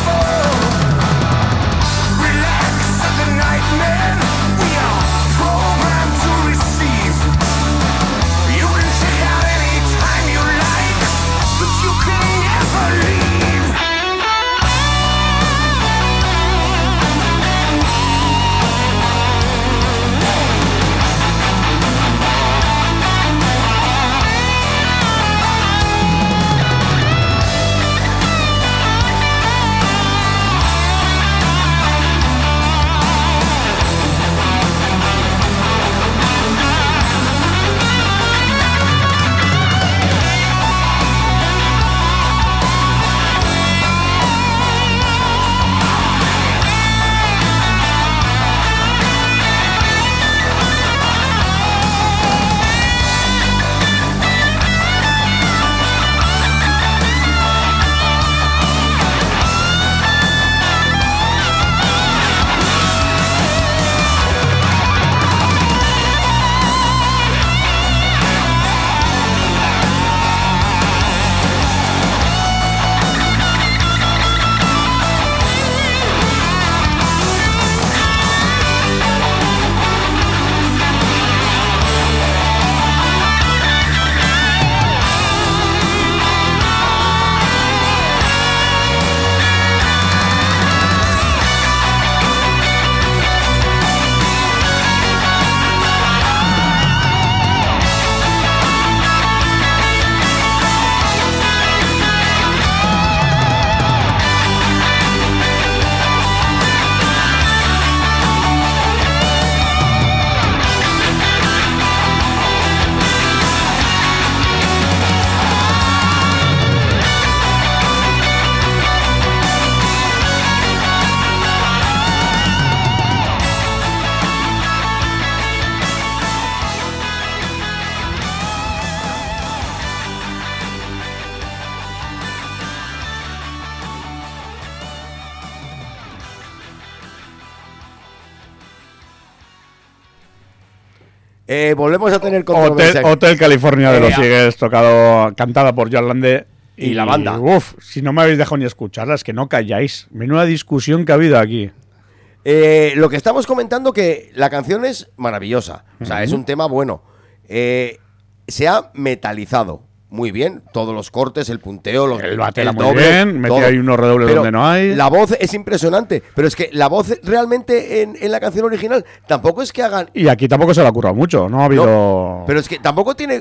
[SPEAKER 1] Volvemos a tener controversia.
[SPEAKER 3] Hotel California de los Eagles, cantada por John Lande.
[SPEAKER 1] Y la banda.
[SPEAKER 3] Uf, si no me habéis dejado ni escucharla, es que no calláis. Menuda discusión que ha habido aquí.
[SPEAKER 1] Lo que estamos comentando que la canción es maravillosa. O sea, es un tema bueno. Se ha metalizado muy bien. Todos los cortes, el punteo,
[SPEAKER 3] el batela muy bien. Mete ahí unos redobles donde no hay.
[SPEAKER 1] La voz es impresionante. Pero es que la voz realmente en la canción original tampoco es que hagan...
[SPEAKER 3] Y aquí tampoco se le ha currado mucho. No ha habido...
[SPEAKER 1] No, pero es que tampoco tiene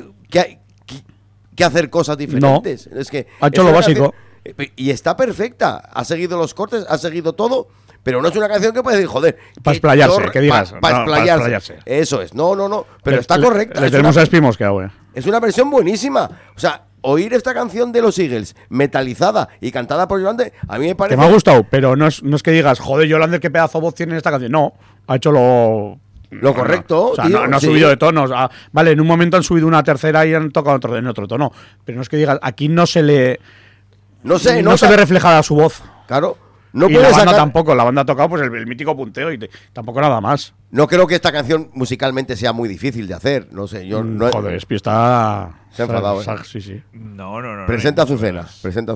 [SPEAKER 1] que hacer cosas diferentes.
[SPEAKER 3] No.
[SPEAKER 1] Es que
[SPEAKER 3] ha hecho lo básico.
[SPEAKER 1] Y está perfecta. Ha seguido los cortes, ha seguido todo. Pero no es una canción que puedes decir, joder.
[SPEAKER 3] Para explayarse, que digas.
[SPEAKER 1] Para explayarse. Eso es. No. Pero está correcta.
[SPEAKER 3] Le tenemos a Espimos que hago.
[SPEAKER 1] Es una versión buenísima. O sea, oír esta canción de los Eagles metalizada y cantada por Yolander, a mí me parece...
[SPEAKER 3] Que me ha gustado, pero no es que digas, joder, Yolander, qué pedazo de voz tiene en esta canción. No, ha hecho lo
[SPEAKER 1] correcto.
[SPEAKER 3] O sea,
[SPEAKER 1] tío,
[SPEAKER 3] no ha subido de tonos. Vale, en un momento han subido una tercera y han tocado en otro tono. Pero no es que digas, aquí no se le... No se ve reflejada su voz.
[SPEAKER 1] Claro. No
[SPEAKER 3] y
[SPEAKER 1] puede
[SPEAKER 3] la banda
[SPEAKER 1] sacar...
[SPEAKER 3] tampoco. La banda ha tocado pues el mítico punteo y tampoco nada más.
[SPEAKER 1] No creo que esta canción musicalmente sea muy difícil de hacer. No sé, yo...
[SPEAKER 3] Joder, Espi está...
[SPEAKER 1] Se ha enfadado,
[SPEAKER 3] Sí.
[SPEAKER 2] No.
[SPEAKER 1] Presenta Azucena.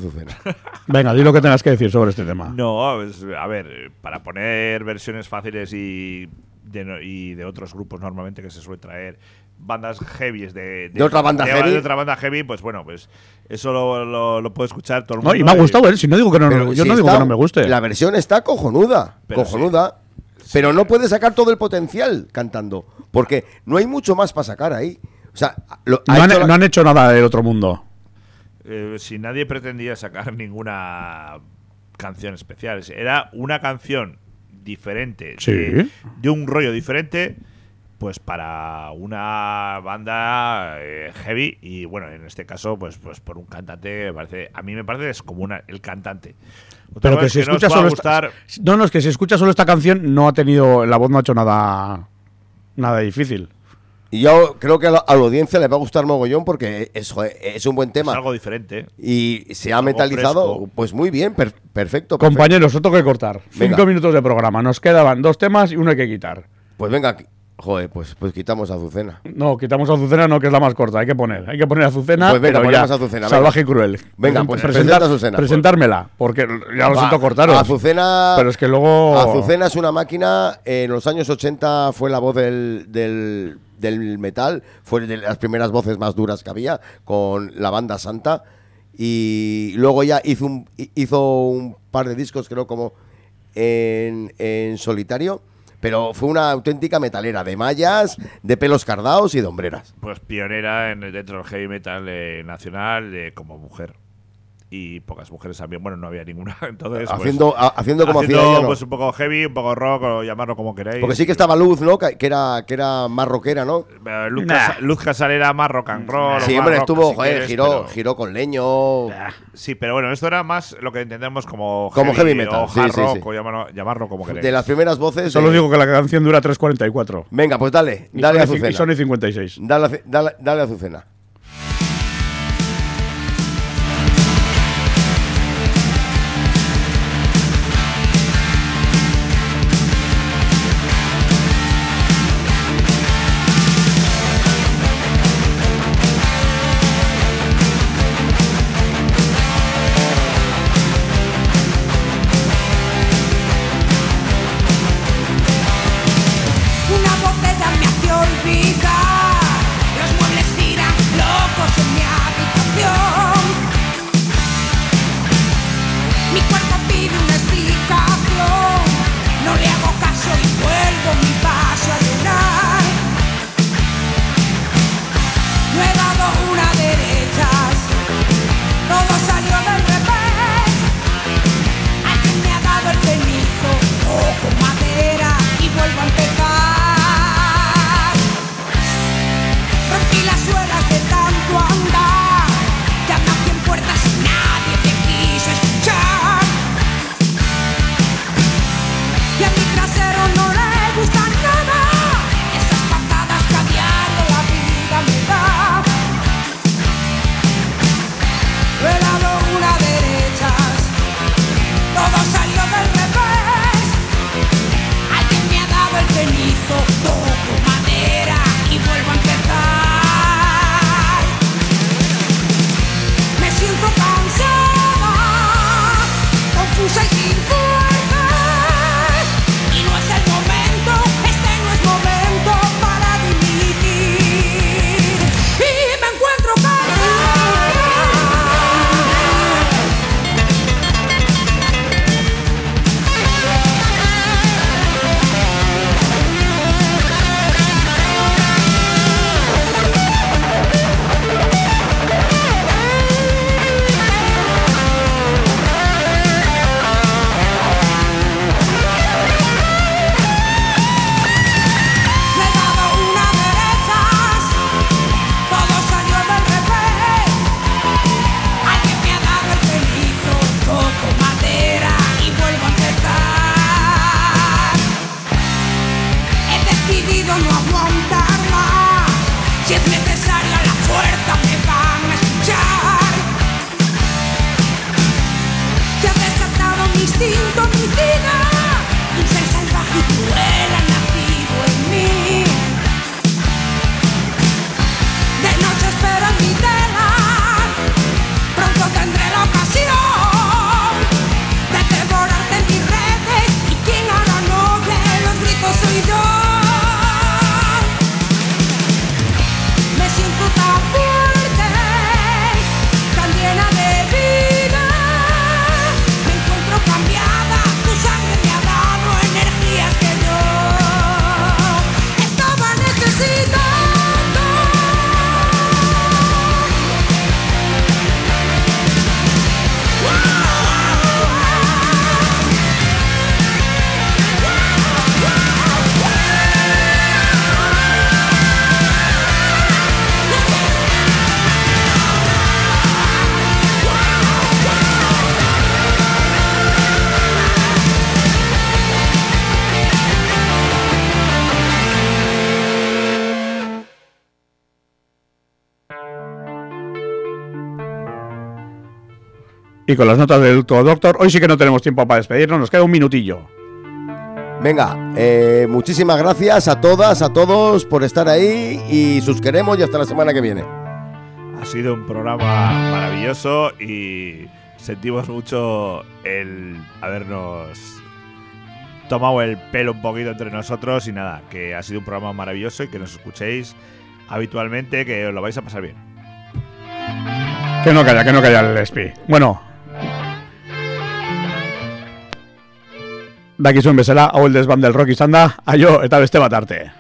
[SPEAKER 3] Venga, di lo que tengas que decir sobre este tema.
[SPEAKER 2] No, pues, a ver, para poner versiones fáciles y de otros grupos normalmente que se suele traer bandas heavies de
[SPEAKER 1] otra banda heavy.
[SPEAKER 2] De otra banda heavy, pues bueno, pues eso lo puede escuchar todo el mundo.
[SPEAKER 3] No, y me ha gustado, si no digo que no, yo no digo que no me guste.
[SPEAKER 1] La versión está cojonuda, pero no puede sacar todo el potencial cantando, porque no hay mucho más para sacar ahí. O sea,
[SPEAKER 3] no han hecho nada del otro mundo.
[SPEAKER 2] Si nadie pretendía sacar ninguna canción especial, era una canción diferente, de un rollo diferente, pues para una banda heavy, y bueno, en este caso pues por un cantante, a mí me parece es como el cantante.
[SPEAKER 3] Pero que si escucha solo es que si escucha solo esta canción la voz no ha hecho nada difícil.
[SPEAKER 1] Y yo creo que a la audiencia le va a gustar mogollón porque es un buen tema.
[SPEAKER 2] Es algo diferente.
[SPEAKER 1] Y se ha metalizado, fresco. Pues muy bien, perfecto.
[SPEAKER 3] Compañeros, otro que cortar. 5 minutos de programa. Nos quedaban 2 temas y uno hay que quitar.
[SPEAKER 1] Pues venga, joder, pues quitamos a Azucena.
[SPEAKER 3] No, quitamos a Azucena, no, que es la más corta. Hay que poner Azucena.
[SPEAKER 1] Pues venga,
[SPEAKER 3] pero
[SPEAKER 1] ponemos a Azucena.
[SPEAKER 3] Salvaje y cruel.
[SPEAKER 1] Venga, pues presenta a Azucena.
[SPEAKER 3] Presentármela, porque ya lo siento cortaros.
[SPEAKER 1] Azucena.
[SPEAKER 3] Pero es que luego.
[SPEAKER 1] Azucena es una máquina. En los años 80 fue la voz del metal, fue de las primeras voces más duras que había con la banda Santa, y luego ya hizo un par de discos, creo, como en solitario, pero fue una auténtica metalera, de mallas, de pelos cardados y de hombreras.
[SPEAKER 2] Pues pionera dentro del heavy metal nacional como mujer. Y pocas mujeres también, bueno, no había ninguna. Entonces,
[SPEAKER 1] haciendo como hacía ella, ¿no?
[SPEAKER 2] Pues un poco heavy, un poco rock, o llamarlo como queráis.
[SPEAKER 1] Porque sí que estaba Luz, ¿no? Que era más rockera, ¿no?
[SPEAKER 2] Luz Casal era más rock and roll.
[SPEAKER 1] Sí, hombre, estuvo, giró con leño.
[SPEAKER 2] Sí, pero bueno, esto era más lo que entendemos como
[SPEAKER 1] heavy metal.
[SPEAKER 2] O hard rock, o llamarlo como queráis.
[SPEAKER 1] De las primeras voces.
[SPEAKER 3] Solo digo que la canción dura 3:44.
[SPEAKER 1] Venga, pues dale a Azucena.
[SPEAKER 3] Y son 56.
[SPEAKER 1] Dale a Azucena.
[SPEAKER 6] Una botella me hace olvidar. Los muebles giran, decidido no aguantar más. Si es necesaria la fuerza me van a escuchar. Se ha desatado mi instinto homicida, un ser salvaje y cruel ha nacido en mí. De noche espero en mi tela, pronto tendré la ocasión de devorarte en mis redes, y quien ahora no ve los gritos soy yo. Me siento tan fuerte, tan llena de vida, me encuentro cambiada, tu sangre me ha dado energías que yo estaba necesitando.
[SPEAKER 3] Y con las notas del Doctor, hoy sí que no tenemos tiempo para despedirnos, nos queda un minutillo.
[SPEAKER 1] Venga, muchísimas gracias a todas, a todos por estar ahí y sus queremos y hasta la semana que viene.
[SPEAKER 2] Ha sido un programa maravilloso y sentimos mucho el habernos tomado el pelo un poquito entre nosotros y nada, que ha sido un programa maravilloso y que nos escuchéis habitualmente, que os lo vais a pasar bien.
[SPEAKER 3] Que no calla el Espi. Bueno, daki zuen bezala, hau el desban del rock izan da, aio eta beste bat arte.